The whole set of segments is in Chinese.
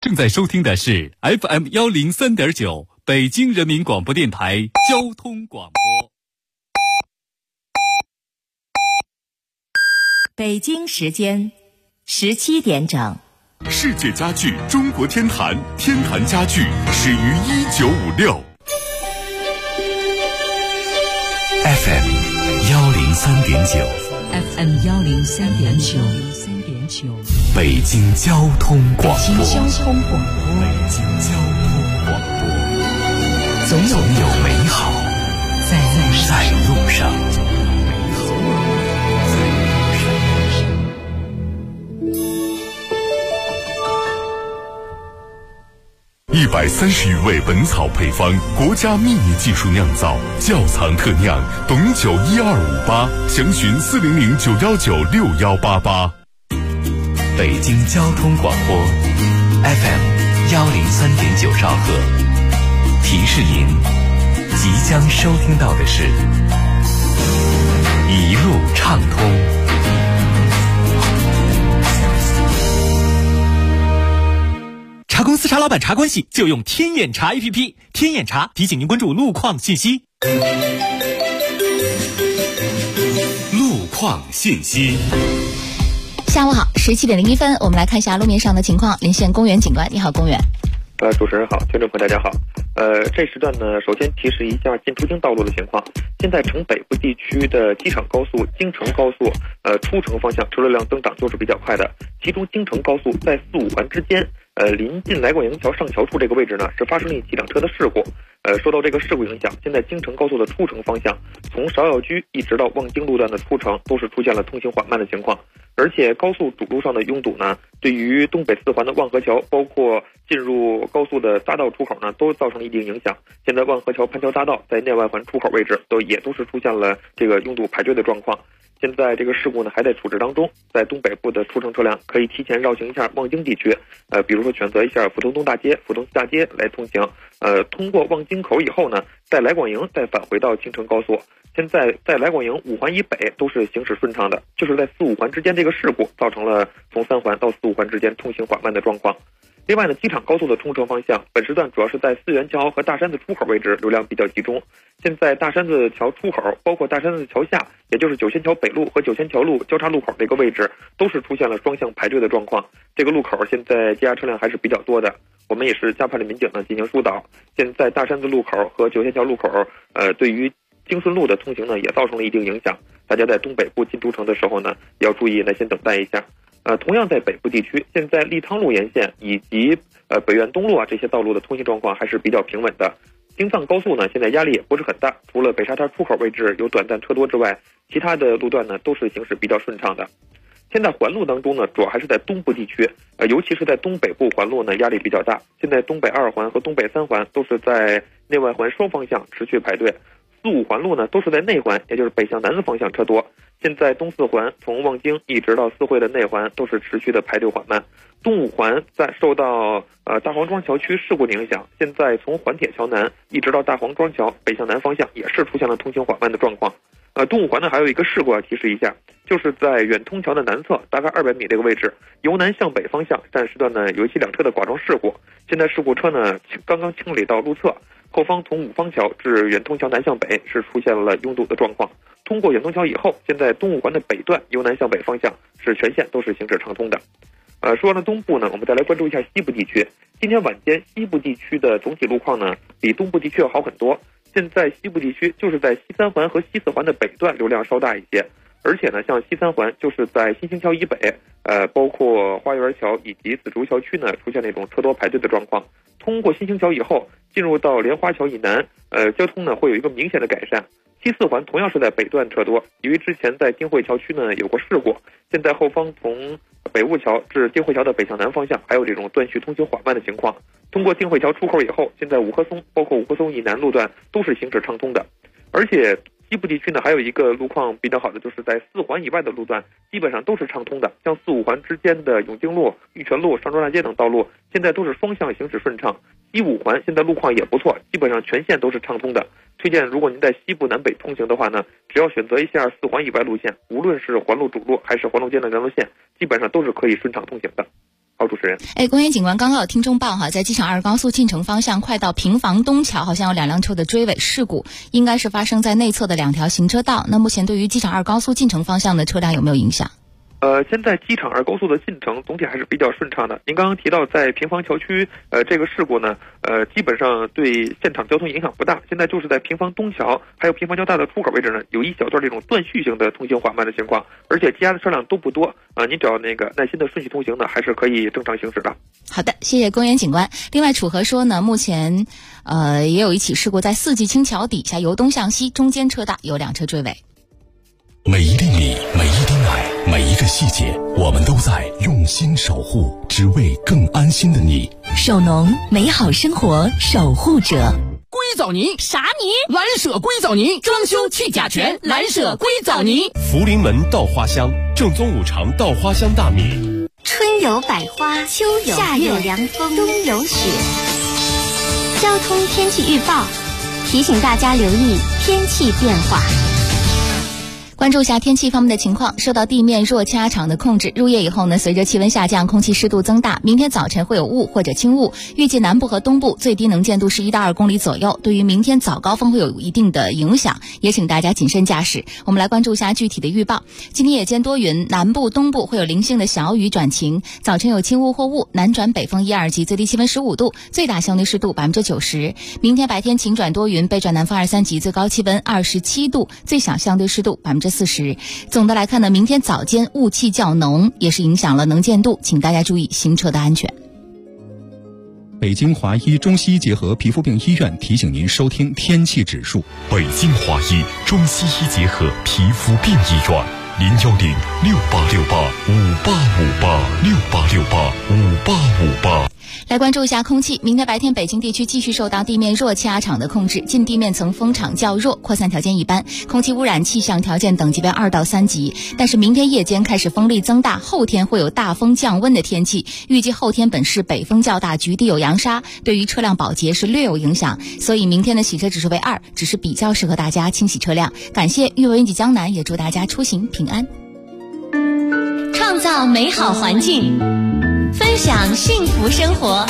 正在收听的是 FM103.9 北京人民广播电台交通广播。 北京时间17点整。 世界家具中国天坛，天坛家具始于1956。 FM103.9，FM103.9， 北京交通广播， 北京交通广播， 北京交通广播， 总有美好在路上。130余味本草配方，国家秘密技术酿造，窖藏特酿，董酒1258，详询400-919-6188。 北京交通广播 FM103.9兆赫，提示您即将收听到的是一路畅通。 茶公司茶老板茶关系就用天眼查 APP， 天眼查提醒您关注路况信息。 路况信息。 下午好，17:01，我们来看一下路面上的情况。连线公园警官，你好，公园。 主持人好，听众朋友大家好。这时段呢，首先提示一下进出京道路的情况。现在城北部地区的机场高速、京承高速，出城方向车流量增长都是比较快的。其中京承高速在4、5环之间，临近来广营桥上桥处这个位置呢，是发生了一起两车的事故。受到这个事故影响，现在京承高速的出城方向，从芍药居一直到望京路段的出城，都是出现了通行缓慢的情况。而且高速主路上的拥堵呢，对于东北4环的望河桥，包括进入高速的匝道出口呢，都造成了一定影响。现在望河桥潘桥匝道在内外环出口位置也都是出现了这个拥堵排队的状况。现在这个事故呢还在处置当中，在东北部的出城车辆可以提前绕行一下望京地区，比如说选择一下阜成东大街、阜成西大街来通行，通过望京口以后呢，在来广营再返回到京承高速。现在在来广营5环以北都是行驶顺畅的，就是在4、5环之间这个事故造成了从3环到4、5环之间通行缓慢的状况。另外呢，机场高速的冲城方向，本时段主要是在四元桥和大山子出口位置流量比较集中。现在大山子桥出口，包括大山子桥下，也就是九仙桥北路和九仙桥路交叉路口这个位置，都是出现了双向排队的状况。这个路口现在积压车辆还是比较多的，我们也是加派了民警呢进行疏导。现在大山子路口和九仙桥路口，对于京顺路的通行呢，也造成了一定影响。大家在东北部进出城的时候呢，要注意耐心等待一下。同样在北部地区，现在利汤路沿线以及北苑东路这些道路的通行状况还是比较平稳的。京藏高速呢，现在压力也不是很大，除了北沙滩出口位置有短暂车多之外，其他的路段呢都是行驶比较顺畅的。现在环路当中呢，主要还是在东部地区，尤其是在东北部环路呢压力比较大。现在东北2环和东北3环都是在内外环双方向持续排队。4、5环路呢都是在内环，也就是北向南的方向车多。现在东4环从望京一直到4惠的内环都是持续的排队缓慢。东5环在受到大黄庄桥区事故的影响，现在从环铁桥南一直到大黄庄桥北向南方向也是出现了通行缓慢的状况。东5环呢还有一个事故要提示一下，就是在远通桥的南侧大概200米这个位置，由南向北方向暂时段呢有一起两车的剐撞事故。现在事故车呢刚刚清理到路侧，后方从五方桥至远通桥南向北是出现了拥堵的状况。通过远通桥以后，现在东5环的北段由南向北方向是全线都是行驶畅通的。说完了东部呢，我们再来关注一下西部地区。今天晚间西部地区的总体路况呢比东部地区要好很多。现在西部地区就是在西3环和西4环的北段流量稍大一些，而且呢像西3环就是在新兴桥以北，包括花园桥以及紫竹桥区呢出现那种车多排队的状况。通过新兴桥以后进入到莲花桥以南，交通呢会有一个明显的改善。西4环同样是在北段车多，由于之前在丁汇桥区呢有过事故，现在后方从北雾桥至丁汇桥的北向南方向还有这种断续通行缓慢的情况。通过丁汇桥出口以后，现在五棵松包括五棵松以南路段都是行驶畅通的。而且西部地区呢还有一个路况比较好的，就是在4环以外的路段基本上都是畅通的，像4、5环之间的永定路、玉泉路、上庄大街等道路现在都是双向行驶顺畅。西5环现在路况也不错，基本上全线都是畅通的。推荐如果您在西部南北通行的话呢，只要选择一下4环以外路线，无论是环路主路还是环路间的联络线，基本上都是可以顺畅通行的。 好，主持人。 公园警官，刚刚有听众报哈，在机场2高速进城方向，快到平房东桥，好像有2辆车的追尾事故，应该是发生在内侧的2条行车道。那目前对于机场2高速进城方向的车辆有没有影响？ 现在机场2高速的进程总体还是比较顺畅的。您刚刚提到在平房桥区，这个事故呢，基本上对现场交通影响不大。现在就是在平房东桥还有平房交大的出口位置呢，有一小段这种断续性的通行缓慢的情况，而且积压的车辆都不多。您只要耐心的顺序通行呢，还是可以正常行驶的。 好的，谢谢公园警官。另外，楚河说呢，目前也有一起事故在4季青桥底下由东向西，中间车道有2车追尾。 每一粒米，每一滴奶，每一个细节，我们都在用心守护，只为更安心的你。 首农，美好生活守护者。 硅藻泥啥泥？ 蓝舍硅藻泥，装修去甲醛，蓝舍硅藻泥。 福临门稻花香，正宗5常稻花香大米。 春有百花，秋有夏有凉风，冬有雪。交通天气预报提醒大家留意天气变化。 关注一下天气方面的情况，受到地面弱气压场的控制，入夜以后呢，随着气温下降，空气湿度增大，明天早晨会有雾或者轻雾，预计南部和东部最低能见度是1到2公里左右，对于明天早高峰会有一定的影响，也请大家谨慎驾驶。我们来关注一下具体的预报。今天夜间多云，南部东部会有零星的小雨转晴，早晨有轻雾或雾，南转北风1、2级，最低气温15度，最大相对湿度90%。明天白天晴转多云，北转南风2、3级，最高气温27度，最小相对湿度40%。总的来看呢，明天早间雾气较浓，也是影响了能见度，请大家注意行车的安全。 北京华医中西医结合皮肤病医院提醒您收听天气指数。 北京华医中西医结合皮肤病医院，0106868585858，68685858。 来关注一下空气，明天白天北京地区继续受到地面弱气压场的控制，近地面层风场较弱，扩散条件一般，空气污染气象条件等级为2到3级。但是明天夜间开始风力增大，后天会有大风降温的天气，预计后天本市北风较大，局地有扬沙，对于车辆保洁是略有影响，所以明天的洗车指数为2，只是比较适合大家清洗车辆。感谢豫文及江南，也祝大家出行平安。 创造美好环境，分享幸福生活。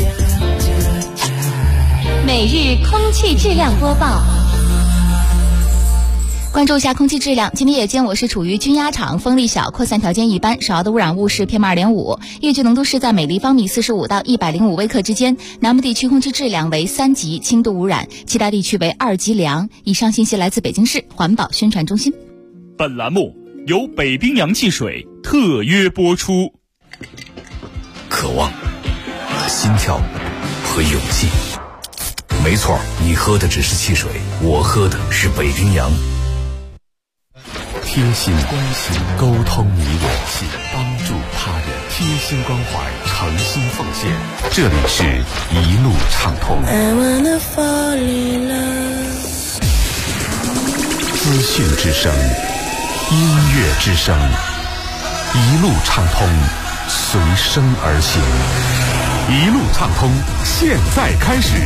每日空气质量播报。 关注一下空气质量，今天夜间我市处于均压场，风力小，扩散条件一般，首要的污染物是 PM2.5， 预计浓度是在每立方米45到105微克之间。南部地区空气质量为3级，轻度污染，其他地区为2级良。以上信息来自北京市环保宣传中心。 本栏目由北冰洋汽水特约播出。 渴望、心跳和勇气。没错，你喝的只是汽水，我喝的是北冰洋。 贴心关心，沟通你我，帮助他人，贴心关怀，诚心奉献。这里是一路畅通。资讯之声，音乐之声，一路畅通，随声而行。一路畅通，现在开始。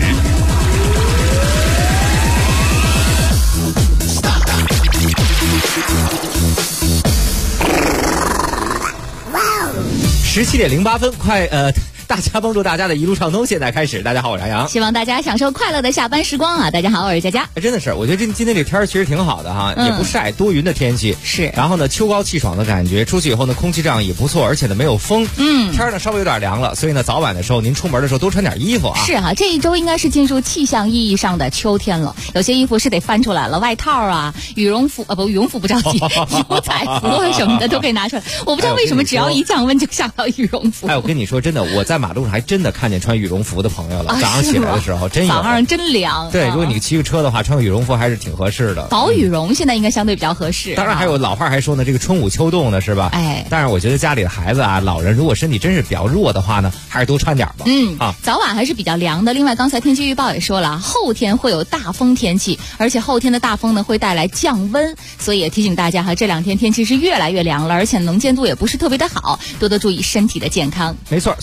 17点08分，大家帮助大家的一路畅通，现在开始。大家好，我是杨洋， 希望大家享受快乐的下班时光啊！大家好，我是佳佳。 真的是，我觉得今天这天其实挺好的哈，也不晒，多云的天气是。 然后呢，秋高气爽的感觉，出去以后呢，空气质量也不错，而且呢没有风，天呢稍微有点凉了，所以呢早晚的时候您出门的时候多穿点衣服啊。 是哈，这一周应该是进入气象意义上的秋天了，有些衣服是得翻出来了，外套啊、羽绒服羽绒服不着急，牛仔服啊什么的都可以拿出来。我不知道为什么只要一降温就想到羽绒服。 我跟你说真的，我在马路上还真的看见穿羽绒服的朋友了，早上起来的时候真有， 早上真凉。 对，如果你骑个车的话，穿个羽绒服还是挺合适的。 薄羽绒现在应该相对比较合适。 当然还有老话还说呢，这个春捂秋冻的是吧？但是我觉得家里的孩子啊、老人如果身体真是比较弱的话呢，还是多穿点吧。 早晚还是比较凉的。另外刚才天气预报也说了，后天会有大风天气，而且后天的大风呢会带来降温，所以也提醒大家哈，这2天天气是越来越凉了，而且能见度也不是特别的好，多多注意身体的健康。 没错，虽然这天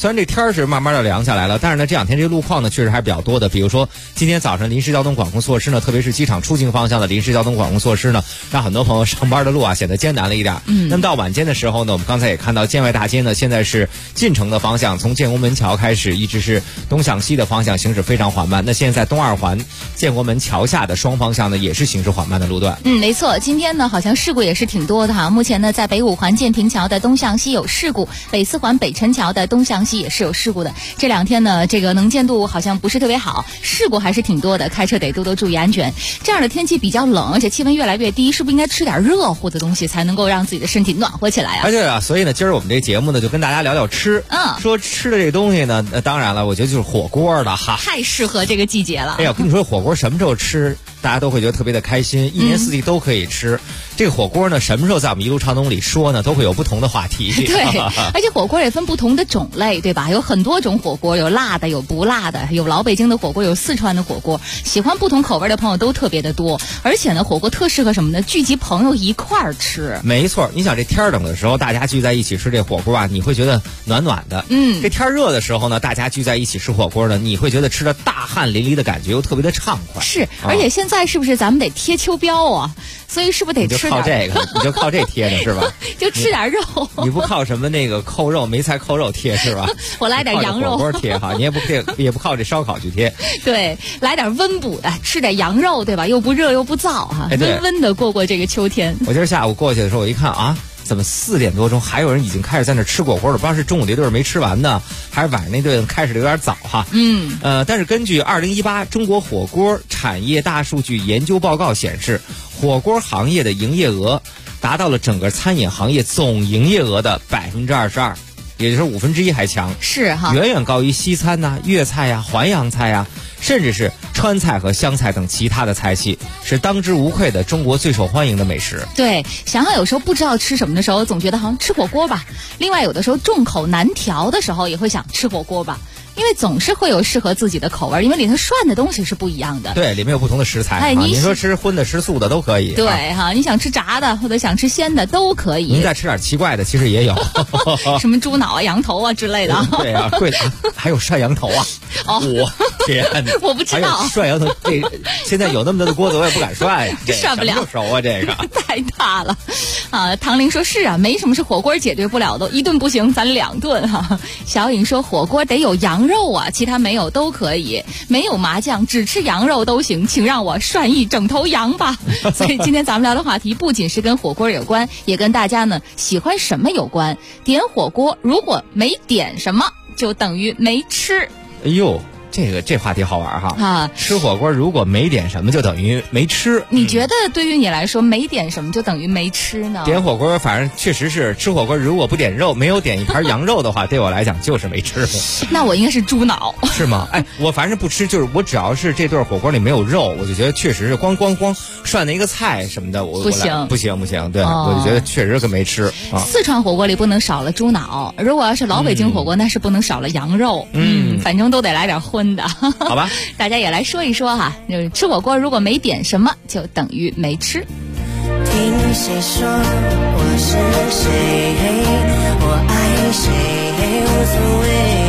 天是慢慢的凉下来了，但是呢这两天这路况呢确实还是比较多的，比如说今天早上临时交通管控措施呢，特别是机场出境方向的临时交通管控措施呢，让很多朋友上班的路啊显得艰难了一点。那么到晚间的时候呢，我们刚才也看到建外大街呢现在是进城的方向，从建国门桥开始一直是东向西的方向行驶非常缓慢。那现在东二环建国门桥下的双方向呢也是行驶缓慢的路段。 没错，今天呢好像事故也是挺多的哈。目前呢在北五环建平桥的东向西有事故，北四环北辰桥的东向西也是有事故的。这两天呢这个能见度好像不是特别好，事故还是挺多的，开车得多多注意安全。这样的天气比较冷，而且气温越来越低，是不是应该吃点热乎的东西才能够让自己的身体暖和起来啊？ 对啊，所以呢今儿我们这节目呢就跟大家聊聊吃。说吃的这个东西呢，当然了，我觉得就是火锅了哈， 太适合这个季节了。 哎呀，跟你说火锅什么时候吃大家都会觉得特别的开心，一年四季都可以吃。这个火锅呢什么时候在我们一路畅通里说呢，都会有不同的话题。 对，而且火锅也分不同的种类，对吧？有很多种火锅，有辣的，有不辣的，有老北京的火锅，有四川的火锅，喜欢不同口味的朋友都特别的多。而且呢，火锅特适合什么呢？聚集朋友一块儿吃。 没错，你想这天冷的时候，大家聚在一起吃这火锅啊，你会觉得暖暖的。这天热的时候呢，大家聚在一起吃火锅呢，你会觉得吃的大汗淋漓的感觉又特别的畅快。 是，而且现在是不是咱们得贴秋膘啊？所以是不是得吃点？ 你就靠这个，你就靠这贴的是吧？ 就吃点肉。 你不靠什么那个扣肉、梅菜扣肉贴是吧？ 我来点羊肉。 火锅贴哈，你也不靠这烧烤去贴。 对，来点温补的，吃点羊肉，对吧？又不热又不燥哈，温温的过这个秋天。 我今儿下午过去的时候，我一看啊，怎么4点多钟还有人已经开始在那吃火锅了？不知道是中午这顿没吃完呢，还是晚上那顿开始的有点早哈。但是根据2018中国火锅产业大数据研究报告显示，火锅行业的营业额达到了整个餐饮行业总营业额的22%，也就是1/5还强。 是哈， 远远高于西餐呐、粤菜呀、淮扬菜呀，甚至是川菜和湘菜等其他的菜系，是当之无愧的中国最受欢迎的美食。 对，想想有时候不知道吃什么的时候，总觉得好像吃火锅吧。另外有的时候众口难调的时候，也会想吃火锅吧。因为总是会有适合自己的口味，因为里头涮的东西是不一样的。 对，里面有不同的食材。 哎， 您说吃荤的、吃素的都可以。 对哈，你想吃炸的或者想吃鲜的都可以。 您再吃点奇怪的，其实也有， 什么猪脑啊、羊头啊之类的。 对啊，贵的还有涮羊头啊！我天哪， 我不知道。 还有涮羊头，这现在有那么多的锅子，我也不敢涮呀， 涮不了， 什么熟啊这个。 太大了啊！唐玲说是啊，没什么是火锅解决不了的，一顿不行咱2顿哈。小颖说火锅得有羊肉啊，其他没有都可以，没有麻酱只吃羊肉都行，请让我涮一整头羊吧。所以今天咱们聊的话题不仅是跟火锅有关，也跟大家呢喜欢什么有关。点火锅如果没点什么就等于没吃。 哎呦，这话题好玩哈！ 啊， 吃火锅如果没点什么就等于没吃。 你觉得对于你来说没点什么就等于没吃呢？ 点火锅反正确实是吃火锅，如果不点肉，没有点一盘羊肉的话，对我来讲就是没吃。 那我应该是猪脑是吗？哎，我反正不吃，就是我只要是这顿火锅里没有肉，我就觉得确实是光涮那一个菜什么的， 不行。 对，我就觉得确实跟没吃啊。 四川火锅里不能少了猪脑，如果要是老北京火锅，那是不能少了羊肉。反正都得来点荤的。 好吧， 大家也来说一说哈，就是吃火锅如果没点什么，就等于没吃。 听谁说我是谁，我爱谁无所谓，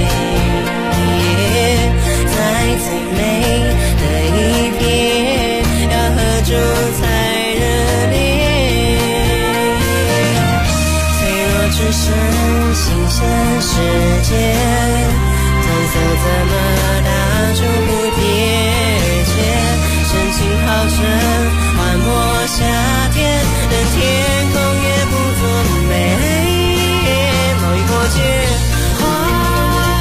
在最美的一天，要喝酒才热烈，脆弱只剩新鲜世界，蓝色怎么打就不贴切，深情好深幻魔夏天的天空也不作美，贸易过界花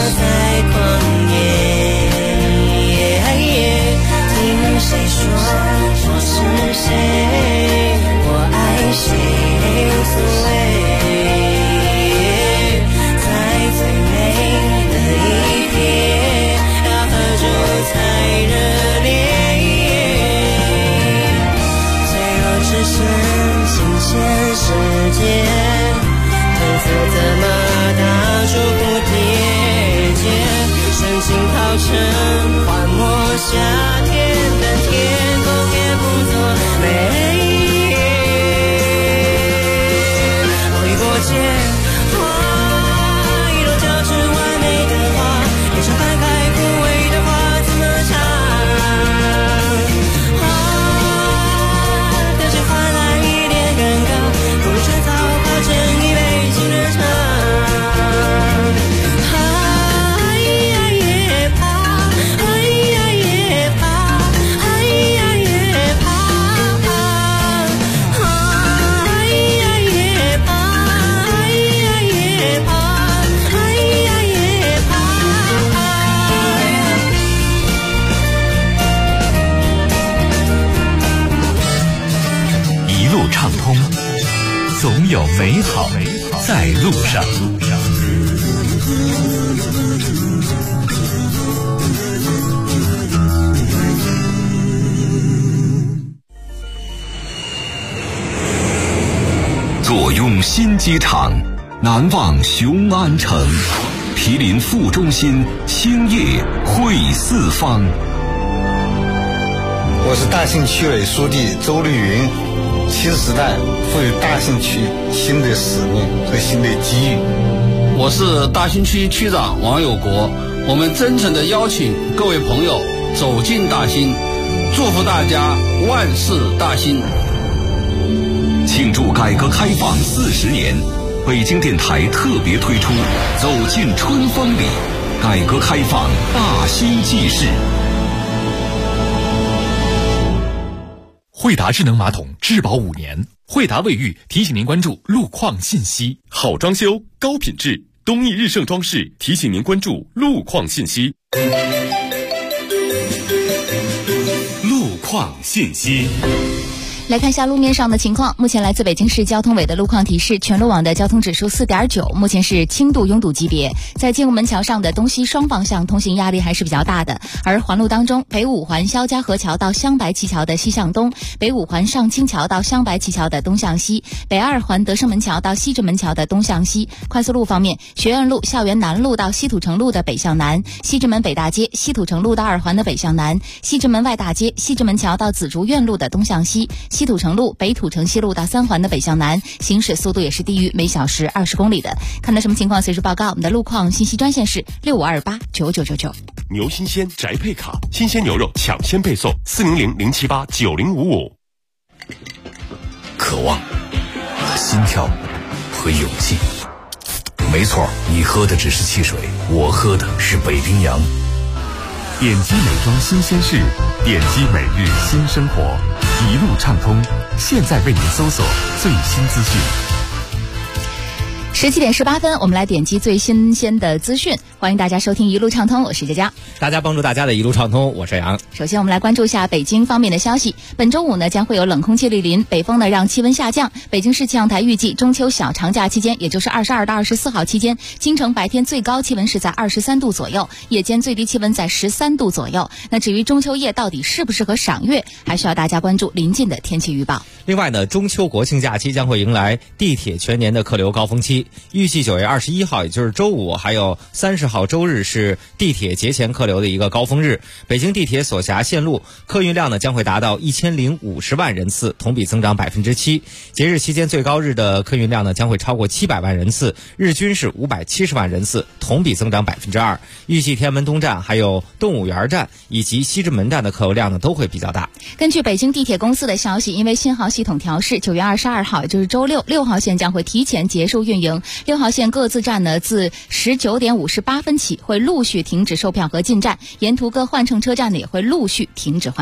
在旷野。听谁说我是谁，我爱谁无所谓。在最美的一天，要喝酒才热烈。脆弱只剩新鲜时间，褪色怎么打出蝴蝶结？深情泡成幻魔夏天，但天空也不作美。我已过界，花一朵交织完美的花，变成翻开枯萎的花怎么唱？表情换来一点尴尬，不如趁早化成一杯情人茶。 畅通，总有美好在路上。坐拥新机场，难忘雄安城，毗邻副中心，兴业汇四方。 我是大兴区委书记周绿云。新时代赋予大兴区新的使命和新的机遇。 我是大兴区区长王有国，我们真诚地邀请各位朋友走进大兴，祝福大家万事大兴。 庆祝改革开放40年，北京电台特别推出走进春风里，改革开放大兴纪事。 惠达智能马桶质保5年，惠达卫浴提醒您关注路况信息。 好装修高品质，东益日盛装饰提醒您关注路况信息。 路况信息。 来看一下路面上的情况。目前来自北京市交通委的路况提示，全路网的交通指数4.9，目前是轻度拥堵级别。在建国门桥上的东西双方向通行压力还是比较大的。而环路当中，北五环肖家河桥到镶白旗桥的西向东，北五环上清桥到镶白旗桥的东向西，北二环德胜门桥到西直门桥的东向西。快速路方面，学院路、校园南路到西土城路的北向南，西直门北大街、西土城路到二环的北向南，西直门外大街、西直门桥到紫竹院路的东向西，西土城路、北土城西路到三环的北向南，行驶速度也是低于每小时20公里的。看到什么情况随时报告。我们的路况信息专线是65289999。 牛新鲜宅配卡，新鲜牛肉抢先配送，400-078-9055。 渴望、心跳和勇气。没错，你喝的只是汽水，我喝的是北冰洋。 点击美妆新鲜事，点击每日新生活，一路畅通。现在为您搜索最新资讯。 17点18分，我们来点击最新鲜的资讯。欢迎大家收听一路畅通，我是佳佳。 大家帮助大家的一路畅通，我是杨。 首先我们来关注一下北京方面的消息。本周五呢将会有冷空气莅临，北风呢让气温下降。北京市气象台预计中秋小长假期间，也就是22到24号期间，京城白天最高气温是在23度左右，夜间最低气温在13度左右。那至于中秋夜到底适不适合赏月，还需要大家关注临近的天气预报。 另外呢，中秋国庆假期将会迎来地铁全年的客流高峰期，预计9月21号，也就是周五，还有30号周日是地铁节前客流的一个高峰日。北京地铁所辖线路客运量呢将会达到1050万人次，同比增长7%。节日期间最高日的客运量呢将会超过700万人次，日均是570万人次，同比增长2%。预计天安门东站、还有动物园站以及西直门站的客流量呢都会比较大。 根据北京地铁公司的消息，因为信号系统调试，9月22号，也就是周六，6号线将会提前结束运营。6号线各自站呢自19点58分起会陆续停止售票和进站，沿途各换乘车站呢也会陆续停止换乘。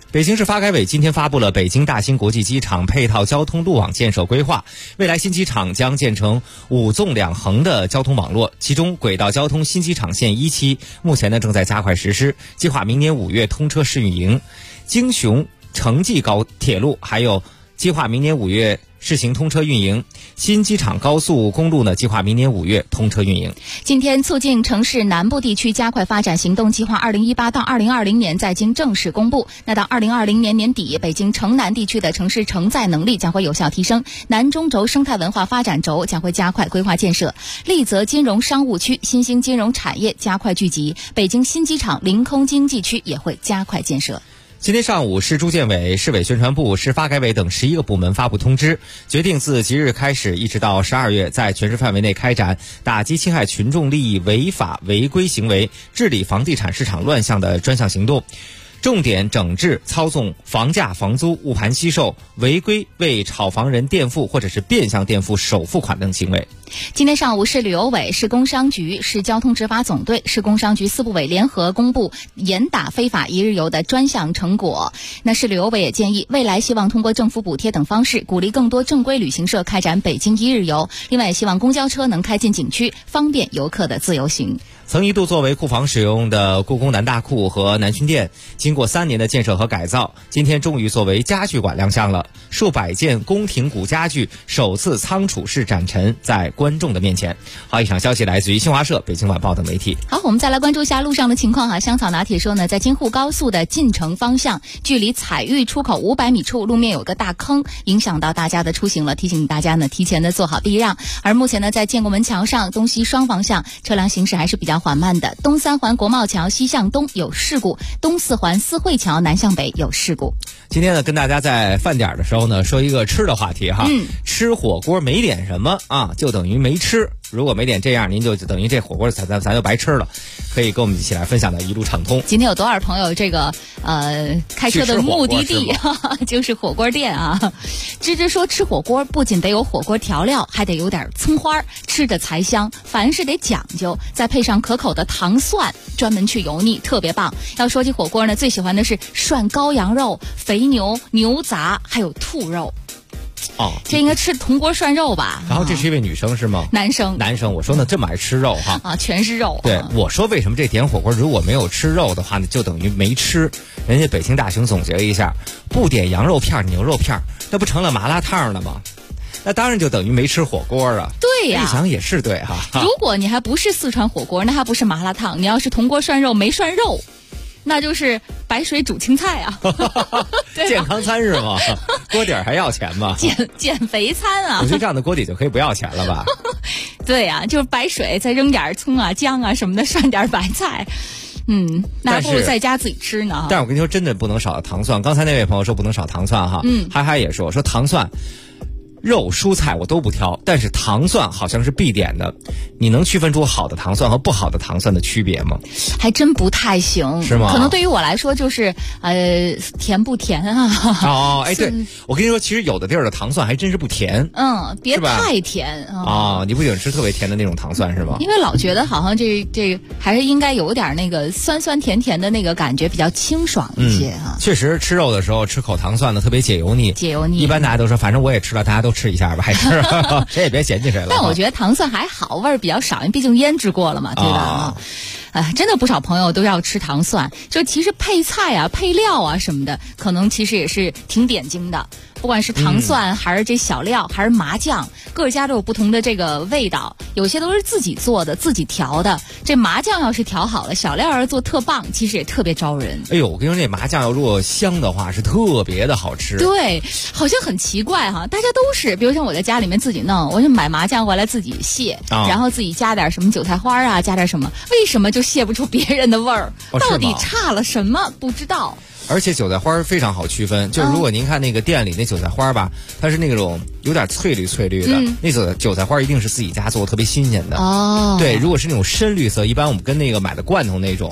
北京市发改委今天发布了北京大兴国际机场配套交通路网建设规划，未来新机场将建成5纵2横的交通网络，其中轨道交通新机场线1期目前正在加快实施，计划明年5月通车试运营。京雄城际高铁路还有计划明年5月试行通车运营，新机场高速公路计划明年5月通车运营。 今天，促进城市南部地区加快发展行动计划2018到2020年在京正式公布。那到2020年年底，北京城南地区的城市承载能力将会有效提升，南中轴生态文化发展轴将会加快规划建设，丽泽金融商务区新兴金融产业加快聚集，北京新机场临空经济区也会加快建设。 今天上午，市住建委、市委宣传部、市发改委等11个部门发布通知，决定自即日开始一直到12月，在全市范围内开展打击侵害群众利益违法违规行为、治理房地产市场乱象的专项行动，重点整治操纵房价、房租、误盘惜售、违规为炒房人垫付或者是变相垫付首付款等行为。 今天上午，市旅游委、市工商局、市交通执法总队、市工商局4部委联合公布严打非法一日游的专项成果。那市旅游委也建议，未来希望通过政府补贴等方式，鼓励更多正规旅行社开展北京一日游。另外，也希望公交车能开进景区，方便游客的自由行。 曾一度作为库房使用的故宫南大库和南巡殿，经过3年的建设和改造，今天终于作为家具馆亮相了。数百件宫廷古家具首次仓储式展陈在观众的面前。好，以上消息来自于新华社、北京晚报等媒体。 好，我们再来关注一下路上的情况哈。香草拿铁说呢，在京沪高速的进城方向，距离彩玉出口500米处，路面有个大坑，影响到大家的出行了。提醒大家呢，提前的做好避让。而目前呢，在建国门桥上东西双方向车辆行驶还是比较缓慢的。东3环国贸桥西向东有事故，东4环思汇桥南向北有事故。 今天呢，跟大家在饭点的时候呢，说一个吃的话题哈。吃火锅没点什么啊，就等于没吃。如果没点这样，您就等于这火锅咱就白吃了。可以跟我们一起来分享的一路畅通。 今天有多少朋友这个开车的目的地就是火锅店啊？芝芝说，吃火锅不仅得有火锅调料，还得有点葱花，吃着才香。凡事得讲究，再配上可口的糖蒜，专门去油腻，特别棒。要说起火锅呢，最喜欢的是涮羔羊肉、肥牛、牛杂，还有兔肉。 哦， 这应该吃铜锅涮肉吧？ 然后这是一位女生是吗？ 男生。 我说呢，这么爱吃肉哈啊，全是肉。 对，我说为什么这点火锅如果没有吃肉的话呢，就等于没吃。人家北京大熊总结了一下，不点羊肉片、牛肉片，那不成了麻辣烫了吗？那当然就等于没吃火锅啊。 对呀， 一想也是对哈。 如果你还不是四川火锅，那还不是麻辣烫，你要是铜锅涮肉没涮肉，那就是白水煮青菜啊。 健康餐是吗？锅底还要钱吗？ 减肥餐啊。 我觉得这样的锅底就可以不要钱了吧。 对啊，就是白水再扔点葱啊姜啊什么的，涮点白菜。那还不如在家自己吃呢。 但是我跟你说，真的不能少糖蒜。刚才那位朋友说不能少糖蒜哈，嗨也说糖蒜肉蔬菜我都不挑，但是糖蒜好像是必点的。你能区分出好的糖蒜和不好的糖蒜的区别吗？ 还真不太行， 是吗？ 可能对于我来说就是甜不甜啊？ 哦，哎，对，我跟你说，其实有的地儿的糖蒜还真是不甜， 别太甜啊！你不喜欢吃特别甜的那种糖蒜是吗？ 因为老觉得好像这还是应该有点那个酸酸甜甜的那个感觉，比较清爽一些哈。 确实，吃肉的时候吃口糖蒜呢，特别解油腻。一般大家都说，反正我也吃了，大家都吃一下吧，还是谁也别嫌弃谁了。 但我觉得糖蒜还好，味儿比较少，因为毕竟腌制过了嘛，对吧？真的不少朋友都要吃糖蒜，就其实配菜啊、配料啊什么的，可能其实也是挺点睛的。不管是糖蒜还是这小料还是麻酱，各家都有不同的这个味道，有些都是自己做的自己调的。这麻酱要是调好了，小料要是做特棒，其实也特别招人。 哎呦，我跟你说，这麻酱要如果香的话是特别的好吃。 对，好像很奇怪哈，大家都是比如像我在家里面自己弄，我就买麻酱回来自己卸，然后自己加点什么韭菜花啊，加点什么，为什么就卸不出别人的味儿？到底差了什么？不知道。 而且韭菜花非常好区分，就是如果您看那个店里那韭菜花吧，它是那种有点翠绿的，那韭菜花一定是自己家做的，特别新鲜的。 哦， 对，如果是那种深绿色，一般我们跟那个买的罐头那种，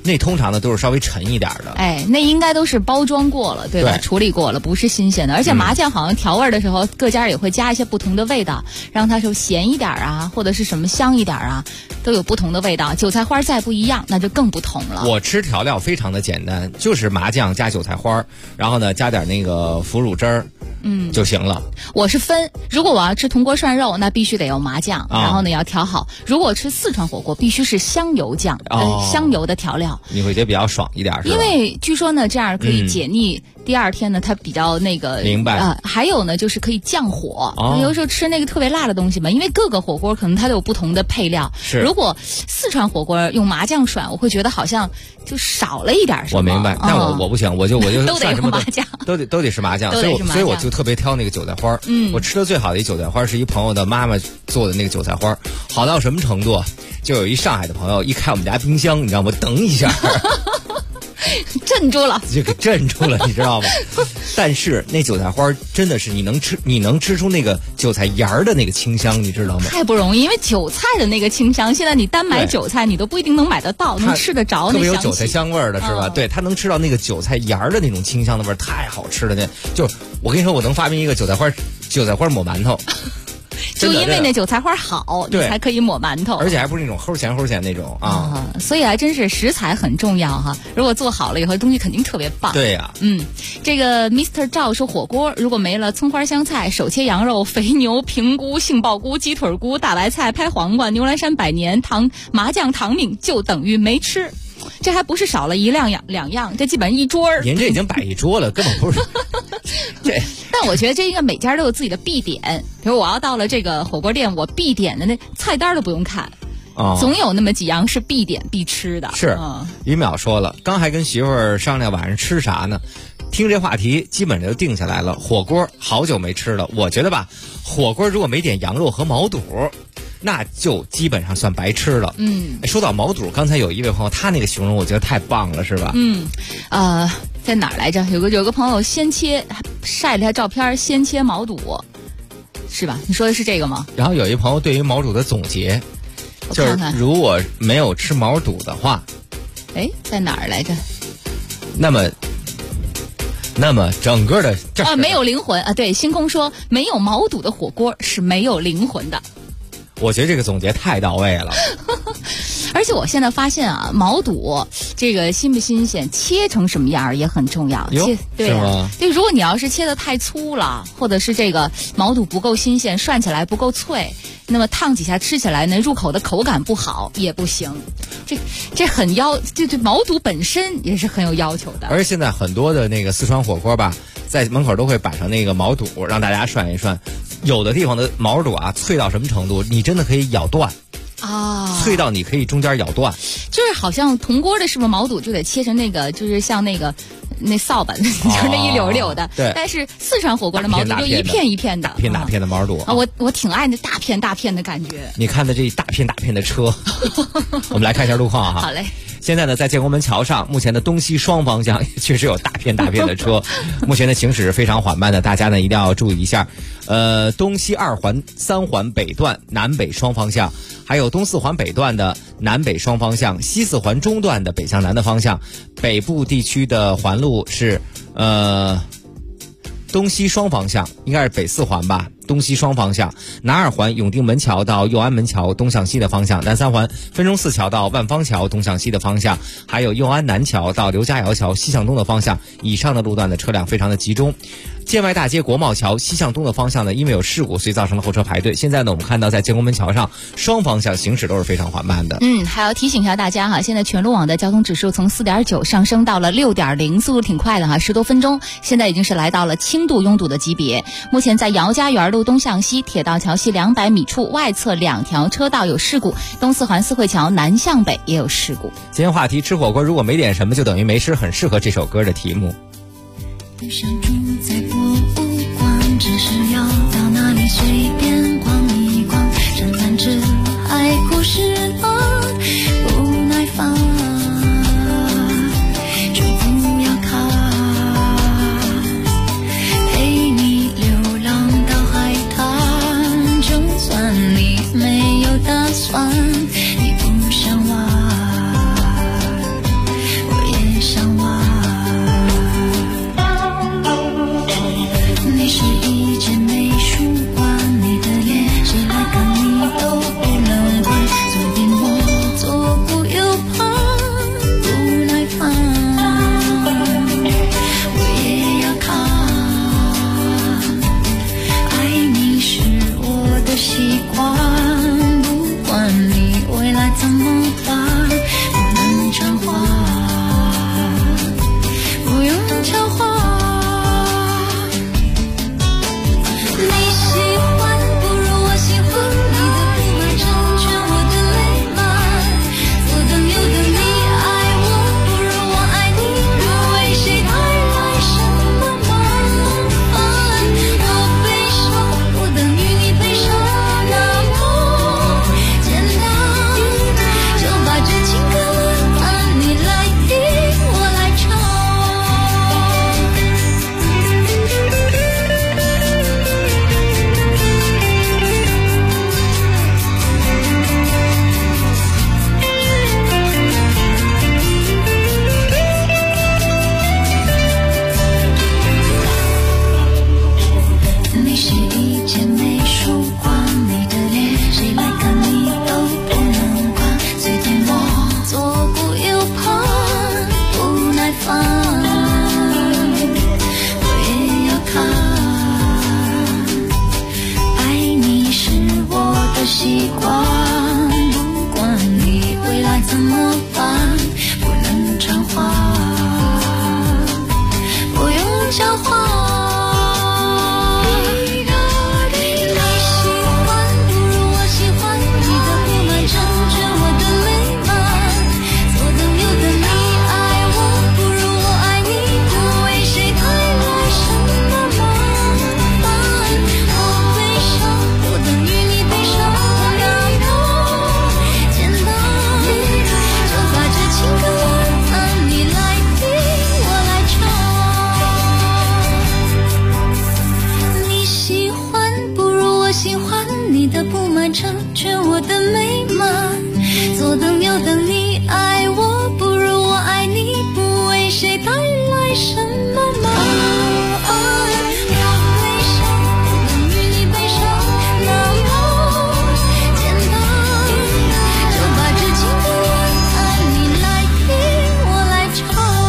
那通常呢都是稍微沉一点的。 哎，那应该都是包装过了，对吧？ 对， 处理过了，不是新鲜的。而且麻酱好像调味的时候，各家也会加一些不同的味道，让它说咸一点啊，或者是什么香一点啊，都有不同的味道。韭菜花再不一样，那就更不同了。 我吃调料非常的简单，就是麻酱加韭菜花，然后呢加点那个腐乳汁儿。就行了。 我是分，如果我要吃铜锅涮肉，那必须得有麻酱，然后呢要调好。如果吃四川火锅，必须是香油酱，香油的调料。 你会觉得比较爽一点，是吧？ 因为据说呢，这样可以解腻。第二天呢，它比较那个明白还有呢，就是可以降火。有时候吃那个特别辣的东西嘛，因为各个火锅可能它都有不同的配料。 是， 如果四川火锅用麻酱涮，我会觉得好像就少了一点什么。 我明白，但我不行，我就都得用麻酱， 都得是麻酱，所以我就特别挑那个韭菜花。我吃的最好的一韭菜花是一朋友的妈妈做的那个韭菜花，好到什么程度？就有一上海的朋友一开我们家冰箱，你知道吗？噔一下。 镇住了， 就给镇住了，你知道吗？但是那韭菜花真的是你能吃出那个韭菜芽儿的那个清香，你知道吗？ 太不容易，因为韭菜的那个清香，现在你单买韭菜你都不一定能买得到，能吃得着那香气。 特别有韭菜香味儿的是吧？对，它能吃到那个韭菜芽儿的那种清香的味儿，太好吃了。就我跟你说，我能发明一个韭菜花抹馒头。 就因为那韭菜花好，你才可以抹馒头， 而且还不是那种齁咸那种啊。 所以还真是食材很重要哈。如果做好了以后，东西肯定特别棒。 对呀， 这个 Mr. 赵说火锅如果没了葱花香菜、手切羊肉、肥牛、平菇、杏鲍菇、鸡腿菇、大白菜、拍黄瓜、牛栏山百年麻酱糖饼，就等于没吃。这还不是少了两样，这基本上一桌。 您这已经摆一桌了，根本不是。 但我觉得这应该每家都有自己的必点，比如我要到了这个火锅店，我必点的那菜单都不用看，总有那么几样是必点必吃的。 是，于淼说了，刚还跟媳妇儿商量晚上吃啥呢，听这话题基本上就定下来了，火锅好久没吃了。我觉得吧，火锅如果没点羊肉和毛肚，那就基本上算白吃了。说到毛肚，刚才有一位朋友他那个形容我觉得太棒了，是吧？ 在哪儿来着？有个朋友先晒了他照片，先切毛肚，是吧？你说的是这个吗？ 然后有一朋友对于毛肚的总结，就是如果没有吃毛肚的话， 在哪儿来着？ 那么整个的没有灵魂啊！对，星空说没有毛肚的火锅是没有灵魂的。 我觉得这个总结太到位了。 而且我现在发现啊，毛肚这个新不新鲜，切成什么样也很重要。对啊，就如果你要是切得太粗了，或者是这个毛肚不够新鲜，涮起来不够脆，那么烫几下吃起来呢，入口的口感不好也不行。这很这毛肚本身也是很有要求的。 而且现在很多的那个四川火锅吧，在门口都会摆上那个毛肚，让大家涮一涮。有的地方的毛肚啊，脆到什么程度，你真的可以咬断。脆到你可以中间咬断， 就是好像铜锅的是不是毛肚就得切成那个，就是像那扫把，就是那一绺绺的。 对。 但是四川火锅的毛肚就一片一片的， 大片的毛肚啊，我挺爱那大片大片的感觉。 你看的这一大片大片的车，我们来看一下路况哈。 好嘞。 现在呢，在建国门桥上，目前的东西双方向确实有大片大片的车，目前的行驶是非常缓慢的，大家呢一定要注意一下。东西2环、3环北段南北双方向，还有东4环北段的南北双方向，西4环中段的北向南的方向。北部地区的环路是东西双方向，应该是北4环吧，东西双方向。南2环永定门桥到右安门桥东向西的方向，南3环分钟寺桥到万方桥东向西的方向，还有右安南桥到刘家窑桥西向东的方向。以上的路段的车辆非常的集中。建外大街国贸桥西向东的方向呢，因为有事故，所以造成了后车排队。现在呢，我们看到在建国门桥上双方向行驶都是非常缓慢的。 还要提醒一下大家哈，现在全路网的交通指数从 4.9 上升到了 6.0， 速度挺快的哈，10多分钟，现在已经是来到了轻度拥堵的级别。目前在姚家园路东向西铁道桥西200米处外侧2条车道有事故，东4环4惠桥南向北也有事故。 今天话题吃火锅如果没点什么就等于没吃，很适合这首歌的题目。 不想住在博物馆，只是要到那里随便逛一逛，沾满着海枯石烂，不耐烦就不要看，陪你流浪到海滩，就算你没有打算，你不想玩， 怎么办？不能讲话，不用讲话。成全我的美满，左等右等你爱我，不如我爱你，不为谁带来什么麻烦。我悲伤不等于你悲伤，那么简单，就把这情歌晚安你来听，我来唱。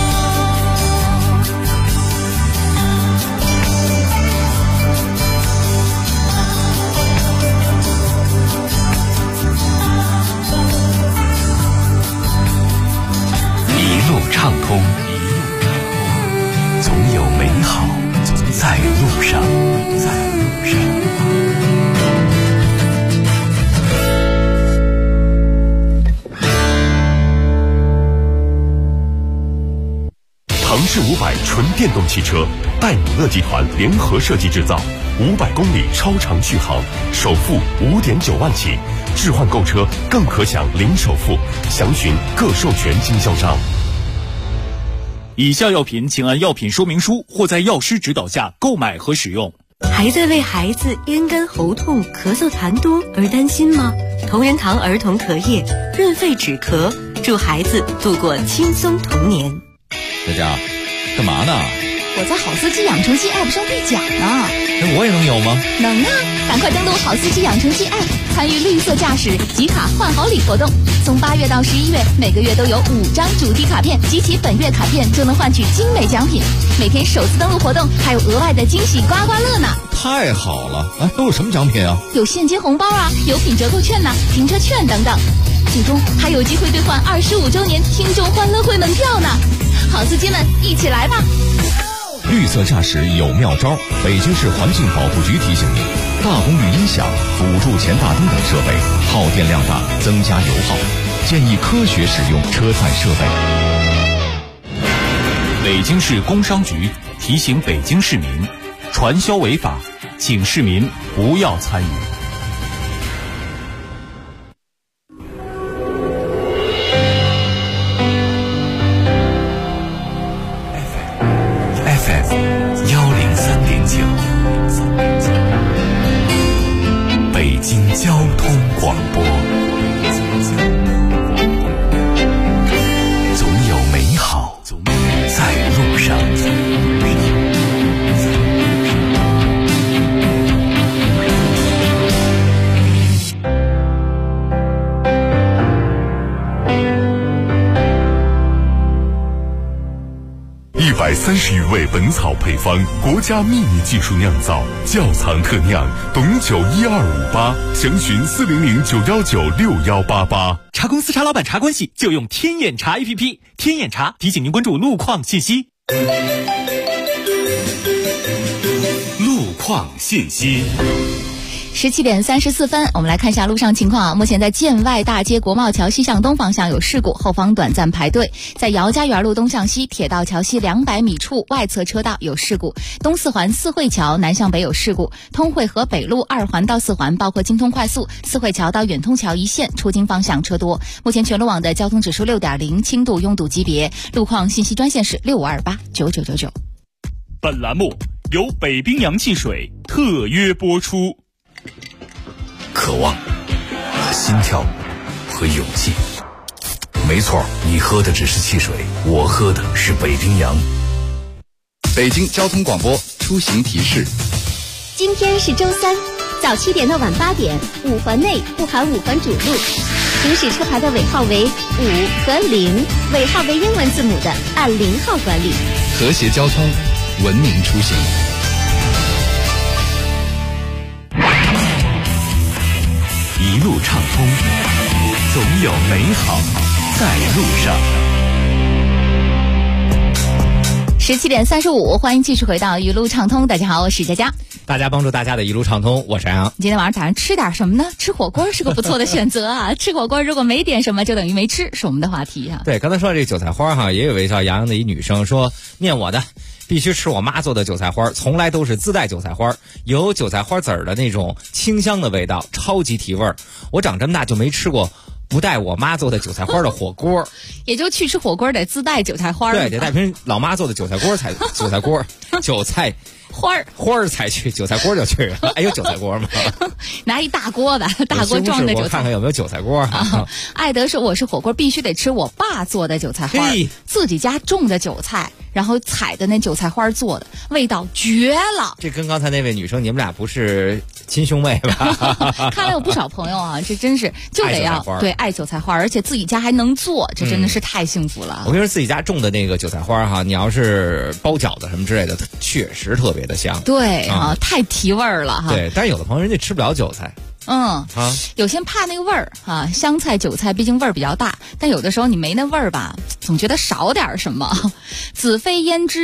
畅通，总有美好在路上。 唐氏500纯电动汽车，戴姆勒集团联合设计制造，500公里超长续航，首付5.9万起，置换购车更可享零首付，详询各授权经销商。 以下药品请按药品说明书或在药师指导下购买和使用。 还在为孩子咽干喉痛、咳嗽痰多而担心吗？同仁堂儿童咳液润肺止咳，助孩子度过轻松童年。 大家干嘛呢？ 我在好司机养成记 App 上兑奖呢。 那我也能有吗？ 能啊！赶快登录好司机养成记 App， 参与绿色驾驶集卡换好礼活动。从8月到11月，每个月都有5张主题卡片，集齐本月卡片就能换取精美奖品。每天首次登录活动还有额外的惊喜刮刮乐呢！ 太好了！都有什么奖品啊？ 有现金红包啊，有品折扣券呐、停车券等等。最终还有机会兑换25周年听众欢乐会门票呢！好司机们，一起来吧！ 绿色驾驶有妙招，北京市环境保护局提醒您：大功率音响、辅助前大灯等设备耗电量大，增加油耗，建议科学使用车载设备。 北京市工商局提醒北京市民，传销违法，请市民不要参与。 北京交通广播，总有美好在路上。 130余味本草配方，国家秘密技术酿造，窖藏特酿，董酒12588，详询400-919-6188。 茶公司茶老板茶关系就用天眼茶 APP， 天眼茶提醒您关注路况信息。 路况信息。 17点34分，我们来看一下路上情况啊。目前在建外大街国贸桥西向东方向有事故，后方短暂排队。在姚家园路东向西铁道桥西200米处外侧车道有事故。东四环四惠桥南向北有事故。通惠河北路2环到4环，包括京通快速四惠桥到远通桥一线出京方向车多。目前全路网的交通指数6.0，轻度拥堵级别。路况信息专线是65289999。 本栏目由北冰洋汽水特约播出。 渴望、心跳和勇气。没错，你喝的只是汽水，我喝的是北冰洋。 北京交通广播出行提示： 今天是周三，早7点到晚8点，5环内不含5环主路，行驶车牌的尾号为5和0，尾号为英文字母的按0号管理。 和谐交通，文明出行。 一路畅通， 总有美好在路上。 17点35，欢迎继续回到一路畅通。大家好，我是佳佳。 大家帮助大家的一路畅通，我是杨。 今天晚上打算吃点什么呢？吃火锅是个不错的选择啊！吃火锅如果没点什么，就等于没吃，是我们的话题啊。 对，刚才说到这个韭菜花哈，也有位叫杨洋的一女生说，念我的必须吃我妈做的韭菜花，从来都是自带韭菜花，有韭菜花籽儿的那种清香的味道，超级提味儿。我长这么大就没吃过不带我妈做的韭菜花的火锅， 也就去吃火锅得自带韭菜花， 对，得带瓶老妈做的韭菜锅才韭菜锅，韭菜花儿才去，韭菜锅就去了。哎，有韭菜锅吗？ 拿一大锅的，大锅装的韭菜。 看看有没有韭菜锅啊？ 艾德说我是火锅必须得吃我爸做的韭菜花，自己家种的韭菜，然后采的那韭菜花做的，味道绝了。 这跟刚才那位女生，你们俩不是亲兄妹吧？ 看来有不少朋友啊，这真是就得要对爱韭菜花，而且自己家还能做，这真的是太幸福了。 我跟你说，自己家种的那个韭菜花哈，你要是包饺子什么之类的，确实特别的香。 对啊，太提味儿了哈。 对，但是有的朋友人家吃不了韭菜。 有些怕那个味儿啊，香菜、韭菜毕竟味儿比较大，但有的时候你没那味儿吧，总觉得少点什么。子非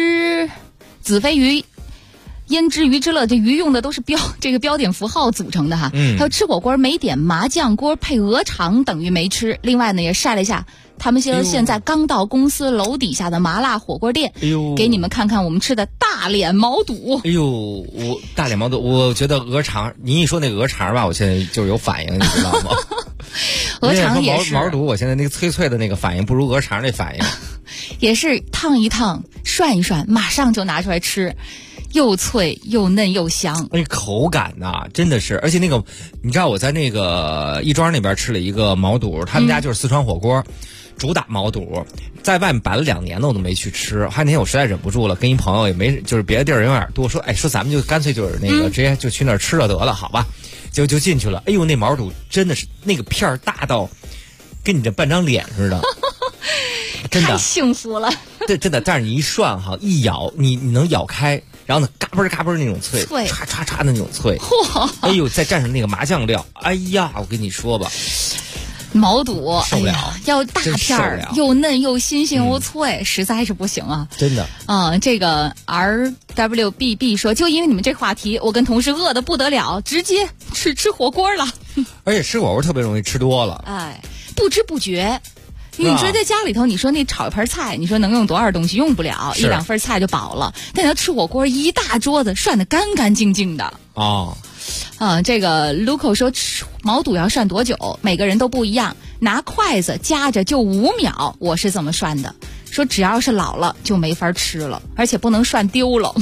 鱼。腌制鱼之乐，这鱼用的都是标点符号组成的哈。还有吃火锅没点麻酱锅配鹅肠等于没吃。另外呢，也晒了一下他们现在刚到公司楼底下的麻辣火锅店，给你们看看我们吃的大脸毛肚。 我大脸毛肚，我觉得鹅肠，你一说那个鹅肠吧，我现在就有反应，你知道吗？ 鹅肠也是毛肚，我现在那个脆脆的那个反应不如鹅肠那反应。 也是烫一烫，涮一涮，马上就拿出来吃。又脆又嫩又香， 那口感呐，真的是，而且那个，你知道我在那个亦庄那边吃了一个毛肚，他们家就是四川火锅，主打毛肚，在外面摆了2年了，我都没去吃。还那天我实在忍不住了，跟一朋友也没，就是别的地儿人有点多，说咱们就干脆就是那个直接就去那儿吃了得了，好吧？就进去了。哎呦，那毛肚真的是那个片儿大到跟你这半张脸似的。真的太幸福了， 对，真的。但是你一涮哈，一咬，你能咬开，然后呢，嘎嘣嘎嘣那种脆，唰唰唰的那种脆。 嚯！ 哎呦，再蘸上那个麻酱料，哎呀，我跟你说吧， 毛肚受不了， 要大片儿，又嫩又新鲜又脆，实在是不行啊！ 真的。 这个 RWBB 说，就因为你们这话题，我跟同事饿得不得了，直接吃火锅了。 而且吃火锅特别容易吃多了， 哎，不知不觉。你说在家里头，你说那炒一盘菜，你说能用多少东西？用不了，1、2份菜就饱了。但要吃火锅，一大桌子涮得干干净净的。这个 Luco 说吃毛肚要涮多久？每个人都不一样，拿筷子夹着就5秒，我是这么涮的。说只要是老了就没法吃了，而且不能涮丢了。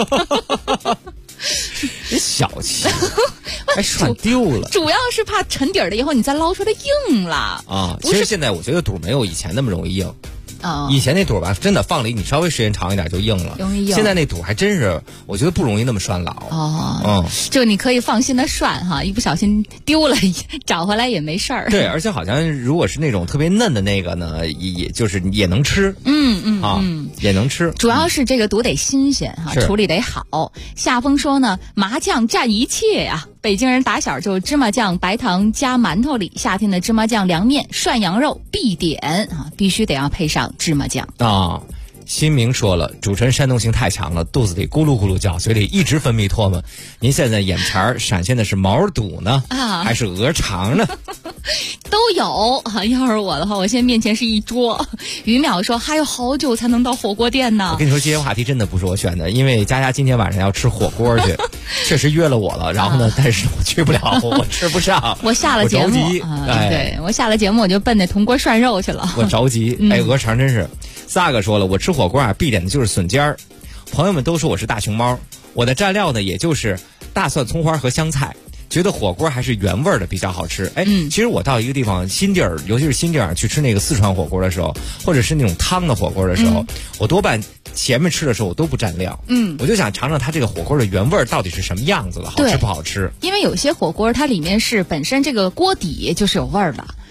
你小气，还涮丢了。 主要是怕沉底儿了以后你再捞出来硬了啊。其实现在我觉得肚没有以前那么容易硬。以前那肚吧，真的放里你稍微时间长一点就硬了， 容易硬。 现在那肚还真是，我觉得不容易那么涮老。 就你可以放心的涮哈，一不小心丢了，找回来也没事儿。 对，而且好像如果是那种特别嫩的那个呢，也就是也能吃。也能吃。 主要是这个肚得新鲜哈，处理得好。夏风说呢，麻酱蘸一切呀。北京人打小就芝麻酱、白糖加馒头里，夏天的芝麻酱凉面、涮羊肉必点啊，必须得要配上芝麻酱啊。新明说了，主持人煽动性太强了，肚子里咕噜咕噜叫，嘴里一直分泌唾沫。您现在眼前闪现的是毛肚呢，还是鹅肠呢？ 都有啊！要是我的话，我现在面前是一桌。于淼说还有好久才能到火锅店呢。 我跟你说，这些话题真的不是我选的，因为佳佳今天晚上要吃火锅去，确实约了我了。然后呢，但是我去不了，我吃不上。 我下了节目，对，我下了节目我就奔那铜锅涮肉去了。 我着急，鹅肠真是。萨哥说了，我吃火锅啊，必点的就是笋尖儿。朋友们都说我是大熊猫，我的蘸料呢，也就是大蒜、葱花和香菜。觉得火锅还是原味的比较好吃。其实我到一个地方新地儿，尤其是新地儿去吃那个四川火锅的时候，或者是那种汤的火锅的时候，我多半前面吃的时候我都不蘸料。我就想尝尝它这个火锅的原味到底是什么样子的，好吃不好吃？ 因为有些火锅它里面是本身这个锅底就是有味儿的。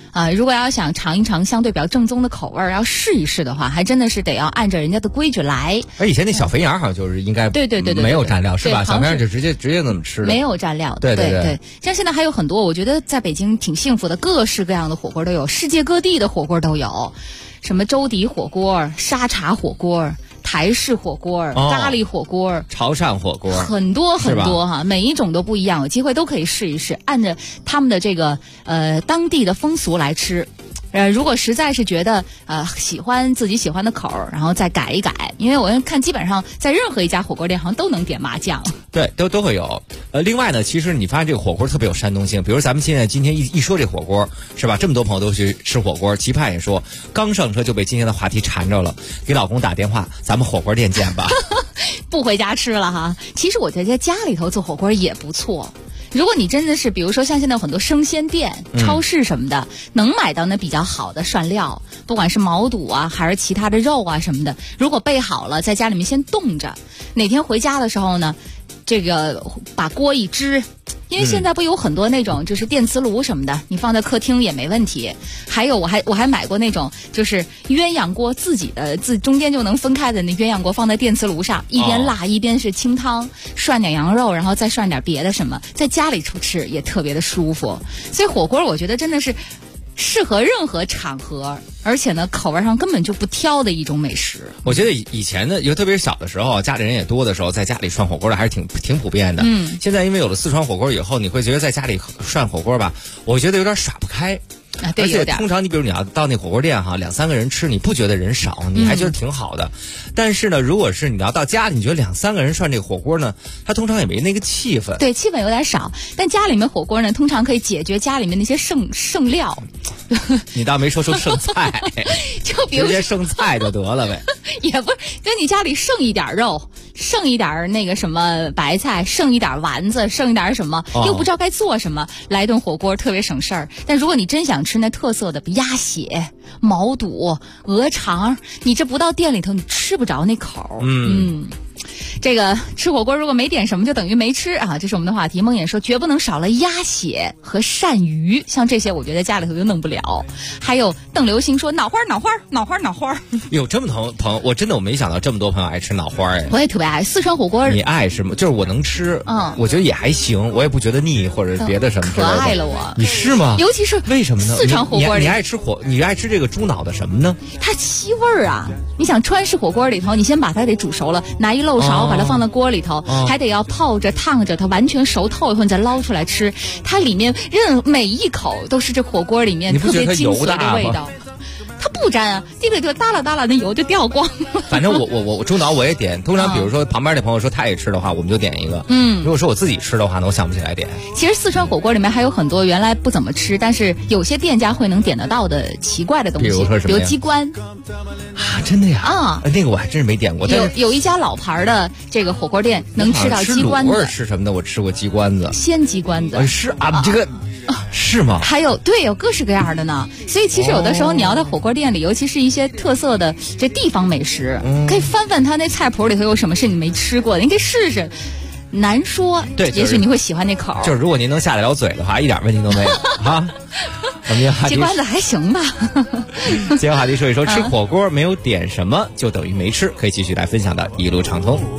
如果要想尝一尝相对比较正宗的口味，要试一试的话，还真的是得要按照人家的规矩来。 而以前那小肥羊好像就是应该对没有蘸料是吧？小肥羊就直接那么吃的， 没有蘸料。对。像现在还有很多，我觉得在北京挺幸福的，各式各样的火锅都有，世界各地的火锅都有，什么粥底火锅、沙茶火锅、台式火锅、咖喱火锅、 潮汕火锅， 很多很多哈，每一种都不一样，有机会都可以试一试，按着他们的这个当地的风俗来吃。如果实在是觉得喜欢自己喜欢的口儿，然后再改一改，因为我看基本上在任何一家火锅店好像都能点麻酱。 对，都会有。另外呢，其实你发现这个火锅特别有山东性，比如咱们今天一说这火锅是吧？这么多朋友都去吃火锅，期盼也说，刚上车就被今天的话题缠着了，给老公打电话，咱们火锅店见吧。 不回家吃了哈。其实我觉得在家里头做火锅也不错。如果你真的是比如说像现在有很多生鲜店、超市什么的，能买到那比较好的涮料，不管是毛肚啊还是其他的肉啊什么的，如果备好了在家里面先冻着，哪天回家的时候呢，这个把锅一支，因为现在不有很多那种就是电磁炉什么的，你放在客厅也没问题。还有我还买过那种就是鸳鸯锅，自中间就能分开的那鸳鸯锅，放在电磁炉上，一边辣一边是清汤，涮点羊肉，然后再涮点别的什么，在家里吃也特别的舒服。所以火锅我觉得真的是适合任何场合，而且呢口味上根本就不挑的一种美食。 我觉得以前呢，特别是小的时候，家里人也多的时候，在家里涮火锅的还是挺普遍的。现在因为有了四川火锅以后，你会觉得在家里涮火锅吧，我觉得有点耍不开。 对， 而且通常你比如你要到那火锅店哈，2-3个人吃，你不觉得人少，你还觉得挺好的。但是呢，如果是你要到家里，你觉得2-3个人涮这个火锅呢，它通常也没那个气氛。 对，气氛有点少。但家里面火锅呢，通常可以解决家里面那些剩料。 你倒没说出剩菜， 就比如直接剩菜就得了呗。 也不是，跟你家里剩一点肉，剩一点那个什么白菜，剩一点丸子，剩一点什么，又不知道该做什么，来顿火锅特别省事儿。但如果你真想吃那特色的鸭血、毛肚、鹅肠，你这不到店里头你吃不着那口。这个吃火锅如果没点什么就等于没吃啊，这是我们的话题。梦魇说绝不能少了鸭血和鳝鱼，像这些我觉得家里头就弄不了。还有邓流星说脑花。 有这么多朋友，我没想到这么多朋友爱吃脑花。 我也特别爱四川火锅。 你爱是吗？就是我能吃，我觉得也还行，我也不觉得腻或者别的什么之类的。 可爱了我。 你是吗？ 尤其是为什么呢？ 四川火锅里你爱吃这个猪脑的什么呢？ 它吸味儿啊！你想川式火锅里头，你先把它得煮熟了，拿一漏勺把它放到锅里头，还得要泡着烫着它完全熟透以后你再捞出来吃，它里面每一口都是这火锅里面特别精髓的味道。它不沾啊，地里头耷拉那油就掉光了。 反正我猪脑我也点，通常比如说旁边那朋友说他也吃的话，我们就点一个。如果说我自己吃的话呢，我想不起来点。 其实四川火锅里面还有很多原来不怎么吃，但是有些店家会能点得到的奇怪的东西， 比如说什么？ 比如鸡冠啊，真的呀？那个我还真是没点过。 有一家老牌的这个火锅店能吃到鸡冠子。 吃卤味吃什么的？我吃过鸡冠子， 鲜鸡冠子。 是啊，这个。是吗？ 还有有各式各样的呢，所以其实有的时候你要在火锅店里，尤其是一些特色的这地方美食，可以翻翻他那菜谱里头有什么是你没吃过的，你可以试试。难说， 对， 也许你会喜欢那口。 就是如果您能下得了嘴的话，一点问题都没有啊。我们鸡冠子还行吧。 今天话题说一说吃火锅没有点什么就等于没吃，可以继续来分享的一路畅通。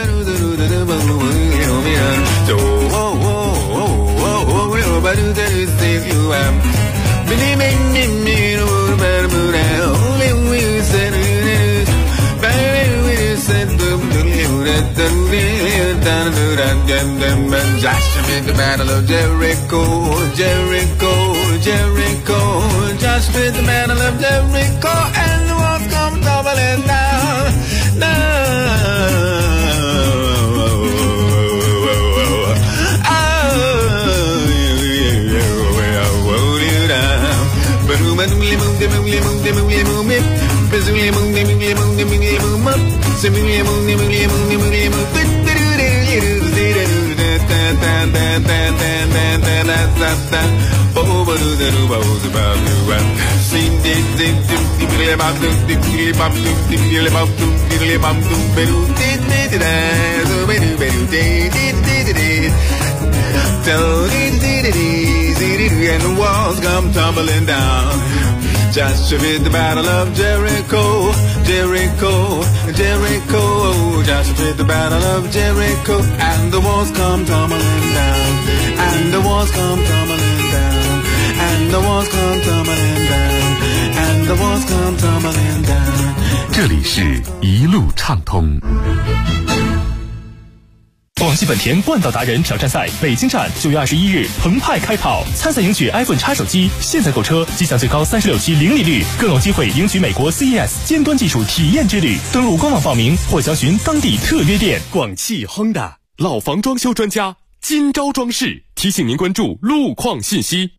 Joshua in the battle of Jericho, Joshua in the battle of Jericho, and the walls come tumbling down. and the walls come tumbling down. Joshua did the battle of Jericho, Jericho, Jericho. Joshua did the battle of Jericho, and the walls come tumbling down, and the walls come tumbling down, and the walls come tumbling down, and the walls come tumbling down. 这里是一路畅通。 广汽本田冠道达人挑战赛北京站9月21日澎湃开跑，参赛赢取 iPhone X 手机，现在购车即享最高36期零利率，更有机会赢取美国 CES 尖端技术体验之旅。登录官网报名或详询当地特约店。 广汽 Honda 老房装修专家，今朝装饰提醒您关注路况信息。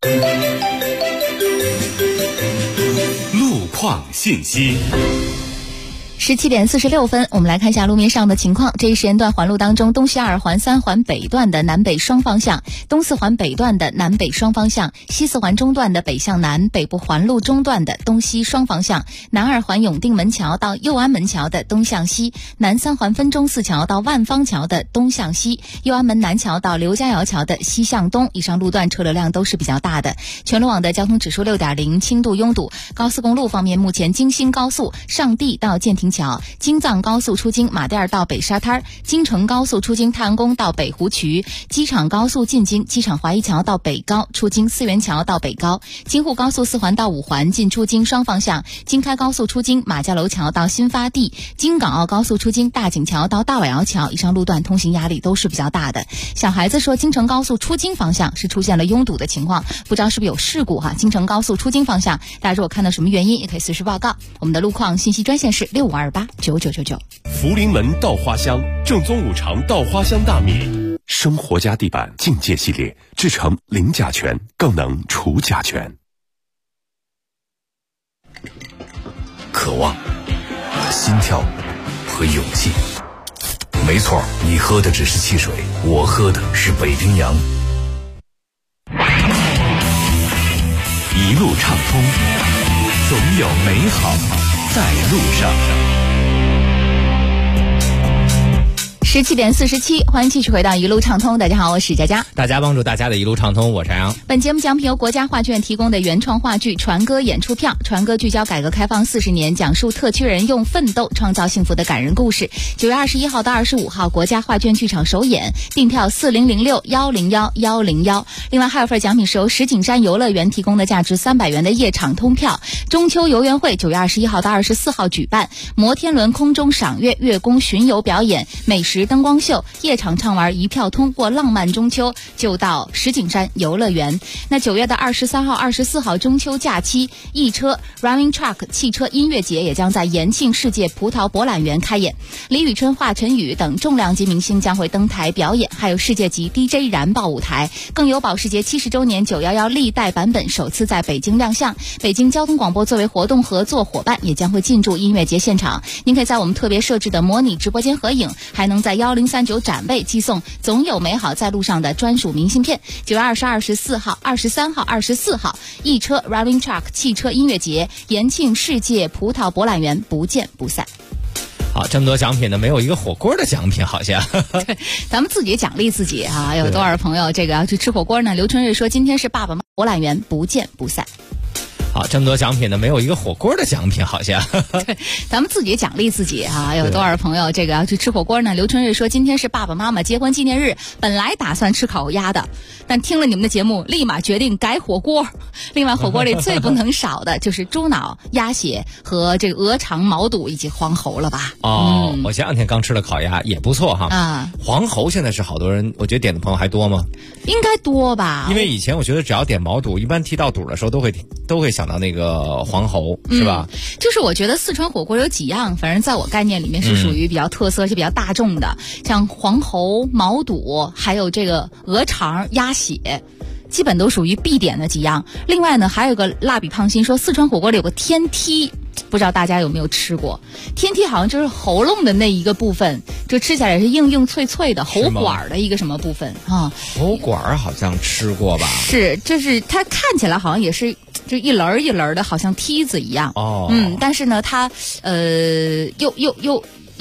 路况信息。 17点46分，我们来看一下路面上的情况。这一时间段环路当中，东西2环3环北段的南北双方向，东4环北段的南北双方向，西4环中段的北向南，北部环路中段的东西双方向，南2环永定门桥到右安门桥的东向西，南3环分钟寺桥到万方桥的东向西，右安门南桥到刘家窑桥的西向东。以上路段车流量都是比较大的。全路网的交通指数6.0，轻度拥堵。高速公路方面，目前京新高速上地到建亭桥，京藏高速出京马甸到北沙滩，京承高速出京太阳宫到北湖渠，机场高速进京机场华一桥到北高，出京四元桥到北高，京沪高速4环到5环进出京双方向，京开高速出京马家楼桥到新发地，京港澳高速出京大井桥到大尾窑桥。以上路段通行压力都是比较大的。小孩子说京承高速出京方向是出现了拥堵的情况，不知道是不是有事故哈？京承高速出京方向，大家如果看到什么原因，也可以随时报告。我们的路况信息专线是65289999。 福临门稻花香，正宗五常稻花香大米，生活家地板境界系列，制成零甲醛，更能除甲醛。 渴望、心跳和勇气。没错，你喝的只是汽水，我喝的是北冰洋。 一路畅通，总有美好在路上。 17点47，欢迎继续回到一路畅通。大家好，我是佳佳。 大家帮助大家的一路畅通，我是杨洋。 本节目奖品由国家画剧院提供的原创话剧《船歌》演出票。船歌聚焦改革开放40年，讲述特区人用奋斗创造幸福的感人故事。9月21号到25号，国家画卷剧场首演，订票4006101101。另外还有份奖品是由石景山游乐园提供的价值300元的夜场通票。中秋游园会9月21号到24号举办，摩天轮空中赏月、月宫巡游表演、美食灯光秀、夜场畅玩一票通过浪漫中秋，就到石景山游乐园。那9月的23号、24号中秋假期，易车 Running Truck 汽车音乐节也将在延庆世界葡萄博览园开演。李宇春、华晨宇等重量级明星将会登台表演，还有世界级 DJ 燃爆舞台，更有保时捷70周年911历代版本首次在北京亮相。北京交通广播作为活动合作伙伴，也将会进驻音乐节现场。您可以在我们特别设置的模拟直播间合影，还能在1039展位寄送总有美好在路上的专属明信片。9月22、24号、23号、24号，易车 Running Truck 汽车音乐节，延庆世界葡萄博览园，不见不散。 好，这么多奖品呢，没有一个火锅的奖品，好像。 对，咱们自己奖励自己啊！有多少朋友这个要去吃火锅呢？刘春瑞说，今天是爸爸妈妈博览园，不见不散。 好，这么多奖品呢，没有一个火锅的奖品，好像。 对，咱们自己奖励自己啊！有多少朋友这个要去吃火锅呢？刘春瑞说，今天是爸爸妈妈结婚纪念日，本来打算吃烤鸭的，但听了你们的节目，立马决定改火锅。另外，火锅里最不能少的就是猪脑、鸭血和这个鹅肠、毛肚以及黄喉了吧？ 哦，我前2天刚吃了烤鸭，也不错哈。啊，黄喉现在是好多人，我觉得点的朋友还多吗？ 应该多吧。 因为以前我觉得只要点毛肚，一般提到肚的时候都会想到那个黄喉，是吧？ 就是我觉得四川火锅有几样，反正在我概念里面是属于比较特色，是比较大众的，像黄喉、毛肚，还有这个鹅肠、鸭血。基本都属于必点的几样。另外呢，还有个蜡笔胖心说，四川火锅里有个天梯，不知道大家有没有吃过？天梯好像就是喉咙的那一个部分，就吃起来是硬硬脆脆的，喉管的一个什么部分啊？ 喉管好像吃过吧？ 是，就是它看起来好像也是就一轮一轮的，好像梯子一样。哦，但是呢，它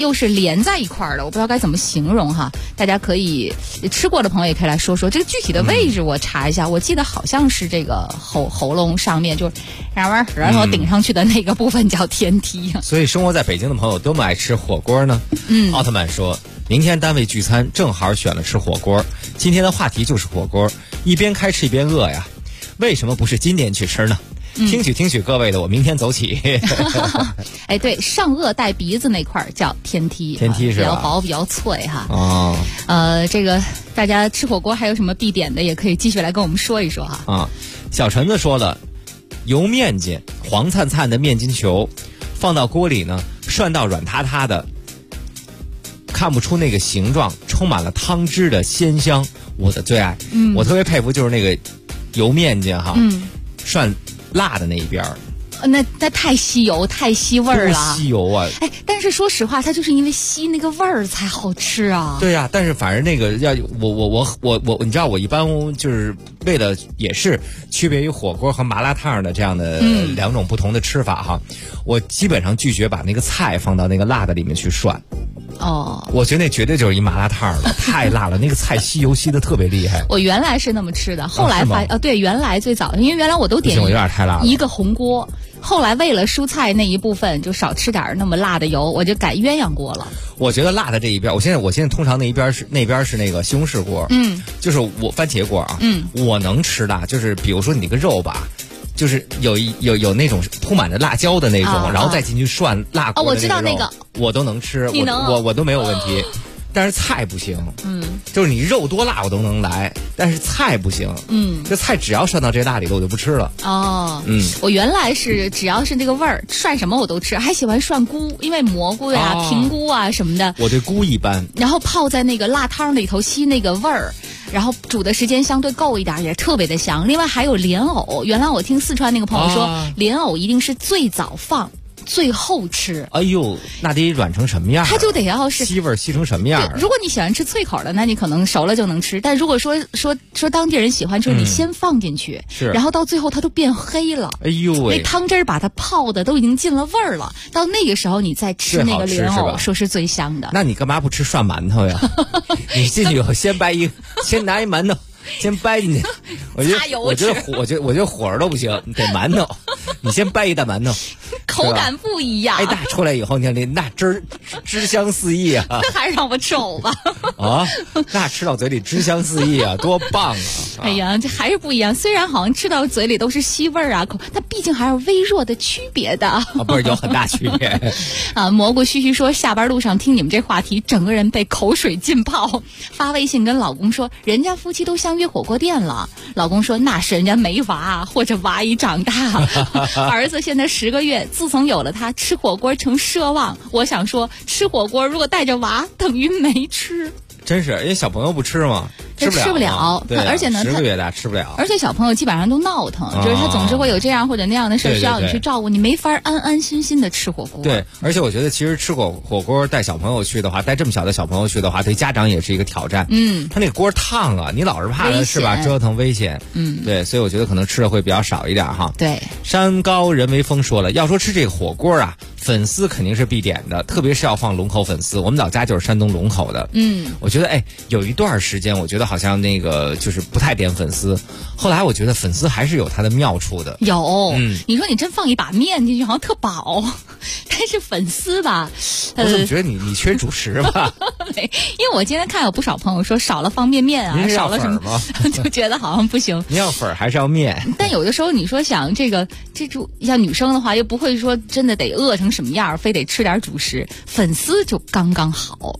又是连在一块儿的，我不知道该怎么形容哈。大家可以吃过的朋友也可以来说说这个具体的位置，我查一下，我记得好像是这个喉咙上面，就是上面舌头顶上去的那个部分叫天梯。 所以生活在北京的朋友多么爱吃火锅呢？奥特曼说，明天单位聚餐，正好选了吃火锅。今天的话题就是火锅，一边开吃一边饿呀。为什么不是今天去吃呢？听取各位的，我明天走起。 哎，对，上颚带鼻子那块叫天梯， 天梯是吧？ 比较薄，比较脆哈。 哦， 这个大家吃火锅还有什么必点的，也可以继续来跟我们说一说哈。 啊，小陈子说了，油面筋，黄灿灿的面筋球，放到锅里呢，涮到软塌塌的，看不出那个形状，充满了汤汁的鲜香，我的最爱。我特别佩服就是那个油面筋哈，涮辣的那一边儿， 那太吸油太吸味儿了， 吸油啊！ 哎，但是说实话，它就是因为吸那个味儿才好吃啊。 对呀，但是反正那个要我，你知道我一般就是为了也是区别于火锅和麻辣烫的这样的两种不同的吃法哈，我基本上拒绝把那个菜放到那个辣的里面去涮。 哦， 我觉得那绝对就是一麻辣烫了，太辣了，那个菜吸油吸得特别厉害。 我原来是那么吃的，后来对，原来最早，因为原来我都点我有点太辣了， 一个红锅。后来为了蔬菜那一部分就少吃点那么辣的油，我就改鸳鸯锅了。 我觉得辣的这一边，我现在通常那边是那个西红柿锅，就是我番茄锅啊，我能吃辣，就是比如说你那个肉吧。就是有那种铺满着辣椒的那种，然后再进去涮辣锅的那个肉，我知道那个，我都能吃，我都没有问题。但是菜不行，就是你肉多辣我都能来，但是菜不行，这菜只要涮到这辣里头我就不吃了。哦， 我原来是只要是这个味儿，涮什么我都吃，还喜欢涮菇，因为蘑菇呀、平菇啊什么的， 我对菇一般。 然后泡在那个辣汤里头吸那个味儿。然后煮的时间相对够一点，也特别的香。另外还有莲藕，原来我听四川那个朋友说，莲藕一定是最早放，最后吃。 哎呦，那得软成什么样？ 它就得要是吸味吸成什么样？ 如果你喜欢吃脆口的，那你可能熟了就能吃。但如果说当地人喜欢吃，你先放进去，然后到最后它都变黑了。 哎呦喂， 那汤汁把它泡的都已经进了味儿了。到那个时候你再吃那个莲藕，说是最香的。 那你干嘛不吃涮馒头呀？你进去以后先拿一馒头。先掰进去，我觉得火儿都不行，你得馒头，你先掰一大馒头， 口感不一样。 哎，那出来以后，你看那汁香四溢啊！ 还让我吃藕吧？ 啊，那吃到嘴里汁香四溢啊，多棒啊！ 哎呀，这还是不一样。虽然好像吃到嘴里都是吸味儿啊，但毕竟还有微弱的区别的。啊， 不是有很大区别啊！蘑菇嘘嘘说，下班路上听你们这话题，整个人被口水浸泡。发微信跟老公说，人家夫妻都相约火锅店了。老公说，那是人家没娃，或者娃已长大。儿子现在10个月，自从有了他，吃火锅成奢望。我想说，吃火锅如果带着娃，等于没吃。 真是，因为小朋友不吃嘛，吃不了。对， 而且呢 ，10个月大吃不了。 而且小朋友基本上都闹腾，就是他总是会有这样或者那样的事需要你去照顾，你没法安安心心的吃火锅。 对，而且我觉得其实吃火锅带小朋友去的话，带这么小的小朋友去的话，对家长也是一个挑战。他那个锅烫啊，你老是怕它是吧？折腾危险。对，所以我觉得可能吃的会比较少一点哈。 对， 山高人为峰说了，要说吃这个火锅啊，粉丝肯定是必点的，特别是要放龙口粉丝。我们老家就是山东龙口的。我觉得有一段时间，我觉得好像那个就是不太点粉丝，后来我觉得粉丝还是有它的妙处的。 有，你说你真放一把面进去，好像特饱，但是粉丝吧， 我怎么觉得你缺主食吧？ 因为我今天看有不少朋友说少了方便面啊，少了什么，就觉得好像不行。 你要粉还是要面？ 但有的时候你说想这种像女生的话，又不会说真的得饿成什么样，非得吃点主食，粉丝就刚刚好。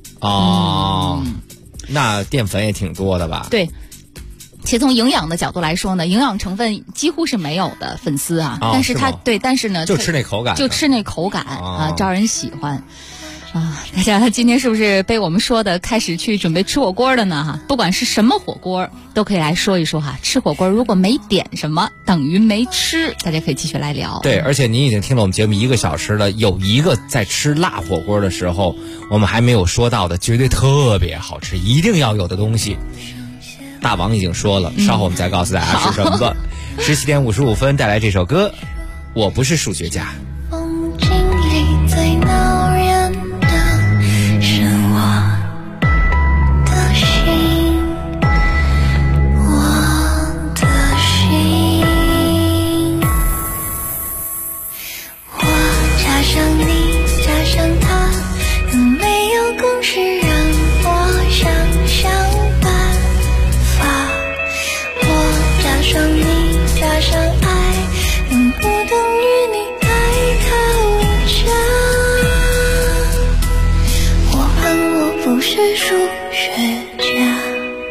那淀粉也挺多的吧？ 对，其实从营养的角度来说呢，营养成分几乎是没有的粉丝啊，但是它对，但是呢， 就吃那口感， 啊，招人喜欢。啊，大家今天是不是被我们说的开始去准备吃火锅的呢？哈，不管是什么火锅，都可以来说一说哈。吃火锅如果没点什么，等于没吃。大家可以继续来聊。 对，而且您已经听了我们节目1个小时了，有一个在吃辣火锅的时候，我们还没有说到的，绝对特别好吃，一定要有的东西。大王已经说了，稍后我们再告诉大家是什么吧。17点55分带来这首歌，我不是数学家。 风景里最恼人的加上你，加上他，有没有公式让我想想办法？我加上你，加上爱，等不等于你爱靠着我，恨我不是数学家。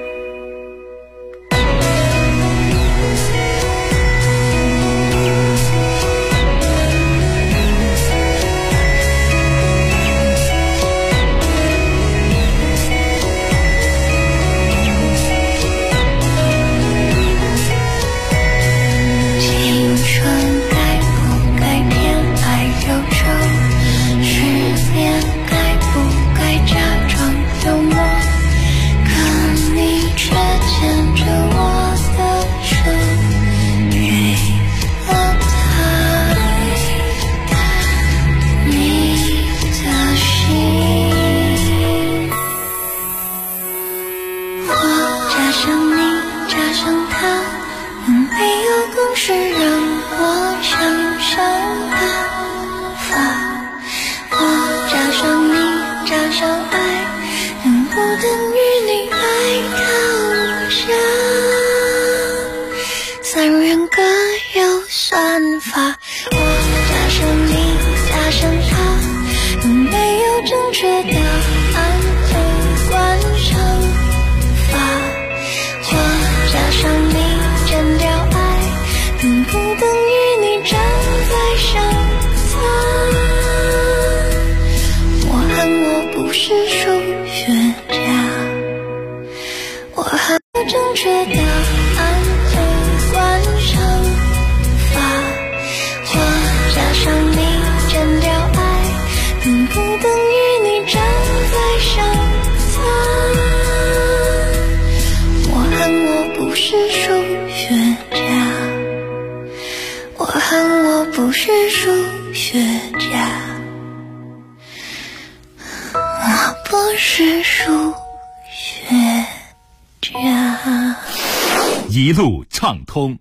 一路畅通。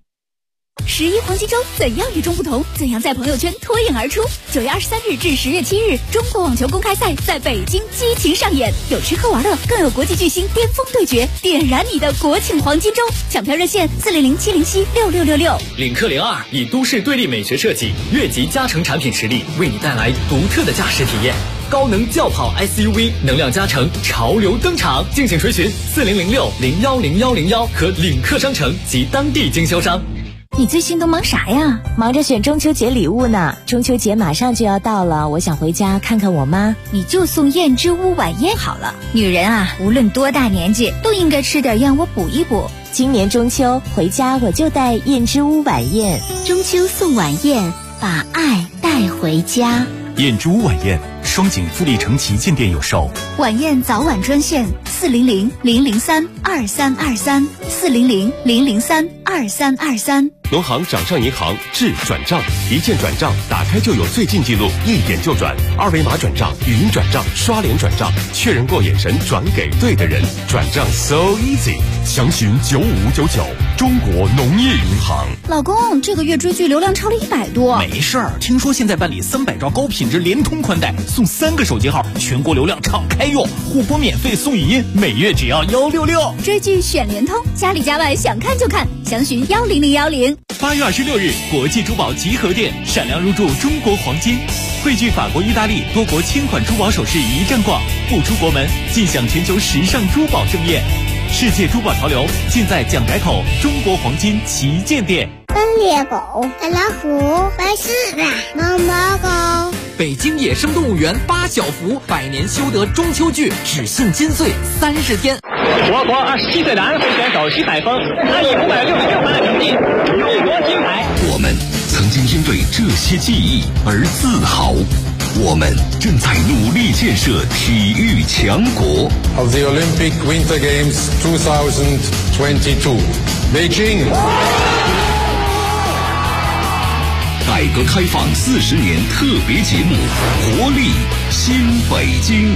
11黄金周怎样与众不同？怎样在朋友圈脱颖而出？9月23日至10月7日，中国网球公开赛在北京激情上演，有吃喝玩乐，更有国际巨星巅峰对决，点燃你的国庆黄金周！抢票热线400-707-6666。 领克02以都市对立美学设计，越级加成产品实力，为你带来独特的驾驶体验。高能轿跑 SUV 能量加成潮流登场，敬请垂询4006-010101和领克商城及当地经销商。 你最近都忙啥呀？ 忙着选中秋节礼物呢。中秋节马上就要到了，我想回家看看我妈。 你就送燕之屋晚宴好了。女人啊，无论多大年纪，都应该吃点燕窝补一补。 今年中秋回家我就带燕之屋晚宴。 中秋送晚宴，把爱带回家。 燕之屋晚宴，双井富力城旗舰店有售。 晚宴早晚专线400-003-2323 400-003-2323。 农行掌上银行智转账，一键转账，打开就有最近记录，一点就转，二维码转账、语音转账、刷脸转账，确认过眼神转给对的人，转账 so easy。详询9599，中国农业银行。 老公，这个月追剧流量超了100多。 没事儿，听说现在办理300兆高品质联通宽带，送3个手机号，全国流量敞开用，互播免费送语音，每月只要166。 追剧选联通，家里家外想看就看，详询10010。 8月26日，国际珠宝集合店闪亮入驻中国黄金，汇聚法国、意大利多国千款珠宝首饰一站逛，不出国门尽享全球时尚珠宝盛宴。世界珠宝潮流尽在蒋改口中国黄金旗舰店。 猎狗、大老虎、白狮子、猫猫狗。 北京野生动物园8小福百年修得中秋剧，只信金穗30天。 我国27岁的安徽选手徐海峰，他以566分的成绩入国金牌。 我们曾经因为这些记忆而自豪，我们正在努力建设体育强国。 Of the Olympic Winter Games 2022, Beijing。 改革开放40年特别节目，活力新北京。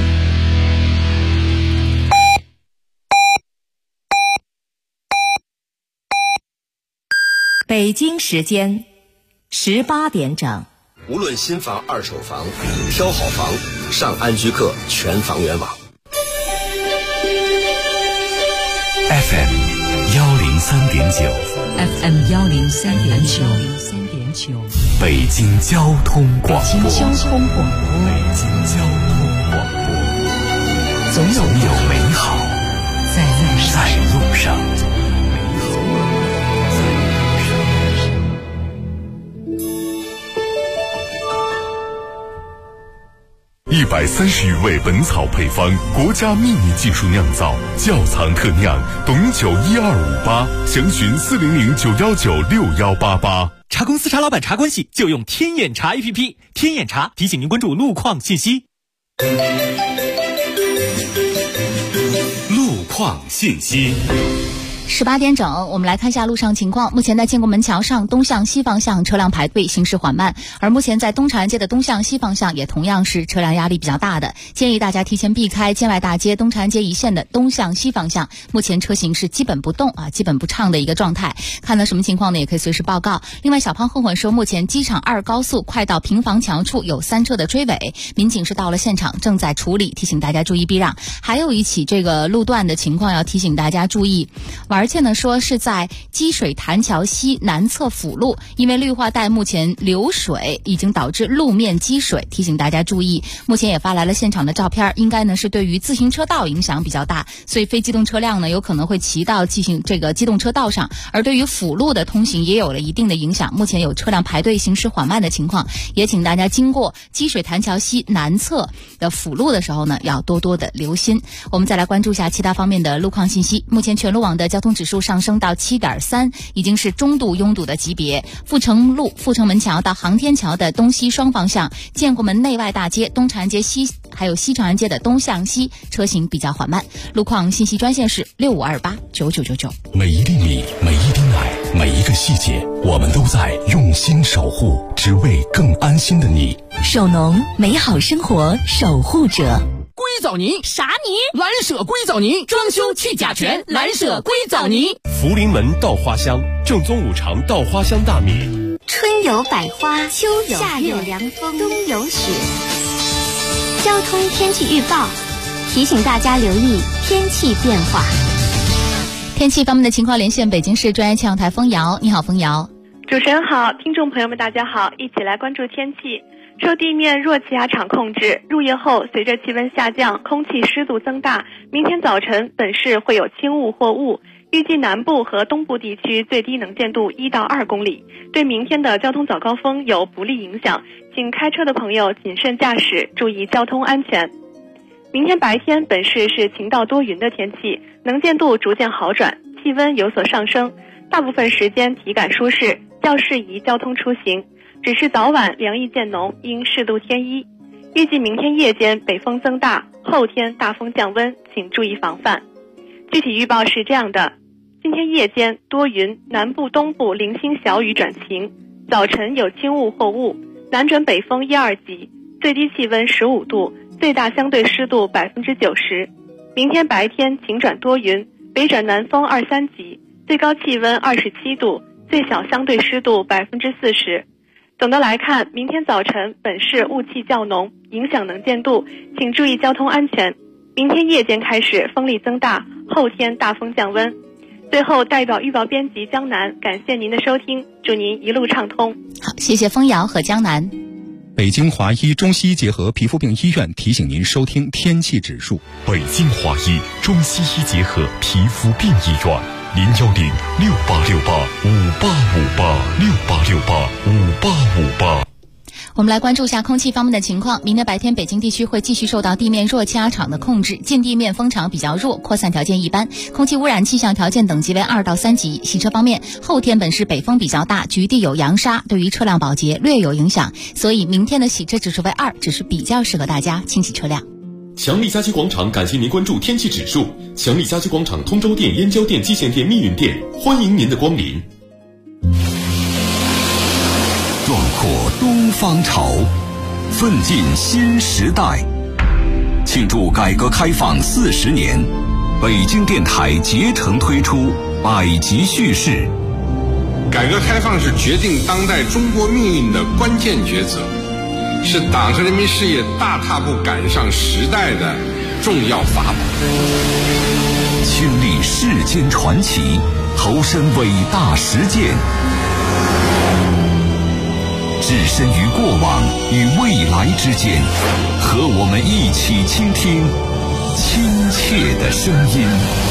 北京时间18点整。 无论新房、二手房，挑好房，上安居客全房源网。 FM 103.9 103.9 北京交通广播。总有美好在路上。130余味本草配方，国家秘密技术酿造，窖藏特酿，董酒12588，详询40091961188。 茶公司茶老板茶关系就用天眼茶 APP， 天眼茶提醒您关注路况信息。路况信息。 18点整，我们来看一下路上情况。目前在建国门桥上东向西方向车辆排队，行驶缓慢。而目前在东长安街的东向西方向也同样是车辆压力比较大的，建议大家提前避开建外大街、东长安街一线的东向西方向。目前车型是基本不动基本不畅的一个状态。看到什么情况呢，也可以随时报告。另外，小胖混混说，目前机场2高速快到平房桥处有3车的追尾，民警是到了现场，正在处理，提醒大家注意避让。还有一起这个路段的情况要提醒大家注意。而且呢，说是在积水潭桥西南侧辅路，因为绿化带目前流水已经导致路面积水，提醒大家注意。目前也发来了现场的照片，应该呢是对于自行车道影响比较大，所以非机动车辆呢有可能会骑到机动车道上，而对于辅路的通行也有了一定的影响。目前有车辆排队行驶缓慢的情况，也请大家经过积水潭桥西南侧的辅路的时候呢，要多多的留心。我们再来关注一下其他方面的路况信息。目前全路网的交通指数上升到7.3，已经是中度拥堵的级别。阜成路阜成门桥到航天桥的东西双方向，建国门内外大街、东长安街西还有西长安街的东向西车行比较缓慢。路况信息专线是65289999。 每一粒米，每一滴奶，每一个细节，我们都在用心守护，只为更安心的你。 首农，美好生活守护者。 硅藻泥啥泥？蓝舍硅藻泥，装修去甲醛，蓝舍硅藻泥。 福临门稻花香，正宗五常稻花香大米。 春有百花，秋有夏有凉风，冬有雪。交通天气预报提醒大家留意天气变化。 天气方面的情况，连线北京市专业气象台枫瑶。你好，枫瑶。 主持人好，听众朋友们大家好，一起来关注天气。受地面弱气压场控制，入夜后随着气温下降，空气湿度增大，明天早晨本市会有轻雾或雾，预计南部和东部地区最低能见度1到2公里，对明天的交通早高峰有不利影响，请开车的朋友谨慎驾驶，注意交通安全。明天白天本市是晴到多云的天气，能见度逐渐好转，气温有所上升，大部分时间体感舒适，较适宜交通出行。只是早晚凉意渐浓，应适度添衣。预计明天夜间北风增大，后天大风降温，请注意防范。具体预报是这样的：今天夜间多云，南部东部零星小雨转晴，早晨有轻雾或雾，南转北风1、2级，最低气温15度，最大相对湿度90%。明天白天晴转多云，北转南风2、3级，最高气温27度，最小相对湿度40%。总的来看，明天早晨本市雾气较浓，影响能见度，请注意交通安全。明天夜间开始风力增大，后天大风降温。最后，代表预报编辑江南感谢您的收听，祝您一路畅通。 好，谢谢枫瑶和江南。 北京华医中西医结合皮肤病医院提醒您收听天气指数。 北京华医中西医结合皮肤病医院，010-6868-5858，6868-5858。 我们来关注一下空气方面的情况。明天白天北京地区会继续受到地面弱气压场的控制，近地面风场比较弱，扩散条件一般，空气污染气象条件等级为2到3级。洗车方面，后天本市北风比较大，局地有扬沙，对于车辆保洁略有影响，所以明天的洗车指数为2，只是比较适合大家清洗车辆。 强力家居广场感谢您关注天气指数。强力家居广场通州店、燕郊店、蓟县店、密云店，欢迎您的光临。 壮阔东方潮，奋进新时代。庆祝改革开放40年，北京电台竭诚推出百集叙事， 改革开放是决定当代中国命运的关键抉择，是党和人民事业大踏步赶上时代的重要法宝。 亲历世间传奇，投身伟大实践，置身于过往与未来之间，和我们一起倾听亲切的声音。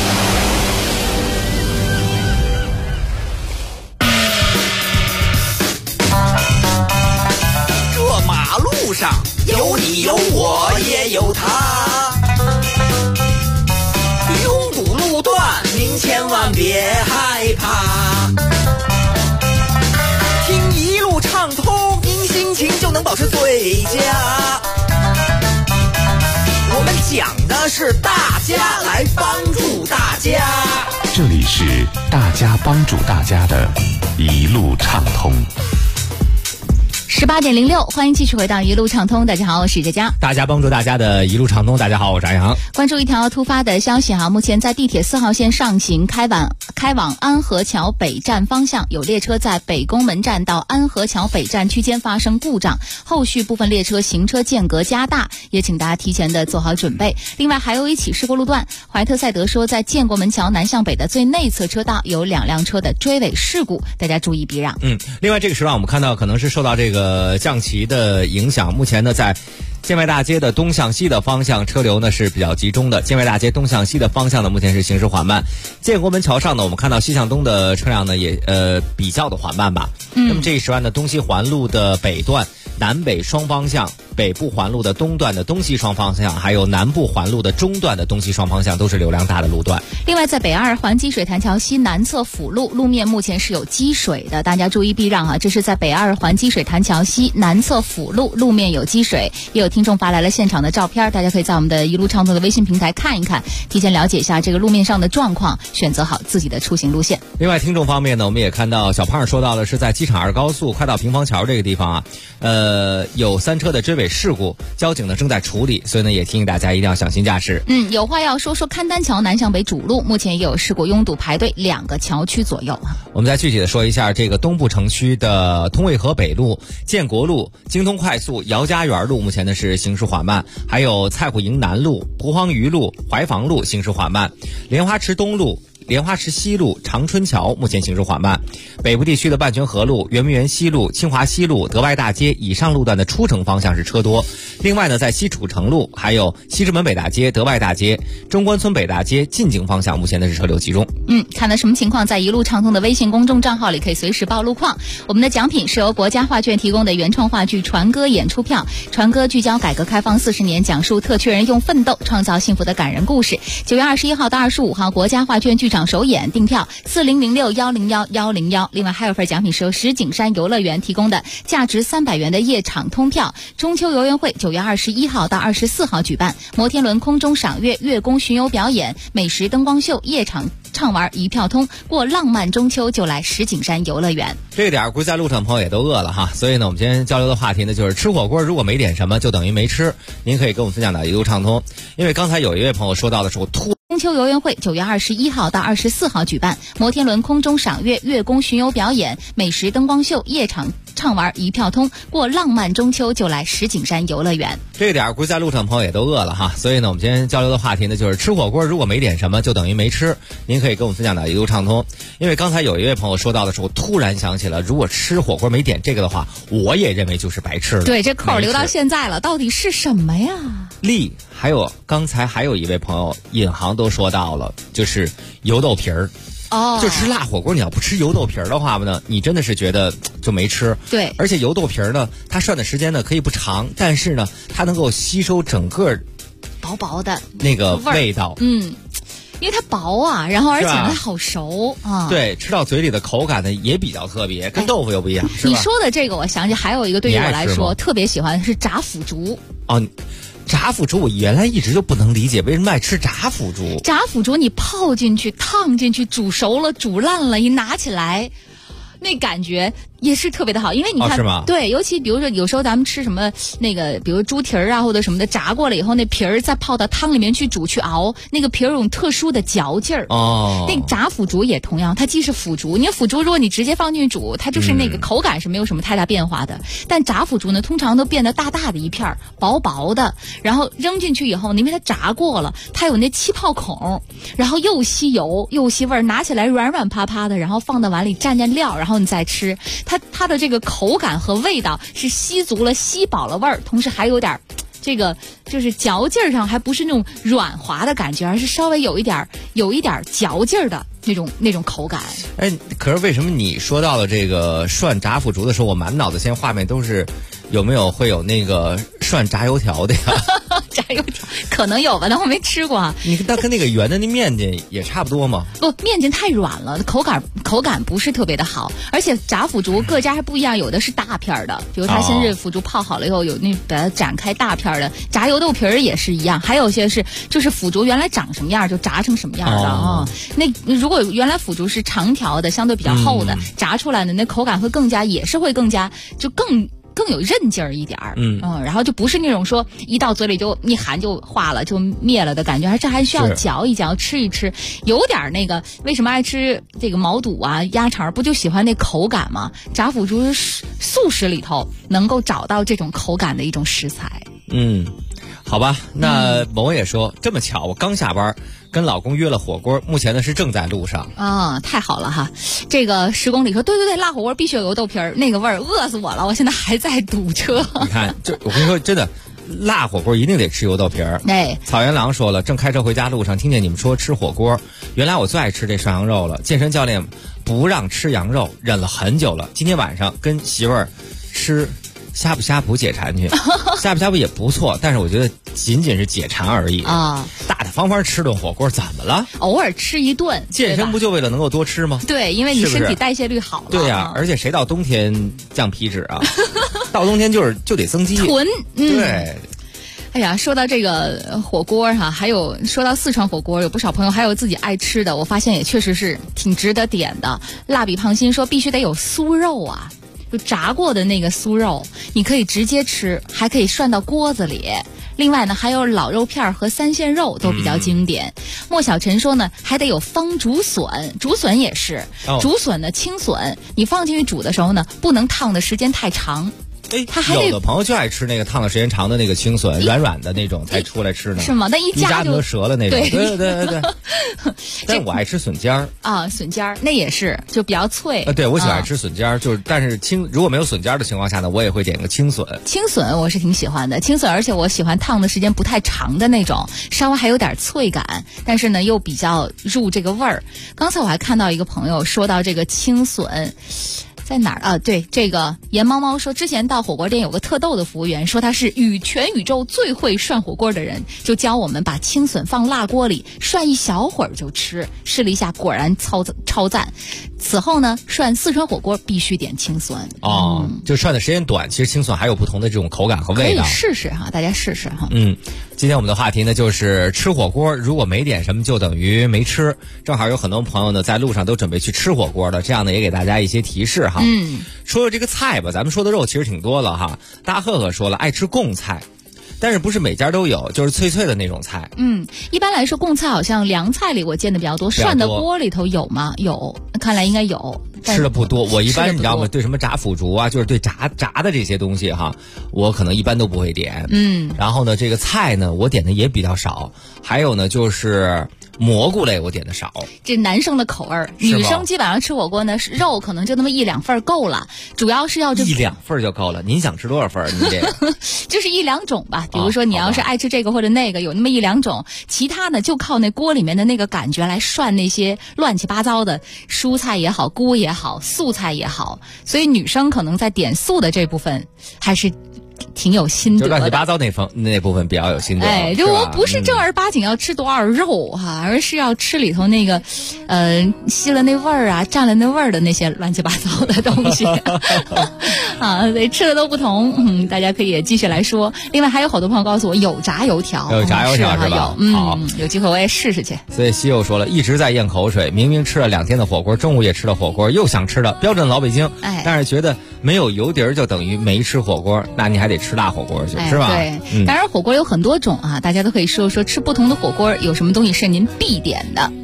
这马路上有你有我也有他，拥堵路段您千万别害怕，听一路畅通，您心情就能保持最佳。我们讲的是大家来帮助大家， 这里是大家帮助大家的一路畅通。 18.06，欢迎继续回到一路畅通。大家好，我是佳佳。 大家帮助大家的一路畅通。大家好，我是安阳。 关注一条突发的消息哈，目前在地铁4号线上行开往安河桥北站方向，有列车在北宫门站到安河桥北站区间发生故障，后续部分列车行车间隔加大，也请大家提前的做好准备。另外还有一起事故路段，怀特赛德说在建国门桥南向北的最内侧车道有2辆车的追尾事故，大家注意避让。 另外这个时段我们看到可能是受到这个降旗的影响，目前呢在建外大街的东向西的方向车流呢是比较集中的，建外大街东向西的方向呢目前是行驶缓慢。建国门桥上呢我们看到西向东的车辆呢也比较的缓慢吧。那么这一时段的东西环路的北段南北双方向，北部环路的东段的东西双方向，还有南部环路的中段的东西双方向都是流量大的路段。 另外在北2环积水潭桥西南侧辅路路面目前是有积水的，大家注意避让哈。这是在北2环积水潭桥西南侧辅路路面有积水，也有听众发来了现场的照片，大家可以在我们的一路畅通的微信平台看一看，提前了解一下这个路面上的状况，选择好自己的出行路线。 另外听众方面呢，我们也看到小胖说到的是在机场2高速快到平房桥这个地方啊，有3车的追尾事故，交警呢正在处理，所以呢也提醒大家一定要小心驾驶。 有话要说勘丹桥南向北主路目前也有事故拥堵排队2个桥区左右。 我们再具体的说一下这个东部城区的通渭河北路、建国路、京通快速、姚家园路目前呢是行驶缓慢，还有蔡虎营南路、蒲黄榆路、怀房路行驶缓慢，莲花池东路、莲花池西路、长春桥目前行驶缓慢，北部地区的万泉河路、圆明园西路、清华西路、德外大街以上路段的出城方向是车多。另外呢，在西楚城路、还有西直门北大街、德外大街、中关村北大街进京方向目前呢是车流集中。 看到什么情况，在一路畅通的微信公众账号里可以随时报路况。我们的奖品是由国家画卷提供的原创话剧《船歌》演出票。船歌聚焦改革开放40年，讲述特区人用奋斗创造幸福的感人故事。9月21号到25号，国家画卷剧场首演，订票4006101101。另外还有份奖品是由石景山游乐园提供的价值300元的夜场通票。中秋游园会9月21号到24号举办，摩天轮空中赏月、月宫巡游表演、美食灯光秀、夜场畅玩一票通，过浪漫中秋就来石景山游乐园。 这个点估计在路上朋友也都饿了哈，所以呢我们今天交流的话题呢就是吃火锅如果没点什么就等于没吃，您可以跟我们分享到一路畅通。因为刚才有一位朋友说到的是我中秋游园会9月21号到24号举办，摩天轮空中赏月、月宫巡游表演、美食灯光秀、夜场畅玩一票通，过浪漫中秋就来石景山游乐园。 这个点估计在路上朋友也都饿了哈，所以呢我们今天交流的话题呢就是吃火锅如果没点什么就等于没吃，您可以跟我们分享到一路畅通。因为刚才有一位朋友说到的时候，我突然想起了，如果吃火锅没点这个的话，我也认为就是白吃了。 对，这扣留到现在了，到底是什么呀？ 还有刚才还有一位朋友引航都说到了，就是油豆皮儿。就吃辣火锅，你要不吃油豆皮儿的话呢，你真的是觉得就没吃。 对， 而且油豆皮儿呢，它涮的时间呢可以不长，但是呢，它能够吸收整个薄薄的那个味道。 因为它薄啊，然后而且它好熟啊。 对，吃到嘴里的口感呢也比较特别，跟豆腐又不一样，是吧？ 你说的这个，我想起还有一个对于我来说特别喜欢的是炸腐竹。 炸腐竹我原来一直就不能理解为什么爱吃炸腐竹。 炸腐竹你泡进去、烫进去、煮熟了、煮烂了，一拿起来，那感觉也是特别的好，因为你看， 是吗？ 对，尤其比如说有时候咱们吃什么那个，比如猪蹄儿啊或者什么的，炸过了以后，那皮儿再泡到汤里面去煮去熬，那个皮儿有种特殊的嚼劲儿。 哦， 那个炸腐竹也同样，它既是腐竹，你腐竹如果你直接放进去煮，它就是那个口感是没有什么太大变化的。但炸腐竹呢，通常都变得大大的一片儿，薄薄的，然后扔进去以后，因为它炸过了，它有那气泡孔，然后又吸油又吸味儿，拿起来软软趴趴的，然后放到碗里蘸蘸料，然后你再吃，它的这个口感和味道是吸足了、吸饱了味儿，同时还有点这个就是嚼劲儿上还不是那种软滑的感觉，而是稍微有一点嚼劲儿的那种口感。 哎，可是为什么你说到了这个涮炸腐竹的时候，我满脑子现在画面都是有没有会有那个涮炸油条的呀？ 炸油条可能有吧，但我没吃过啊。 你那跟那个圆的那面筋也差不多吗？ 不，面筋太软了，口感不是特别的好。而且炸腐竹各家还不一样，有的是大片的，比如它先是腐竹泡好了以后，有那把它展开大片的。炸油豆皮儿也是一样，还有些是就是腐竹原来长什么样就炸成什么样的啊。那如果原来腐竹是长条的，相对比较厚的，炸出来的那口感会更加就更有韧劲儿一点儿，然后就不是那种说一到嘴里就一含就化了就灭了的感觉，这还需要嚼一嚼吃一吃，有点那个为什么爱吃这个毛肚啊鸭肠，不就喜欢那口感吗？炸腐竹是素食里头能够找到这种口感的一种食材。 好吧，那某也说这么巧，我刚下班跟老公约了火锅，目前呢是正在路上啊，太好了哈！这个10公里说对，辣火锅必须有油豆皮儿，那个味儿饿死我了，我现在还在堵车。 你看，我跟你说真的，辣火锅一定得吃油豆皮儿。 哎， 草原狼说了，正开车回家路上听见你们说吃火锅，原来我最爱吃这涮羊肉了。健身教练不让吃羊肉，忍了很久了，今天晚上跟媳妇儿吃呷哺呷哺解馋去，呷哺呷哺也不错，但是我觉得仅仅是解馋而已啊。大大方方吃顿火锅怎么了？ 偶尔吃一顿， 健身不就为了能够多吃吗？ 对，因为你身体代谢率好了。 对呀，而且谁到冬天降皮脂啊？到冬天就得增肌。 囤， 对。 哎呀，说到这个火锅哈，还有说到四川火锅，有不少朋友还有自己爱吃的，我发现也确实是挺值得点的。蜡笔胖心说必须得有酥肉啊。就炸过的那个酥肉，你可以直接吃，还可以涮到锅子里。另外呢，还有老肉片和三鲜肉都比较经典。莫小晨说呢，还得有方竹笋，竹笋也是。竹笋呢，青笋，你放进去煮的时候呢，不能烫的时间太长。 他还有的朋友就爱吃那个烫的时间长的那个青笋，软软的那种才出来吃呢。 是吗？那一夹就折了那种。对。但我爱吃笋尖儿啊，笋尖儿那也是就比较脆。 对，我喜欢吃笋尖儿，但是如果没有笋尖儿的情况下呢，我也会点个青笋。 青笋我是挺喜欢的，青笋而且我喜欢烫的时间不太长的那种，稍微还有点脆感，但是呢又比较入这个味儿。刚才我还看到一个朋友说到这个青笋。在哪儿啊？对，这个盐猫猫说，之前到火锅店有个特逗的服务员，说他是全宇宙最会涮火锅的人，就教我们把青笋放辣锅里涮一小会儿就吃，试了一下，果然超赞。此后呢，涮四川火锅必须点青笋哦，就涮的时间短，其实青笋还有不同的这种口感和味道， 可以试试哈，大家试试哈。 今天我们的话题呢就是吃火锅，如果没点什么就等于没吃。正好有很多朋友呢在路上都准备去吃火锅的，这样呢也给大家一些提示哈。说说这个菜吧，咱们说的肉其实挺多了哈。大赫赫说了爱吃贡菜，但是不是每家都有，就是脆脆的那种菜。 一般来说贡菜好像凉菜里我见的比较多，涮的锅里头有吗？有，看来应该有。 吃的不多，我一般你知道吗？对什么炸腐竹啊，就是对炸的这些东西哈，我可能一般都不会点。然后呢，这个菜呢，我点的也比较少。还有呢，就是蘑菇类我点的少。 这男生的口味，女生基本上吃火锅呢，肉可能就那么1-2份够了，主要是要 1-2份就够了。您想吃多少份？您这个就是1-2种吧。比如说你要是爱吃这个或者那个，有那么1-2种，其他呢就靠那锅里面的那个感觉来涮那些乱七八糟的蔬菜也好，菇也好，素菜也好。所以女生可能在点素的这部分还是挺有心得的， 就乱七八糟那部分比较有心得。 哎，就我不是正儿八经要吃多少肉哈，而是要吃里头那个吸了那味儿啊，蘸了那味儿的那些乱七八糟的东西啊，所以吃的都不同。大家可以继续来说。另外还有好多朋友告诉我有炸油条， 有炸油条是吧？ 好，有机会我也试试去。 所以西柚说了，一直在咽口水，明明吃了2天的火锅，中午也吃了火锅，又想吃了，标准老北京。但是觉得没有油碟就等于没吃火锅，那你还得吃大火锅去，是吧？ 对，当然火锅有很多种啊，大家都可以说说吃不同的火锅有什么东西是您必点的。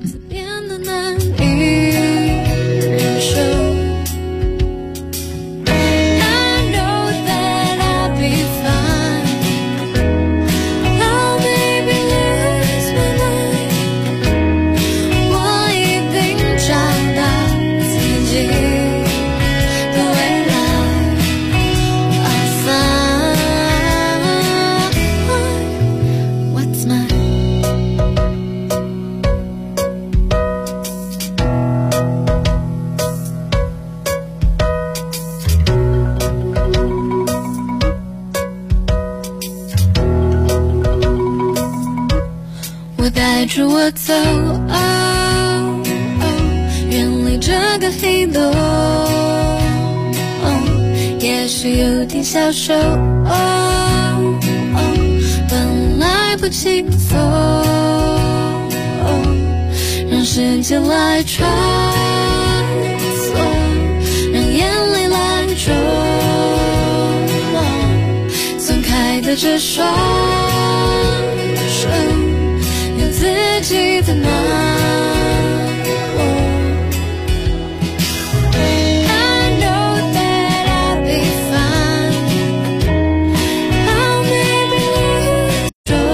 带着我走，远离这个黑洞，也许有点消瘦，本来不轻松，让时间来穿梭，让眼泪来冲，松开的这双手，自己的难过。I know that I'll be fine. I'll maybe lose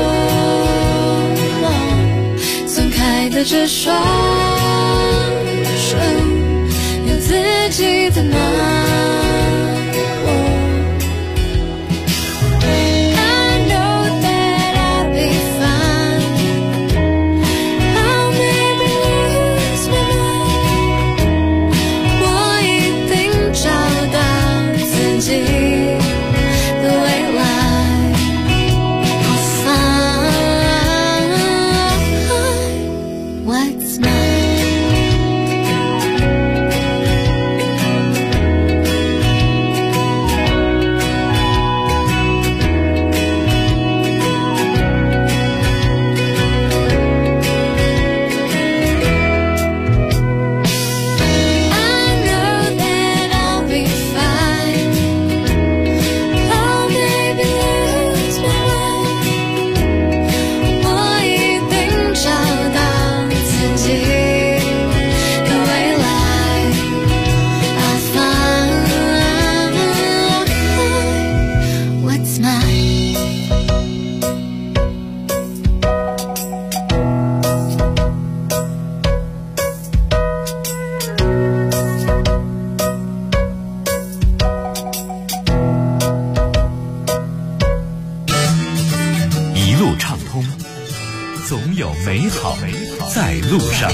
control. 松开的这双手，有自己的难过。 总有美好在路上。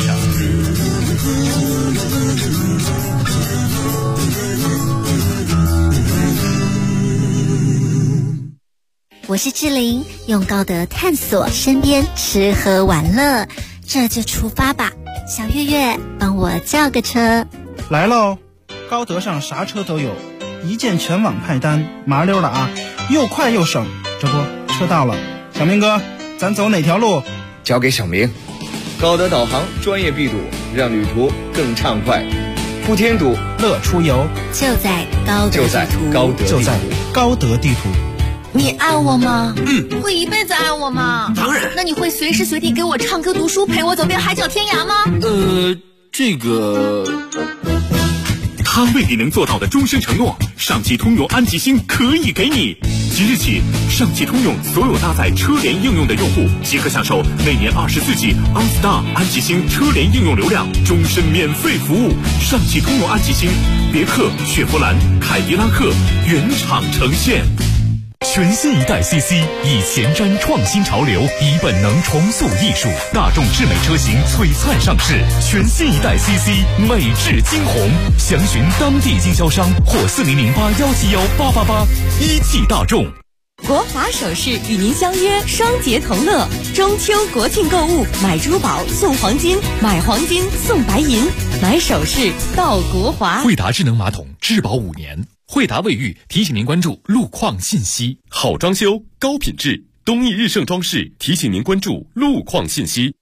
我是志玲，用高德探索身边吃喝玩乐，这就出发吧。小月月，帮我叫个车。 来喽，高德上啥车都有，一键全网派单，麻溜了啊，又快又省。这不，车到了，小明哥，咱走哪条路？ 交给小明。高德导航专业闭堵，让旅途更畅快，不添堵， 乐出游。 就在高德地图， 就在高德地图。 你爱我吗？会一辈子爱我吗？ 当然。 那你会随时随地给我唱歌读书，陪我走遍海角天涯吗？ 这个。 他未必能做到的终身承诺，上汽通用安吉星可以给你。即日起，上汽通用所有搭载车联应用的用户即可享受每年24G OnStar 安吉星车联应用流量，终身免费服务。上汽通用安吉星，别克、雪佛兰、凯迪拉克原厂呈现。 全新一代 CC 以前瞻创新潮流，以本能重塑艺术，大众智美车型璀璨上市。全新一代 CC 美至惊鸿，详询当地经销商或4008171888。一汽大众。 国华首饰与您相约双节同乐，中秋国庆购物，买珠宝送黄金，买黄金送白银，买首饰到国华。 惠达智能马桶质保5年。惠达卫浴提醒您关注路况信息。 好装修，高品质，东益日盛装饰提醒您关注路况信息。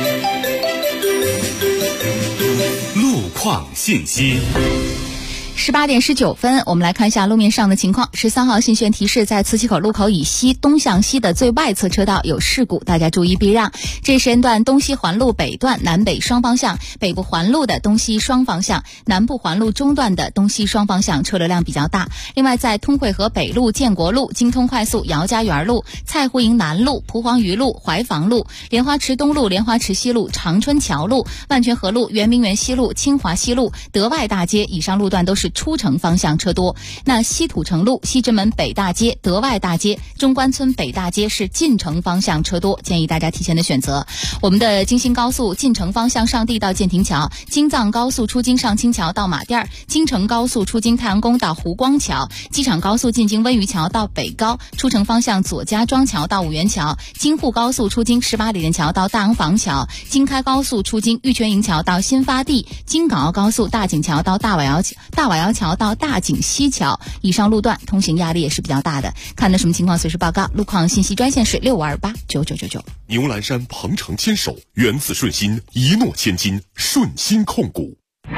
路况信息。 18点19分，我们来看一下路面上的情况。13号信炫提示，在磁器口路口以西东向西的最外侧车道有事故，大家注意避让。这时间段东西环路北段南北双方向，北部环路的东西双方向，南部环路中段的东西双方向车流量比较大。另外，在通惠河北路、建国路、京通快速、姚家园路、蔡湖营南路、蒲黄榆路、怀房路、莲花池东路、莲花池西路、长春桥路、万泉河路、圆明园西路、清华西路、德外大街以上路段都是出城方向车多。那西土城路、西直门北大街、德外大街、中关村北大街是进城方向车多，建议大家提前的选择。我们的京新高速进城方向上地到建亭桥，京藏高速出京上清桥到马甸，京承高速出京太阳宫到湖光桥，机场高速进京温榆桥到北高，出城方向左家庄桥到五元桥，京沪高速出京18里店桥到大洋房桥，京开高速出京玉泉营桥到新发地，京港澳高速大井桥到大瓦窑桥到大井西桥，以上路段通行压力也是比较大的。看到什么情况随时报告。路况信息专线是65289999。 牛栏山鹏程牵手，源自顺心，一诺千金，顺心控股。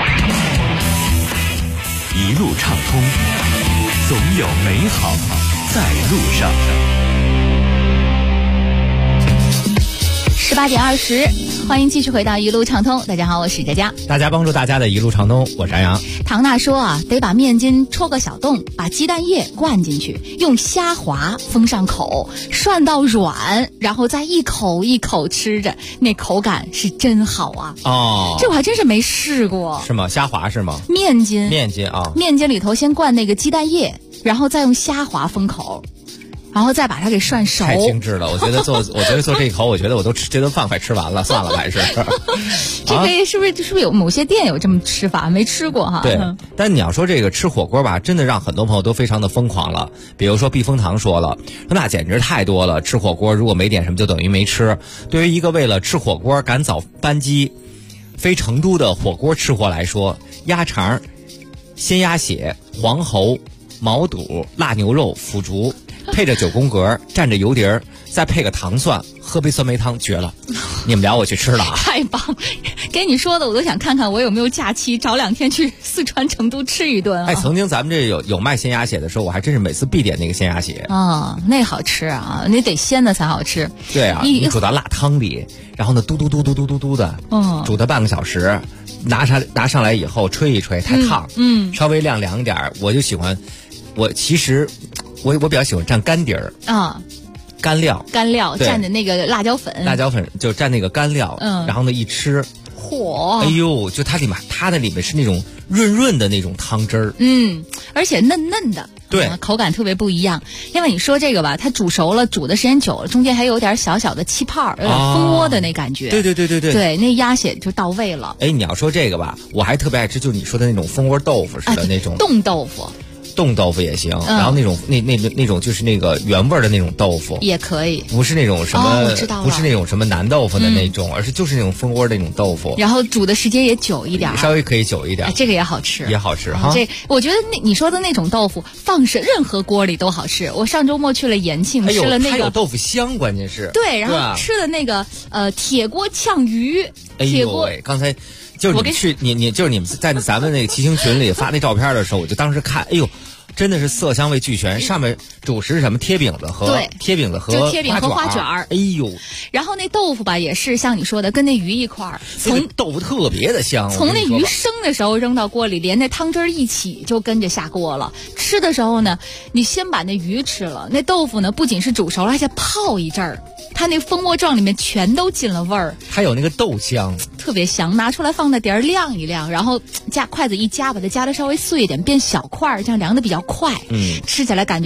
一路畅通，总有美好在路上。 18点20，欢迎继续回到一路畅通。大家好，我是佳佳。 大家帮助大家的一路畅通，我是安阳。 唐娜说啊，得把面筋戳个小洞，把鸡蛋液灌进去，用虾滑封上口，涮到软，然后再一口一口吃着，那口感是真好啊！ 哦， 这我还真是没试过。 是吗？虾滑是吗？ 面筋啊， 面筋里头先灌那个鸡蛋液，然后再用虾滑封口。然后再把它给涮熟， 太精致了。我觉得做这一口，我觉得我都这顿饭快吃完了，算了还是。 这个是不是有某些店有这么吃法？没吃过哈。 对，但你要说这个吃火锅吧，真的让很多朋友都非常的疯狂了。比如说避风塘说了，那简直太多了。吃火锅如果没点什么，就等于没吃。对于一个为了吃火锅赶早班机飞成都的火锅吃货来说，鸭肠、鲜鸭血、黄喉、毛肚、腊牛肉、腐竹。配着9宫格，蘸着油碟，再配个糖蒜，喝杯酸梅汤，绝了！你们聊我去吃了啊！ 太棒！给你说的我都想看看我有没有假期，找2天去四川成都吃一顿啊！ 哎，曾经咱们这有卖鲜鸭血的时候，我还真是每次必点那个鲜鸭血啊，那好吃啊，那得鲜的才好吃。 对啊，你煮到辣汤里，然后呢嘟嘟嘟嘟嘟嘟嘟的，煮它半个小时，拿上来以后吹一吹，太烫，稍微晾点，我就喜欢，其实我比较喜欢蘸干底儿啊，干料蘸的那个辣椒粉就蘸那个干料，然后呢一吃， 嚯， 哎呦，就它那里面是那种润的那种汤汁儿， 而且嫩的， 对， 口感特别不一样。因为你说这个吧，它煮熟了，煮的时间久了，中间还有点小小的气泡，有点蜂窝的那感觉。对，那鸭血就到位了。 哎，你要说这个吧，我还特别爱吃，就是你说的那种蜂窝豆腐似的那种冻豆腐。 冻豆腐也行，然后那种就是那个原味的那种豆腐也可以， 不是那种什么，不是那种什么南豆腐的那种，而是就是那种蜂窝的那种豆腐， 然后煮的时间也久一点， 稍微可以久一点， 这个也好吃， 也好吃哈。 这我觉得你说的那种豆腐放任何锅里都好吃。我上周末去了延庆，吃了那个它有豆腐香，关键是对，然后吃的那个铁锅炝鱼， 铁锅刚才。就是你去你就是你们在咱们那个骑行群里发那照片的时候，我就当时看，哎呦，真的是色香味俱全。上面主食是什么？贴饼子和花卷儿。 哎呦， 然后那豆腐吧也是像你说的，跟那鱼一块儿，从豆腐特别的香。 从那鱼生的时候扔到锅里，连那汤汁一起就跟着下锅了。吃的时候呢，你先把那鱼吃了，那豆腐呢不仅是煮熟了，而且泡一阵儿。它那蜂窝状里面全都进了味儿， 它有那个豆香， 特别香。拿出来放在碟儿晾一晾，然后筷子一夹，把它夹的稍微碎一点，变小块儿，这样凉的比较快。吃起来感觉真的特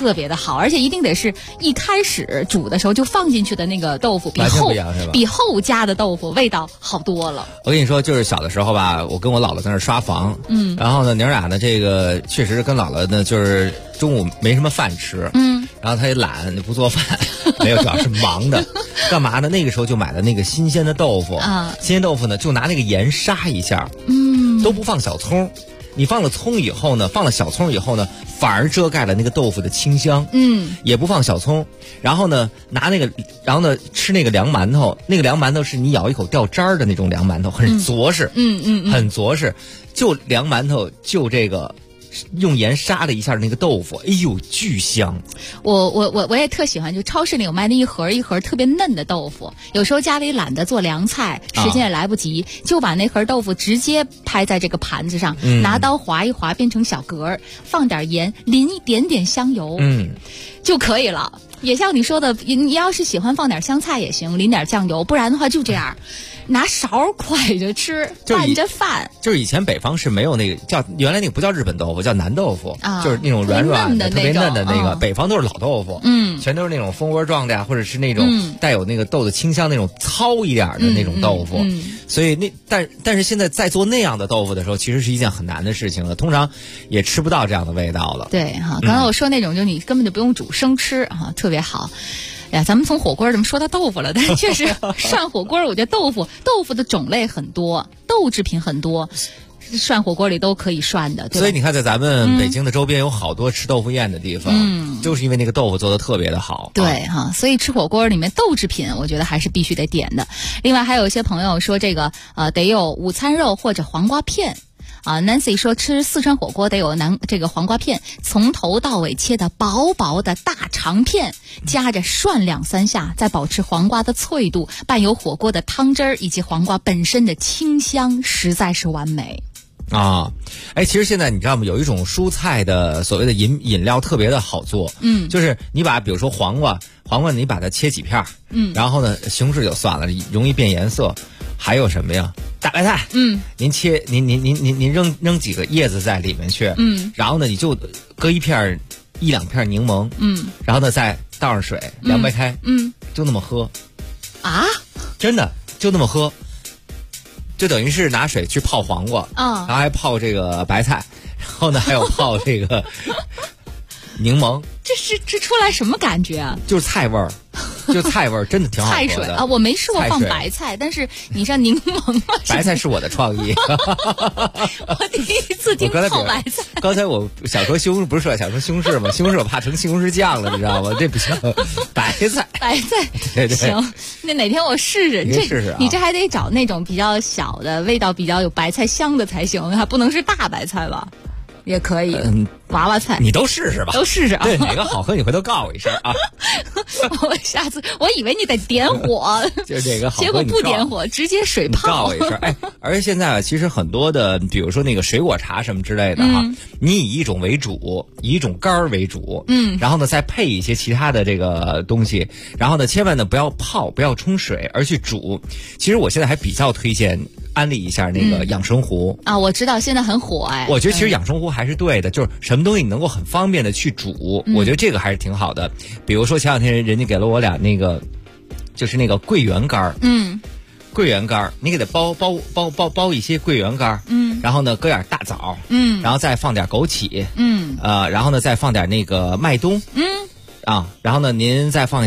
特别的好，而且一定得是一开始煮的时候就放进去的那个豆腐，比后加的豆腐味道好多了。 我跟你说，就是小的时候吧，我跟我姥姥在那儿刷房，然后呢，娘俩呢，这个确实跟姥姥呢，就是中午没什么饭吃，然后她也懒，不做饭，没有，主要是忙的，干嘛呢？那个时候就买了那个新鲜的豆腐，新鲜豆腐呢，就拿那个盐杀一下，都不放小葱。你放了葱以后呢，放了小葱以后呢，反而遮盖了那个豆腐的清香。也不放小葱，然后呢，然后呢吃那个凉馒头，那个凉馒头是你咬一口掉渣儿的那种凉馒头，很着实，很着实。就凉馒头，就这个。用盐杀了一下那个豆腐，哎呦，巨香！ 我也特喜欢，就超市里有卖那一盒一盒特别嫩的豆腐。有时候家里懒得做凉菜，时间也来不及，就把那盒豆腐直接拍在这个盘子上，拿刀划一划变成小格，放点盐，淋一点点香油，就可以了。也像你说的，你要是喜欢放点香菜也行，淋点酱油，不然的话就这样。拿勺蒯着吃，拌着饭。 就是以前北方是没有那个原来那个不叫日本豆腐，叫南豆腐，就是那种软软的、特别嫩的那个。北方都是老豆腐，全都是那种蜂窝状的呀，或者是那种带有那个豆子清香那种糙一点的那种豆腐。所以但是现在在做那样的豆腐的时候，其实是一件很难的事情了，通常也吃不到这样的味道了。 对哈，刚才我说那种，就你根本就不用煮，生吃哈，特别好。呀，咱们从火锅怎么说到豆腐了？但确实涮火锅，我觉得豆腐的种类很多，豆制品很多，涮火锅里都可以涮的。对吧？ 所以你看，在咱们北京的周边有好多吃豆腐宴的地方，就是因为那个豆腐做的特别的好。 对哈，所以吃火锅里面豆制品，我觉得还是必须得点的。另外还有一些朋友说，这个得有午餐肉或者黄瓜片。Nancy 说吃四川火锅得有这个黄瓜片，从头到尾切的薄薄的大长片，夹着涮2-3下，再保持黄瓜的脆度，伴有火锅的汤汁儿以及黄瓜本身的清香，实在是完美。 其实现在你知道吗？有一种蔬菜的所谓的饮料特别的好做，就是你比如说黄瓜你把它切几片，然后呢西红柿就算了，容易变颜色。还有什么呀？大白菜，您扔几个叶子在里面去，然后呢你就搁1-2片柠檬，然后呢再倒上水，凉白开，就那么喝，真的就那么喝，就等于是拿水去泡黄瓜，然后还泡这个白菜，然后呢还有泡这个柠檬， 这出来什么感觉啊？ 就是菜味儿。就菜味儿真的挺好喝的。 菜水啊，我没试过放白菜，但是你像柠檬嘛， 白菜是我的创意。 我第一次听泡白菜。 刚才我想说西红柿嘛，西红柿我怕成西红柿酱了，你知道吗？这不行，白菜。对， 行，那哪天我试试。 你试试啊！ 你这还得找那种比较小的，味道比较有白菜香的才行，还不能是大白菜吧？也可以，娃娃菜你都试试吧， 都试试啊。 对，哪个好喝你回头告我一声啊。 我下次我以为你得点火， 就这个好喝， 结果不点火，直接水泡。 告我一声，而且现在其实很多的，比如说那个水果茶什么之类的哈，你以一种为主，以一种干儿为主，然后呢再配一些其他的这个东西，然后呢千万呢不要泡，不要冲水，而去煮。其实我现在还比较推荐安利一下那个养生壶我知道现在很火我觉得其实养生壶还是对的，就是什么东西你能够很方便的去煮，我觉得这个还是挺好的。比如说前两天人家给了我俩那个，就是那个桂圆干桂圆干你给它包一些桂圆干然后呢搁点大枣然后再放点枸杞然后呢再放点那个麦冬然后呢您再放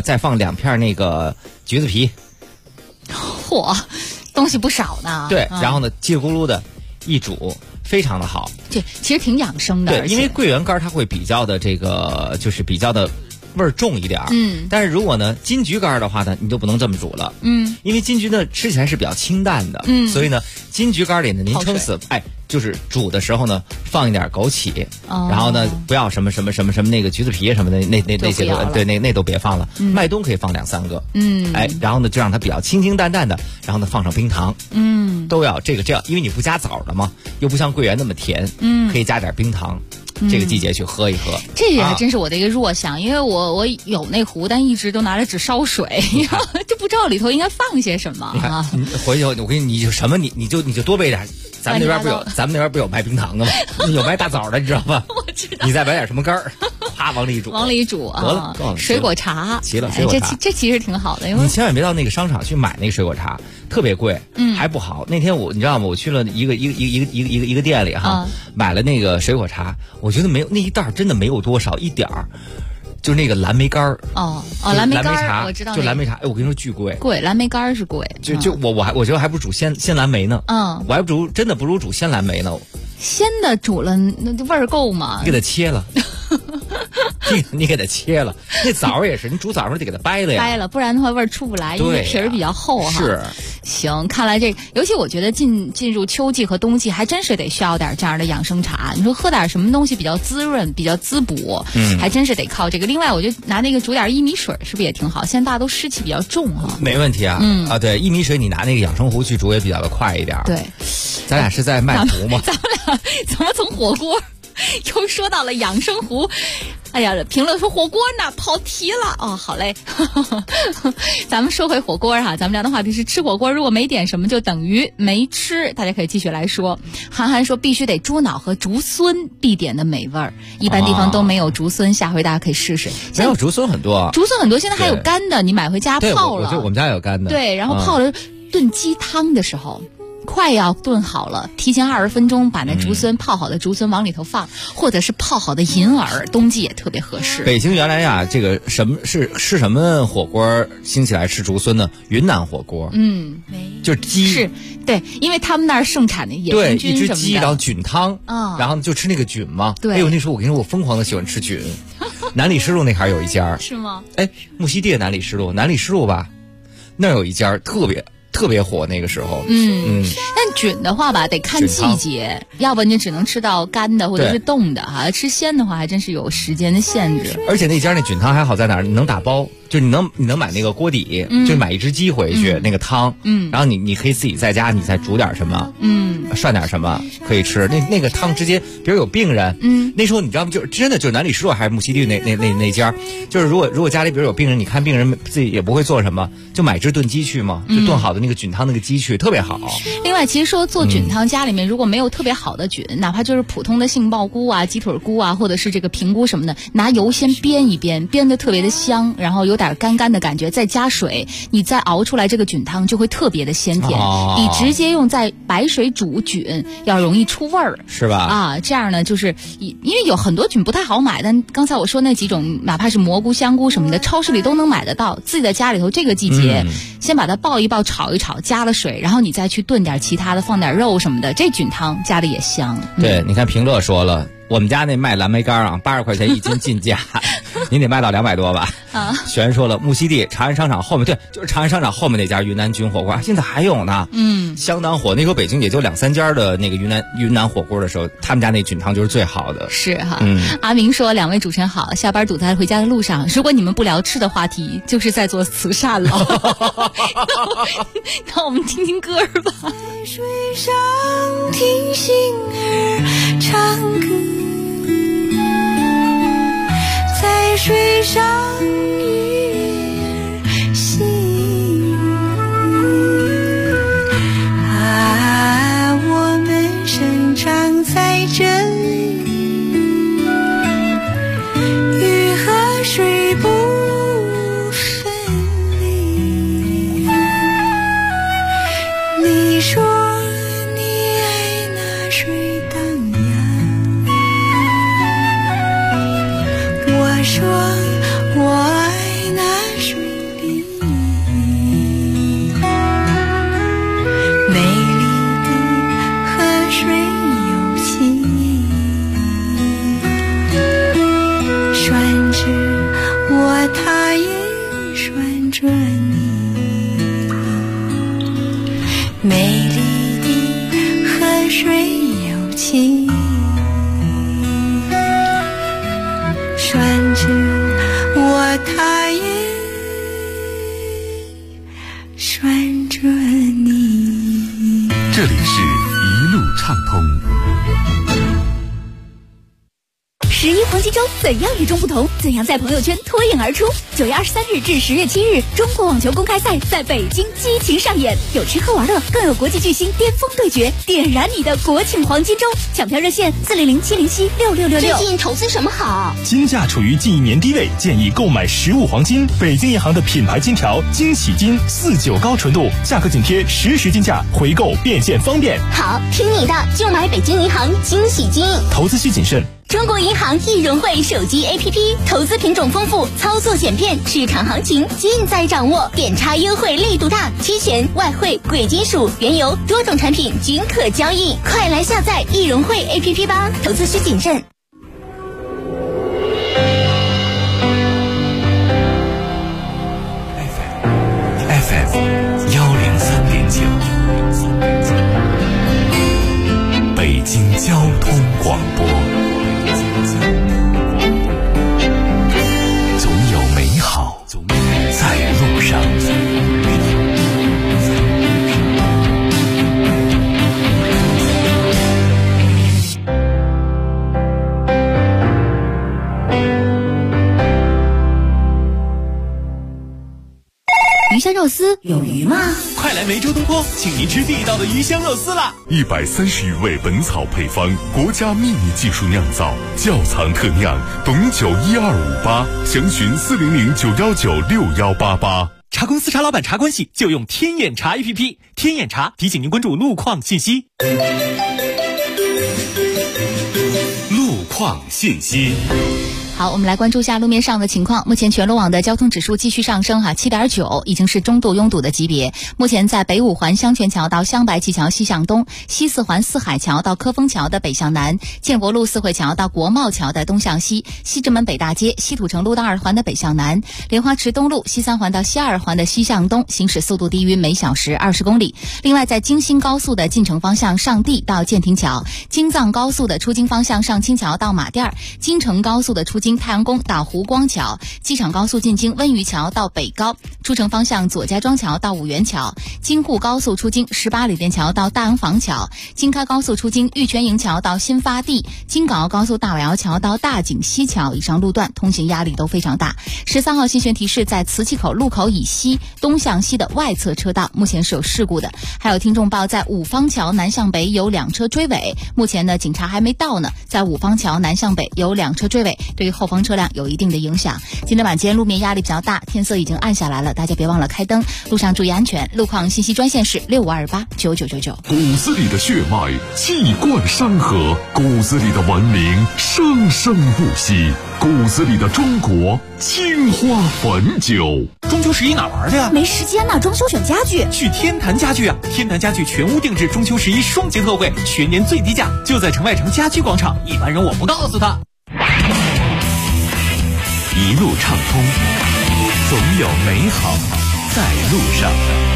2片那个橘子皮， 嚯，东西不少呢。 对，然后呢叽里咕噜的一煮，非常的好。 这其实挺养生的。 对，因为桂圆干它会比较的这个，就是比较的味儿重一点。但是如果呢金桔干的话呢，你就不能这么煮了。因为金桔呢吃起来是比较清淡的。所以呢金桔干里呢您撑死就是煮的时候呢放一点枸杞，然后呢不要什么那个橘子皮什么的那些都对那都别放了。麦冬可以放2-3个。然后呢就让它比较清清淡淡的，然后呢放上冰糖。都要这样，因为你不加枣的嘛，又不像桂圆那么甜。可以加点冰糖。这个季节去喝一喝， 这也还真是我的一个弱项，因为我有那壶，但一直都拿来只烧水，就不知道里头应该放些什么啊。 回去我跟你就什么你就多备点，咱们那边不有卖冰糖的吗？有卖大枣的，你知道吗？ 我知道。 你再买点什么干儿， 啪往里煮， 得了，水果茶， 齐了，水果茶， 这其实挺好的，因为你千万别到那个商场去买那个水果茶，特别贵，还不好。那天你知道吗？我去了一个店里哈，买了那个水果茶，我觉得没有那一袋真的没有多少，一点儿。就是那个蓝莓干儿蓝莓干茶， 我知道， 就蓝莓茶，我跟你说巨贵， 蓝莓干是贵， 我觉得还不如煮鲜蓝莓呢，我还真的不如煮鲜蓝莓呢， 鲜的煮了那味儿够吗？ 给它切了。你给它切了，那枣也是，你煮枣时候得给它掰了呀， 掰了，不然的话味儿出不来，因为皮儿比较厚哈。 是， 行，看来这尤其我觉得进入秋季和冬季，还真是得需要点这样的养生茶。你说喝点什么东西比较滋润、比较滋补，还真是得靠这个。另外，我就拿那个煮点薏米水，是不是也挺好？现在大家都湿气比较重哈。 没问题啊，对，薏米水你拿那个养生壶去煮也比较的快一点。 对， 咱俩是在卖壶吗？ 咱们俩怎么从火锅又说到了养生壶？哎呀，评论说火锅呢，跑题了哦，好嘞。咱们说回火锅哈，咱们聊的话题是吃火锅，如果没点什么就等于没吃，大家可以继续来说。韩寒说必须得猪脑和竹荪必点的美味儿，一般地方都没有竹荪，下回大家可以试试。 没有竹荪很多， 竹荪很多，现在还有干的，你买回家泡了。 对，我们家有干的。 对，然后泡了炖鸡汤的时候。快要炖好了，提前20分钟把那竹荪泡好的竹荪往里头放，或者是泡好的银耳，冬季也特别合适。 北京原来呀，这个什么火锅兴起来吃竹荪呢？云南火锅，就是鸡， 是对，因为他们那儿盛产的野生菌什么的， 一只鸡，然后菌汤，然后就吃那个菌嘛。 对， 哎呦，那时候我跟你说，我疯狂的喜欢吃菌。南礼士路那块有一家， 是吗？ 哎，木樨地南礼士路吧，那有一家特别火，那个时候。 但菌的话吧，得看季节，要不你只能吃到干的或者是冻的哈。吃鲜的话，还真是有时间的限制。 而且那家那菌汤还好在哪儿？你能打包，就你能买那个锅底，就买一只鸡回去，那个汤，然后你可以自己在家你再煮点什么，涮点什么可以吃。那个汤直接，比如有病人，那时候你知道吗？就真的就是南礼士路还是木樨地那家，就是如果家里比如有病人，你看病人自己也不会做什么，就买只炖鸡去嘛，就炖好的那个菌汤那个鸡去，特别好。 另外，其实说做菌汤，家里面如果没有特别好的菌，哪怕就是普通的杏鲍菇啊、鸡腿菇啊，或者是这个平菇什么的，拿油先煸一煸，煸得特别的香，然后有点干干的感觉，再加水，你再熬出来这个菌汤就会特别的鲜甜，比直接用在白水煮菌要容易出味儿， 是吧？ 啊，这样呢，就是因为有很多菌不太好买，但刚才我说那几种，哪怕是蘑菇、香菇什么的，超市里都能买得到。自己在家里头这个季节，先把它爆一爆，炒一炒，加了水，然后你再去炖点其他的，放点肉什么的，这菌汤加的也香。 对，你看平乐说了，我们家那卖蓝莓干啊，80块钱一斤进价，您得卖到200多吧？璇说了，木樨地长安商场后面，对，就是长安商场后面那家云南菌火锅，现在还有呢，相当火。那时候北京也就2-3家的那个云南火锅的时候，他们家那菌汤就是最好的。 是哈，阿明说，两位主持人好，下班堵在回家的路上，如果你们不聊吃的话题，就是在做慈善了。那我们听听歌吧。 在水上听星儿唱歌，在水上鱼儿戏啊，我们生长在这里，鱼和水不分离。你说你爱那水荡漾，我说我爱那水碧，美丽的河水有情，拴着我，它也拴着你。美丽的河水有情，拴着我，它也拴着你。 这里是一路畅通。 11回黄金周怎样与众不同？怎样在朋友圈脱颖而出？9月23日至10月7日，中国网球公开赛在北京激情上演，有吃喝玩乐，更有国际巨星巅峰对决，点燃你的国庆黄金周！抢票热线400-707-6666。 最近投资什么好？ 金价处于近1年低位，建议购买实物黄金。北京银行的品牌金条惊喜金49高纯度，价格紧贴实时金价，回购变现方便。 好，听你的，就买北京银行惊喜金。 投资需谨慎。 中国银行易融汇手机 APP， 投资品种丰富，操作简便，市场行情尽在掌握，点差优惠力度大，期权、外汇、贵金属、原油多种产品均可交易，快来下载易融汇 APP 吧，投资需谨慎。 FM 103.9，北京交通广播。总有美好在路上。 鱼香肉丝有鱼吗？ 快来梅州东坡，请您吃地道的鱼香肉丝啦 ！130余味本草配方，国家秘密技术酿造，窖藏特酿，董酒1258，详询400-919-6188。 茶公司茶老板茶关系就用天眼茶 APP， 天眼茶提醒您关注路况信息。 路况信息。 好，我们来关注一下路面上的情况。目前全路网的交通指数继续上升7.9，已经是中度拥堵的级别。目前在北五环香泉桥到香白旗桥西向东，西四环四海桥到科丰桥的北向南，建国路四惠桥到国贸桥的东向西，西直门北大街、西土城路到2环的北向南，莲花池东路西3环到西2环的西向东，行驶速度低于每小时20公里。另外，在京新高速的进城方向上地到建亭桥，京藏高速的出京方向上青桥到马甸，京承高速的出京太阳宫到湖光桥，机场高速进京温榆桥到北高，出城方向左家庄桥到五原桥，京沪高速出京18里店桥到大洋坊桥，京开高速出京玉泉营桥到新发地，京港澳高速大尾窑桥到大井西桥，以上路段通行压力都非常大。13号新悬提示，在磁器口路口以西东向西的外侧车道目前是有事故的。还有听众报，在五方桥南向北有2车追尾，目前呢警察还没到呢，在五方桥南向北有2车追尾，对于后方车辆有一定的影响。今天晚间路面压力比较大，天色已经暗下来了，大家别忘了开灯，路上注意安全。路况信息专线是65289999。 骨子里的血脉气贯山河，骨子里的文明生生不息，骨子里的中国青花汾酒。 中秋11哪玩去呀？ 没时间呢，装修选家具。 去天坛家具啊！天坛家具全屋定制中秋11双节特惠，全年最低价，就在城外城家居广场。一般人我不告诉他。 一路畅通，总有美好在路上。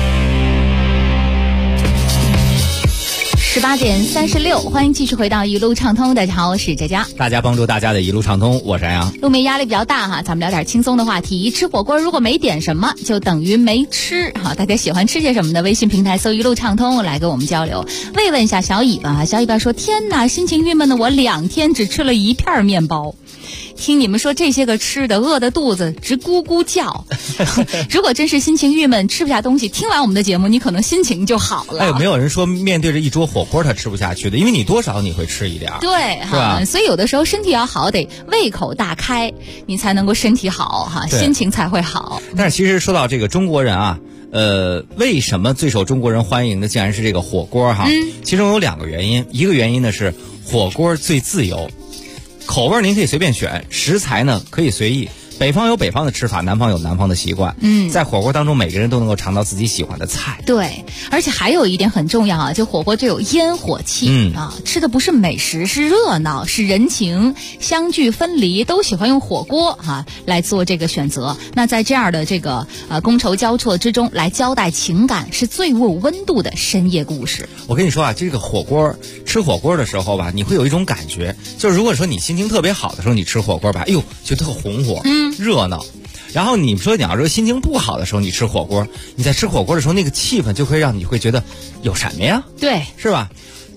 18点36，欢迎继续回到一路畅通。大家好，我是佳佳。 大家帮助大家的一路畅通，我是安阳。 路面压力比较大哈，咱们聊点轻松的话题。吃火锅如果没点什么，就等于没吃。好，大家喜欢吃些什么的？微信平台搜一路畅通来跟我们交流。慰问一下小尾巴，小尾巴说：天哪，心情郁闷的我2天只吃了1片面包。听你们说这些个吃的，饿的肚子直咕咕叫。如果真是心情郁闷，吃不下东西，听完我们的节目，你可能心情就好了。 哎，有没有人说面对着一桌火锅他吃不下去的？因为你多少你会吃一点， 对， 是吧？ 所以有的时候身体要好，得胃口大开，你才能够身体好哈，心情才会好。 但是其实说到这个中国人啊，为什么最受中国人欢迎的竟然是这个火锅哈？其中有2个原因，一个原因呢是火锅最自由。口味您可以随便选，食材呢可以随意。北方有北方的吃法，南方有南方的习惯。在火锅当中，每个人都能够尝到自己喜欢的菜。 对，而且还有一点很重要啊，就火锅这有烟火气啊，吃的不是美食，是热闹，是人情，相聚分离都喜欢用火锅来做这个选择。那在这样的这个觥筹交错之中来交代情感，是最有温度的深夜故事。 我跟你说啊，这个火锅吃火锅的时候吧，你会有一种感觉，就是如果说你心情特别好的时候，你吃火锅吧，哎呦，就特红火，热闹。然后你要说心情不好的时候，你吃火锅，你在吃火锅的时候，那个气氛就会让你会觉得有什么呀？ 对， 是吧？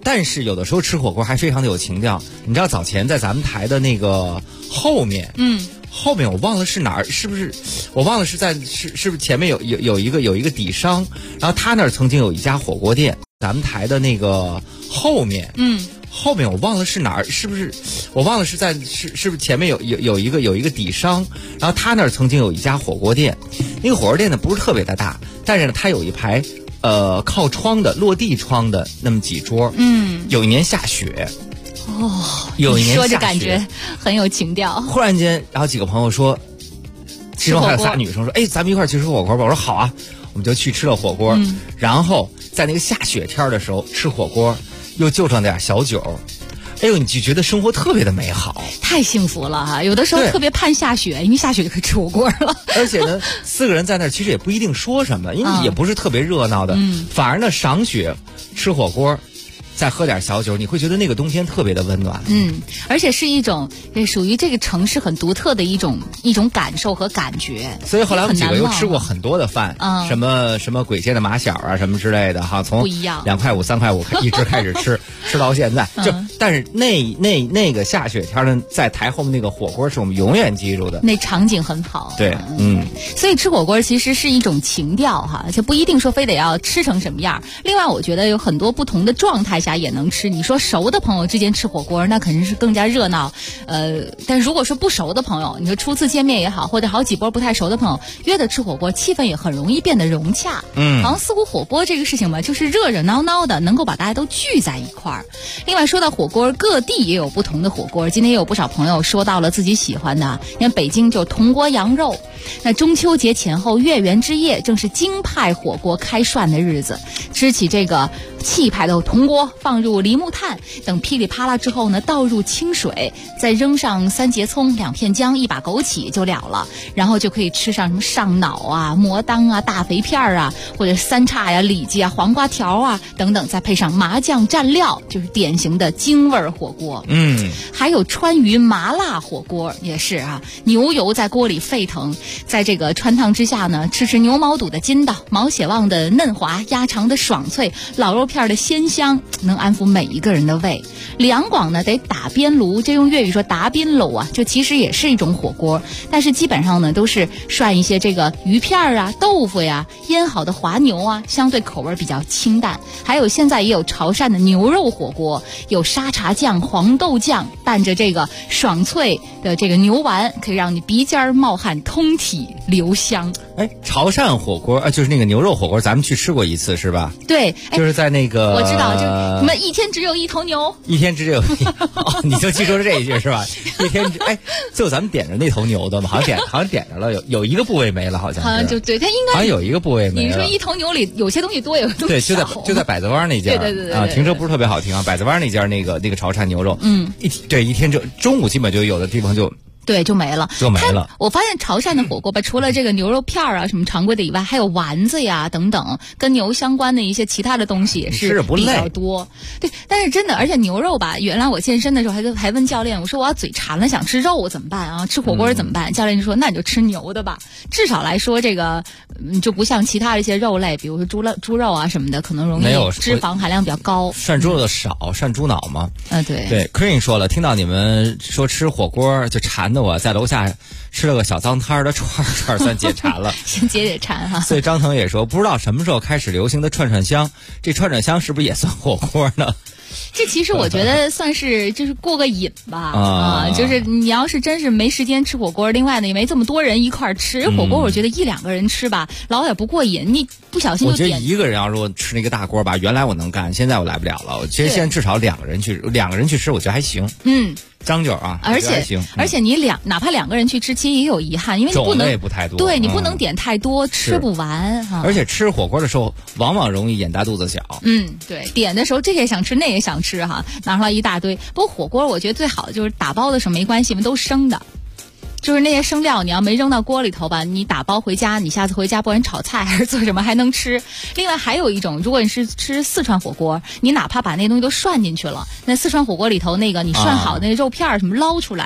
但是有的时候吃火锅还非常的有情调。你知道早前在咱们台的那个后面，后面我忘了是哪儿，是不是？我忘了是不是前面有一个底商，然后他那儿曾经有一家火锅店，咱们台的那个后面，后面我忘了是哪儿，是不是？我忘了是不是前面有一个底商，然后他那儿曾经有一家火锅店，那个火锅店呢不是特别的大，但是呢它有一排靠窗的落地窗的那么几桌，有一年下雪。有一年说着感觉很有情调。 忽然间，然后几个朋友说，其中还有仨女生说：“哎，咱们一块儿去吃火锅吧。”我说：“好啊。”我们就去吃了火锅，然后在那个下雪天的时候吃火锅，又就上点小酒，哎呦，你就觉得生活特别的美好， 太幸福了哈！有的时候特别盼下雪，因为下雪就可以吃火锅了。 而且呢，4个人在那儿其实也不一定说什么，因为也不是特别热闹的，反而呢赏雪吃火锅。再喝点小酒，你会觉得那个冬天特别的温暖。 而且是一种属于这个城市很独特的一种感受和感觉。 所以后来我们几个又吃过很多的饭，什么簋街的马小啊什么之类的哈，从2块5、3块5一直开始吃到现在。但是那个下雪天呢，在台后面那个火锅是我们永远记住的。 那场景很好。 对， 所以吃火锅其实是一种情调哈，就不一定说非得要吃成什么样。另外，我觉得有很多不同的状态下也能吃。你说熟的朋友之间吃火锅，那肯定是更加热闹。但如果说不熟的朋友，你说初次见面也好，或者好几波不太熟的朋友约着吃火锅，气氛也很容易变得融洽。好像似乎火锅这个事情吧，就是热热闹闹的，能够把大家都聚在一块儿。另外说到火锅，各地也有不同的火锅。今天也有不少朋友说到了自己喜欢的，你看北京就铜锅羊肉。那中秋节前后月圆之夜，正是京派火锅开涮的日子。吃起这个气派的铜锅，放入梨木炭，等噼里啪啦之后呢，倒入清水，再扔上3节葱、2片姜、1把枸杞就了了。然后就可以吃上什么上脑啊、魔当啊、大肥片啊，或者三叉呀、里脊啊、黄瓜条啊等等，再配上麻酱蘸料，就是典型的京味火锅。还有川渝麻辣火锅也是啊，牛油在锅里沸腾，在这个川烫之下呢，吃牛毛肚的筋道、毛血旺的嫩滑、鸭肠的爽脆、老肉片的鲜香，能安抚每一个人的胃。两广呢得打边炉，这用粤语说打边炉啊，就其实也是一种火锅，但是基本上呢都是涮一些这个鱼片啊、豆腐呀、腌好的滑牛啊，相对口味比较清淡。还有现在也有潮汕的牛肉火锅，有沙茶酱、黄豆酱，拌着这个爽脆的这个牛丸，可以让你鼻尖冒汗、通体留香。 潮汕火锅就是那个牛肉火锅，咱们去吃过一次是吧？ 对， 就是在那个我知道，就什么一天只有一头牛， 一天只有你就记住了这一句是吧？一天最后咱们点着那头牛的嘛，好像点着了，有一个部位没了，好像就对，它应该好像有一个部位没了。 你说一头牛里有些东西多，有些东西少。 对，就在百子湾那家， 对啊，停车不是特别好停啊。百子湾那家那个潮汕牛肉，一天中午基本就有的地方就没了。我发现潮汕的火锅吧，除了这个牛肉片啊什么常规的以外，还有丸子呀等等跟牛相关的一些其他的东西也是比较多。对，但是真的，而且牛肉吧，原来我健身的时候还问教练，我说我要嘴馋了想吃肉怎么办啊？吃火锅怎么办？教练就说那你就吃牛的吧，至少来说这个就不像其他的一些肉类，比如说猪肉啊什么的，可能容易脂肪含量比较高。 涮猪肉的少，涮猪脑嘛。 对 Queen 说了，听到你们说吃火锅就馋的我在楼下吃了个小脏摊的串算解馋了。 先解馋哈。 所以张腾也说，不知道什么时候开始流行的串香，这串香是不是也算火锅呢？ 这其实我觉得算是就是过个瘾吧就是你要是真是没时间吃火锅，另外呢也没这么多人一块吃火锅，我觉得1-2个人吃吧，老也不过瘾，你不小心就点。 我觉得一个人要如果吃那个大锅吧，原来我能干，现在我来不了了。我觉得现在至少2个人去吃，我觉得还行。张九啊， 而且你哪怕2个人去吃，其实也有遗憾，因为你不能种类不太多， 对你不能点太多，吃不完哈。 而且吃火锅的时候，往往容易眼大肚子小。 对，点的时候这也想吃，那也想吃哈，拿出来一大堆。不过火锅我觉得最好的就是打包的时候没关系，都生的。就是那些生料，你要没扔到锅里头吧，你打包回家，你下次回家不管炒菜还是做什么还能吃。另外还有一种，如果你是吃四川火锅，你哪怕把那东西都涮进去了，那四川火锅里头那个你涮好的那肉片什么捞出来，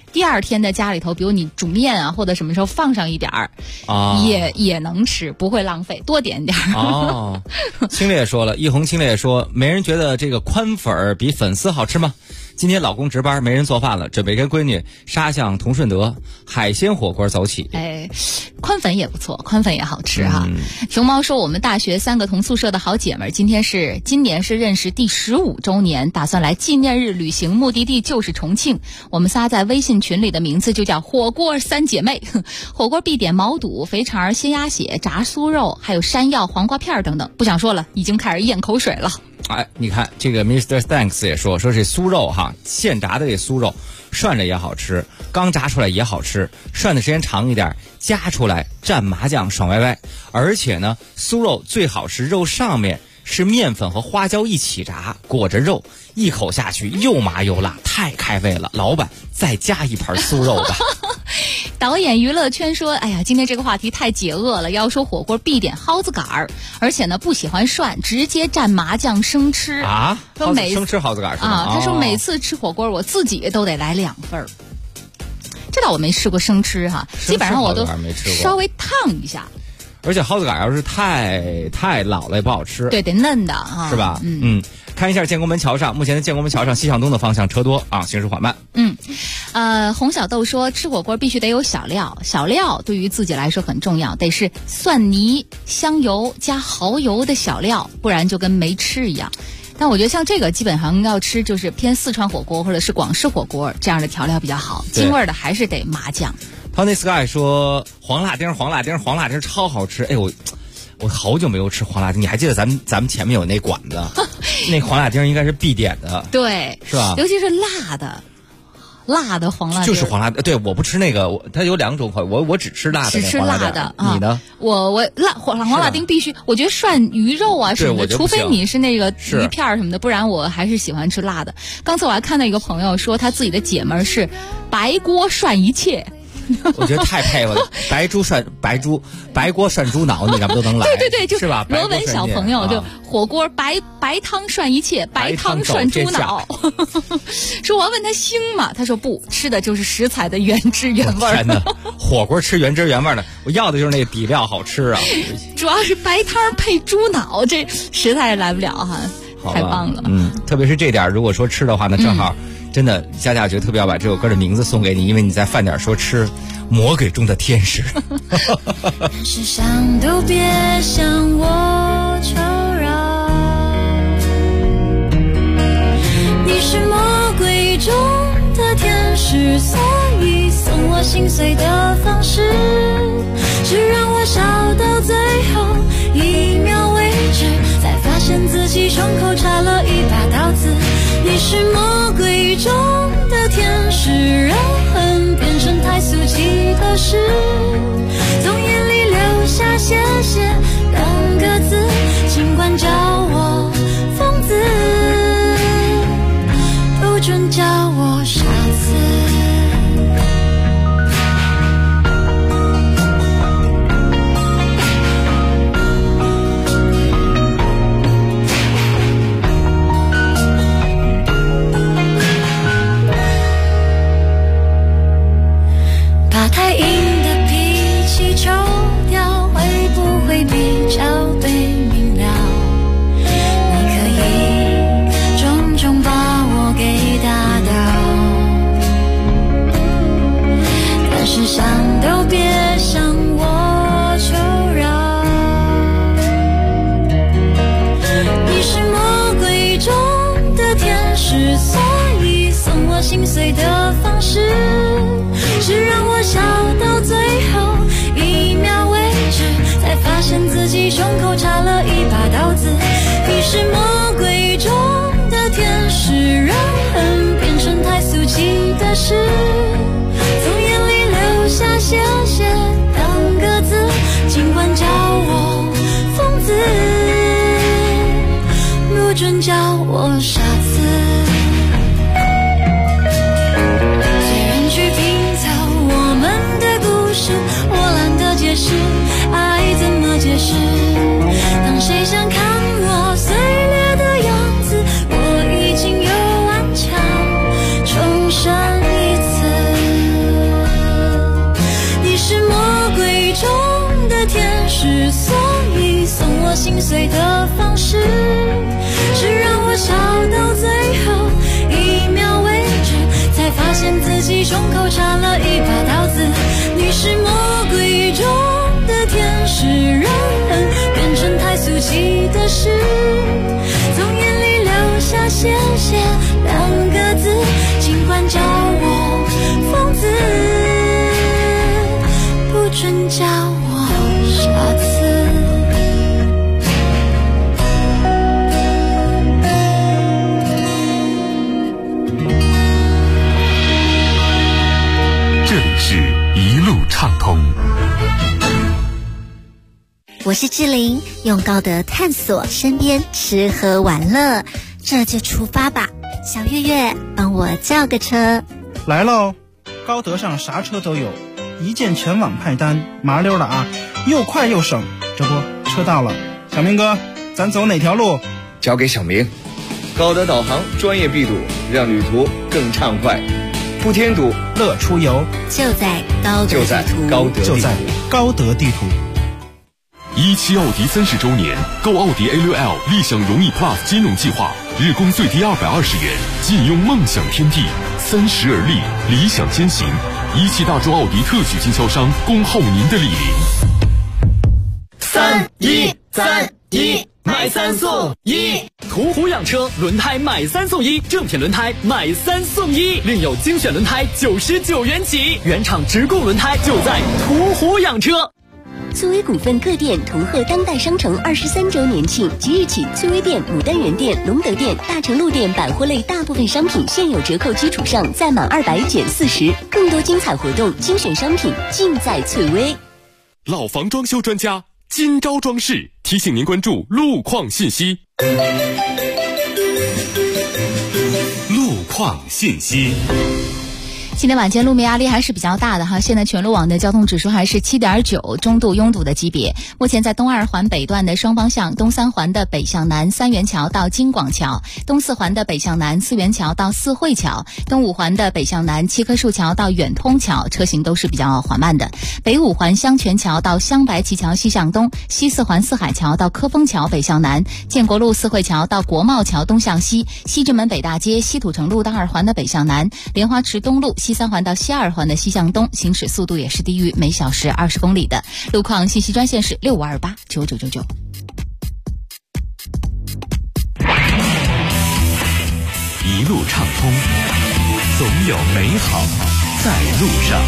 第二天的家里头，比如你煮面啊或者什么时候放上一点儿，也能吃，不会浪费，多点点儿。 哦，清烈也说了，一红清烈也说，没人觉得这个宽粉儿比粉丝好吃吗？今天老公值班没人做饭了，准备跟闺女杀向同顺德海鲜火锅走起。 宽粉也不错，宽粉也好吃哈。熊猫说，我们大学3个同宿舍的好姐妹，今年是认识第15周年，打算来纪念日旅行，目的地就是重庆。我们仨在微信群里的名字就叫火锅3姐妹。火锅必点毛肚、肥肠、鲜鸭血、炸酥肉，还有山药、黄瓜片等等。不想说了，已经开始咽口水了。 你看这个 Mr. Thanks 也说是酥肉哈，现炸的这酥肉涮着也好吃，刚炸出来也好吃，涮的时间长一点，夹出来蘸麻酱爽歪歪。而且呢，酥肉最好是肉上面是面粉和花椒一起炸，裹着肉，一口下去又麻又辣，太开胃了。老板再加一盘酥肉吧。 导演娱乐圈说，哎呀，今天这个话题太解饿了，要说火锅必点蒿子杆儿，而且呢不喜欢涮，直接蘸麻酱生吃啊。说生吃蒿子杆是吗？ 他说每次吃火锅我自己都得来2份儿。这倒我没试过生吃哈，基本上我都稍微烫一下。 而且蒿子杆要是太老了也不好吃， 对，得嫩的啊， 是吧？看一下建国门桥上，目前的建国门桥上西向东的方向车多啊，行驶缓慢。 洪小豆说，吃火锅必须得有小料，小料对于自己来说很重要，得是蒜泥、香油加蚝油的小料，不然就跟没吃一样。但我觉得像这个基本上要吃就是偏四川火锅或者是广式火锅这样的调料比较好，京味的还是得麻酱。 Tony Sky 说黄辣丁超好吃。我好久没有吃黄辣丁，你还记得咱们前面有那馆子，那黄辣丁应该是必点的， 对， 是吧？ 尤其是辣的黄辣丁， 就是黄辣。对，我不吃那个，它有2种口味，我只吃辣的。 只吃辣的， 你呢？ 我黄辣丁必须，我觉得涮鱼肉啊什么的，除非你是那个鱼片什么的，不然我还是喜欢吃辣的。刚才我还看到一个朋友说，他自己的姐们儿是白锅涮一切。 我觉得太配了，白锅涮猪脑，你咱们都能来。 对，就是吧？罗文小朋友就火锅白汤涮一切，白汤涮猪脑。说我问他腥吗？他说不，吃的就是食材的原汁原味。 天哪，火锅吃原汁原味的，我要的就是那个底料好吃啊。 主要是白汤配猪脑，这实在是来不了哈，太棒了。 特别是这点，如果说吃的话呢，正好。真的，佳佳觉得特别要把这首歌的名字送给你，因为你在饭点说吃魔鬼中的天使。 世上都别向我求饶，你是魔鬼中的天使，所以送我心碎的方式是让我笑到最后1秒为止，才发现自己胸口插了一把刀子。你是魔鬼中的天使，让恨变成太俗气的事，从眼里流下谢谢2个字，尽管叫我疯子，不准叫我傻子。把太硬的脾气抽掉，会不会比较对明了？你可以重重把我给打倒，但是想都别向我求饶。你是魔鬼中的天使，所以送我心碎的方式是让我笑到最后1秒为止，才发现自己胸口插了一把刀子。你是魔鬼中的天使，让恨变成太俗气的事，从眼里流下谢谢2个字，尽管叫我疯子，不准叫我傻子。我懒得解释，爱怎么解释？当谁想看我碎裂的样子，我已经有顽强重生一次。 使，所以送我心碎的方式是让我笑到最后一秒为止，才发现自己胸口插了一把刀子。你是魔鬼中的天使，让人变成太俗气的事，从眼里流下谢谢2个字，尽管叫我疯子，不准叫我傻子。 这里是一路畅通。 我是志玲，用高德探索身边吃喝玩乐，这就出发吧。小月月，帮我叫个车。 来喽！高德上啥车都有，一键全网派单，麻溜的啊，又快又省。这不，车到了，小明哥，咱走哪条路？ 交给小明。高德导航专业闭堵，让旅途更畅快。不添堵， 乐出游， 就在高德地图。 就在高德地图。 17奥迪30周年，购奥迪 A6L 立享荣誉 Plus 金融计划，日供最低220元，尽用梦想天地，30而立，理想先行。17大洲奥迪特许经销商恭候您的莅 3、 临。 1、3、1，买3送1。途虎养车轮胎买3送1，正品轮胎买3送1，另有精选轮胎99元起，原厂直供轮胎就在途虎养车。 翠微股份各店同贺当代商城23周年庆，即日起，翠微店、牡丹园店、隆德店、大成路店百货类大部分商品现有折扣基础上，再满200减40，更多精彩活动、精选商品尽在翠微。 老房装修专家金招装饰提醒您关注路况信息。 路况信息。 今天晚间路面压力还是比较大的哈，现在全路网的交通指数还是7.9，中度拥堵的级别。目前在东2环北段的双方向，东3环的北向南三元桥到金广桥，东4环的北向南四元桥到四惠桥，东5环的北向南七棵树桥到远通桥，车行都是比较缓慢的。北5环香泉桥到香白旗桥西向东，西4环四海桥到科丰桥北向南，建国路四惠桥到国贸桥东向西，西直门北大街西土城路到2环的北向南，莲花池东路西3环到西2环的西向东，行驶速度也是低于每小时20公里的。路况信息专线是65289999。 一路畅通，总有美好在路上。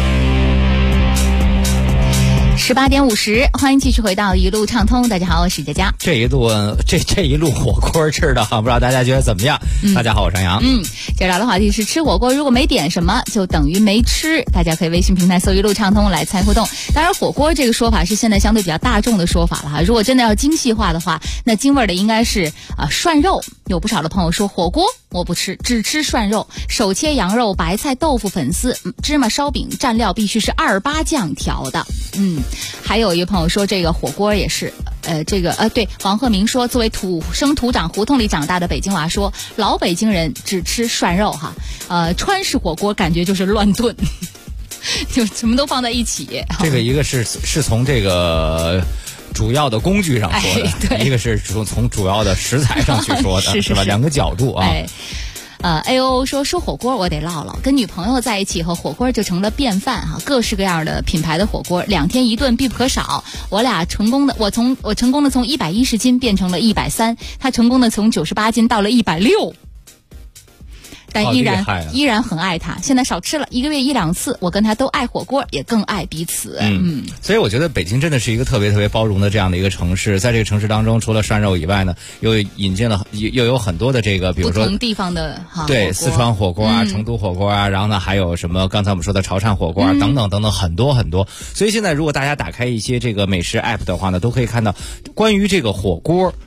18点50，欢迎继续回到一路畅通。大家好，我是佳佳。 这一路火锅吃的，不知道大家觉得怎么样？大家好，我是杨洋。 接着聊的话题是吃火锅，如果没点什么，就等于没吃。大家可以微信平台搜一路畅通来参与互动。当然，火锅这个说法是现在相对比较大众的说法了哈。如果真的要精细化的话，那京味的应该是涮肉。有不少的朋友说火锅我不吃，只吃涮肉，手切羊肉、白菜、豆腐、粉丝、芝麻烧饼，蘸料必须是28酱调的。还有一个朋友说这个火锅也是，对，王鹤明说，作为土生土长胡同里长大的北京娃说，老北京人只吃涮肉哈，川式火锅感觉就是乱炖，就什么都放在一起。 这个一个是从这个主要的工具上说的，一个是从主要的食材上去说的，是吧？两个角度啊。 AO 说火锅我得唠唠，跟女朋友在一起后，火锅就成了便饭哈，各式各样的品牌的火锅，2天一顿必不可少。我成功的从110斤变成了130，他成功的从98斤到了160。但依然很爱他，现在少吃了，1个月1-2次。我跟他都爱火锅，也更爱彼此。 所以我觉得北京真的是一个特别特别包容的这样的一个城市。在这个城市当中，除了涮肉以外呢，又引进了又有很多的这个，比如说不同地方的对，四川火锅啊，成都火锅啊，然后呢还有什么刚才我们说的潮汕火锅啊，等等等等，很多很多。所以现在如果大家打开一些这个美食 app 的话呢，都可以看到关于这个火锅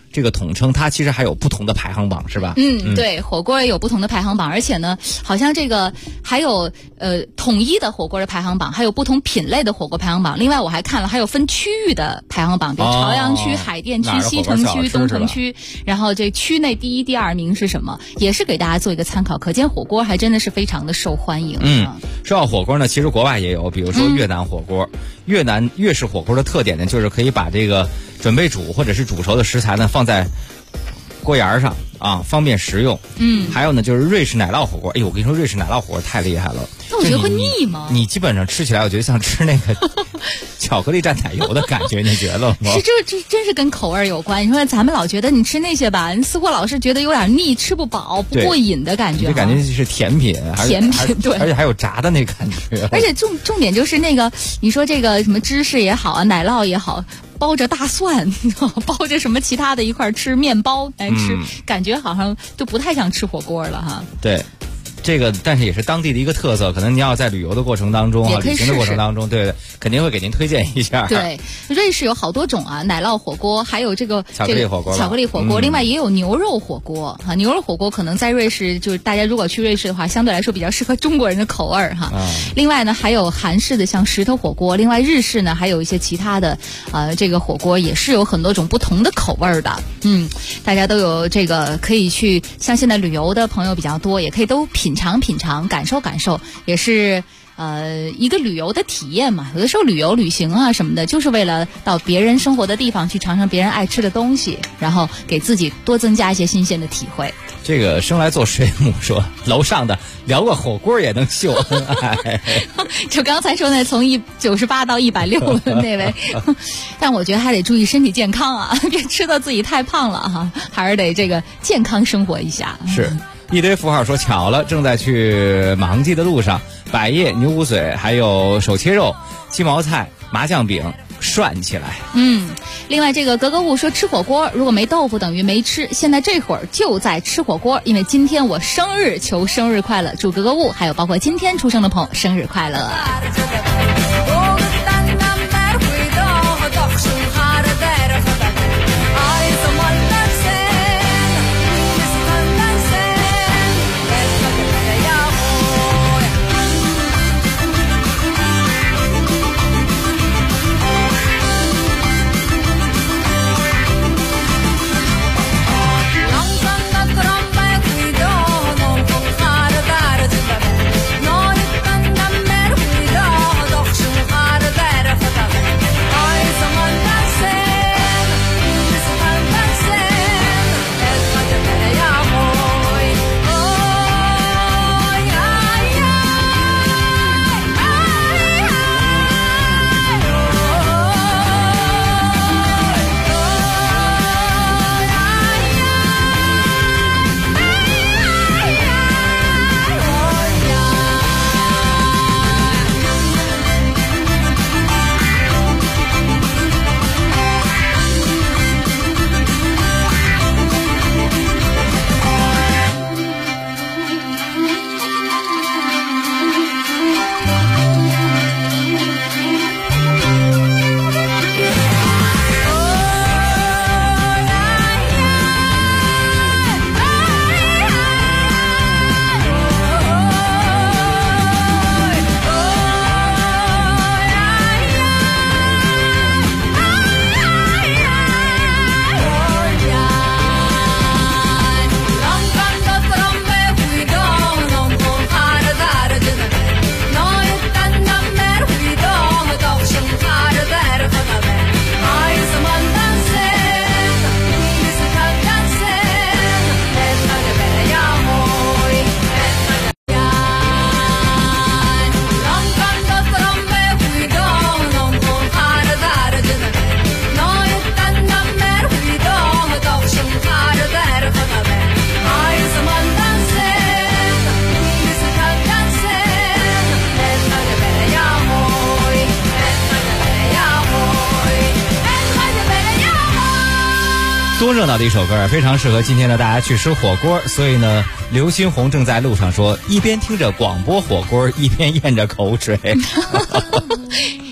这个统称，它其实还有不同的排行榜，是吧？ 对，火锅也有不同的排行榜，而且呢，好像这个还有统一的火锅的排行榜，还有不同品类的火锅排行榜。另外我还看了，还有分区域的排行榜，比如朝阳区、海淀区、西城区、东城区，然后这区内第一、第二名是什么，也是给大家做一个参考。可见火锅还真的是非常的受欢迎。 说到火锅呢，其实国外也有，比如说越南火锅。越式火锅的特点呢，就是可以把这个准备煮或者是煮熟的食材呢放在锅沿上啊，方便食用。还有呢就是瑞士奶酪火锅。哎呦，我跟你说，瑞士奶酪火锅太厉害了。 那我觉得会腻吗？ 你基本上吃起来，我觉得像吃那个巧克力蘸奶油的感觉，你觉得吗？ 是这真是跟口味有关。你说咱们老觉得你吃那些吧，你似乎老是觉得有点腻，吃不饱，不过瘾的感觉。 这感觉是甜品， 甜品对， 而且还有炸的那感觉。 而且重点就是那个，你说这个什么芝士也好啊，奶酪也好，包着大蒜，包着什么其他的一块吃，面包来吃，感觉好像就不太像吃火锅了哈。 对。这个但是也是当地的一个特色，可能你要在旅游的过程当中旅行的过程当中，对，肯定会给您推荐一下。 对，瑞士有好多种啊，奶酪火锅，还有这个巧克力火锅， 另外也有牛肉火锅啊。牛肉火锅可能在瑞士，就是大家如果去瑞士的话，相对来说比较适合中国人的口味哈。另外呢，还有韩式的像石头火锅，另外日式呢还有一些其他的这个火锅也是有很多种不同的口味的。大家都有这个可以去，像现在旅游的朋友比较多，也可以都品尝，感受，也是一个旅游的体验嘛。有的时候旅行啊什么的，就是为了到别人生活的地方去尝尝别人爱吃的东西，然后给自己多增加一些新鲜的体会。 这个生来做水母说，楼上的聊个火锅也能秀恩爱。 就刚才说那从98到160的那位，但我觉得还得注意身体健康啊，别吃到自己太胖了哈，还是得这个健康生活一下。 是。一堆符号说巧了，正在去马亨记的路上，百叶牛骨髓还有手切肉、鸡毛菜、麻酱饼涮起来。 另外这个格格物说吃火锅如果没豆腐等于没吃，现在这会儿就在吃火锅，因为今天我生日，求生日快乐，祝格格物还有包括今天出生的朋友生日快乐。 多热闹的一首歌，非常适合今天的大家去吃火锅。所以呢，刘新红正在路上说，一边听着广播火锅，一边咽着口水。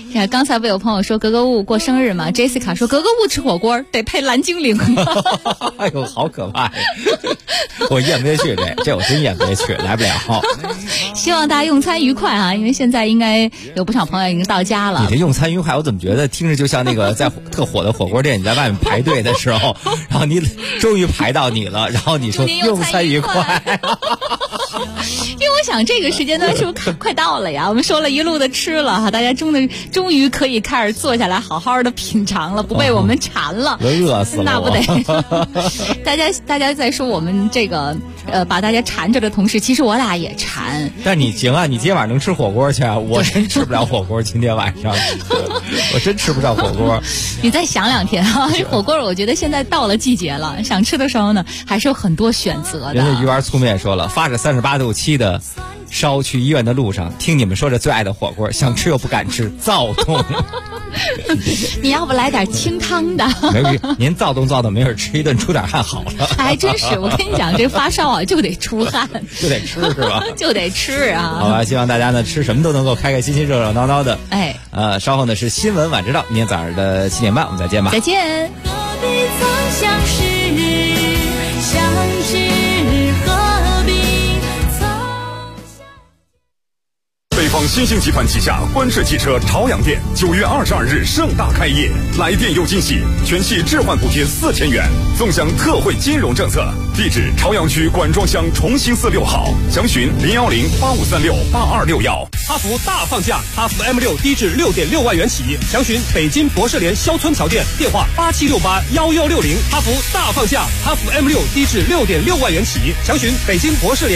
刚才不有朋友说格格巫过生日吗 ？Jessica 说格格巫吃火锅得配蓝精灵。 哎呦，好可怕呀！我咽不下去，这我真咽不下去，来不了。 希望大家用餐愉快啊！因为现在应该有不少朋友已经到家了。 你这用餐愉快，我怎么觉得听着就像那个在特火的火锅店，你在外面排队的时候，然后你终于排到你了，然后你说用餐愉快。 因为我想这个时间段是不是快到了呀？我们说了一路的吃了哈，大家终于可以开始坐下来好好的品尝了，不被我们馋了。 饿死了， 那不得。大家在说我们这个把大家馋着的同时，其实我俩也馋。 但你行啊，你今天晚上能吃火锅去啊？我真吃不了火锅，今天晚上我真吃不上火锅。 你再想2天啊！火锅我觉得现在到了季节了，想吃的时候呢，还是有很多选择的。 人家鱼丸粗面说了，发着38度7的烧去医院的路上，听你们说着最爱的火锅，想吃又不敢吃，躁动。 你要不来点清汤的？ 没事，您躁动，没事吃一顿出点汗好了。 还真是，我跟你讲，这发烧啊就得出汗， 就得吃是吧？ 就得吃啊！ 好吧，希望大家呢吃什么都能够开开心心、热热闹闹的。 哎， 稍后呢是新闻晚知道，明天早上的7点半我们再见吧。 再见。 何必曾相识，相知何必北方新兴集团旗下观世汽车朝阳店9月22日盛大开业，来电有惊喜，全系置换补贴4000元，纵享特惠金融政策。地址：朝阳区管庄乡重兴寺6号，详询01085368261。 哈弗大放价，哈弗 M6低至6.6万元起，详询北京博士联肖村桥店，电话87681160。哈弗大放价，哈弗 M6低至6.6万元起，详询北京博士联。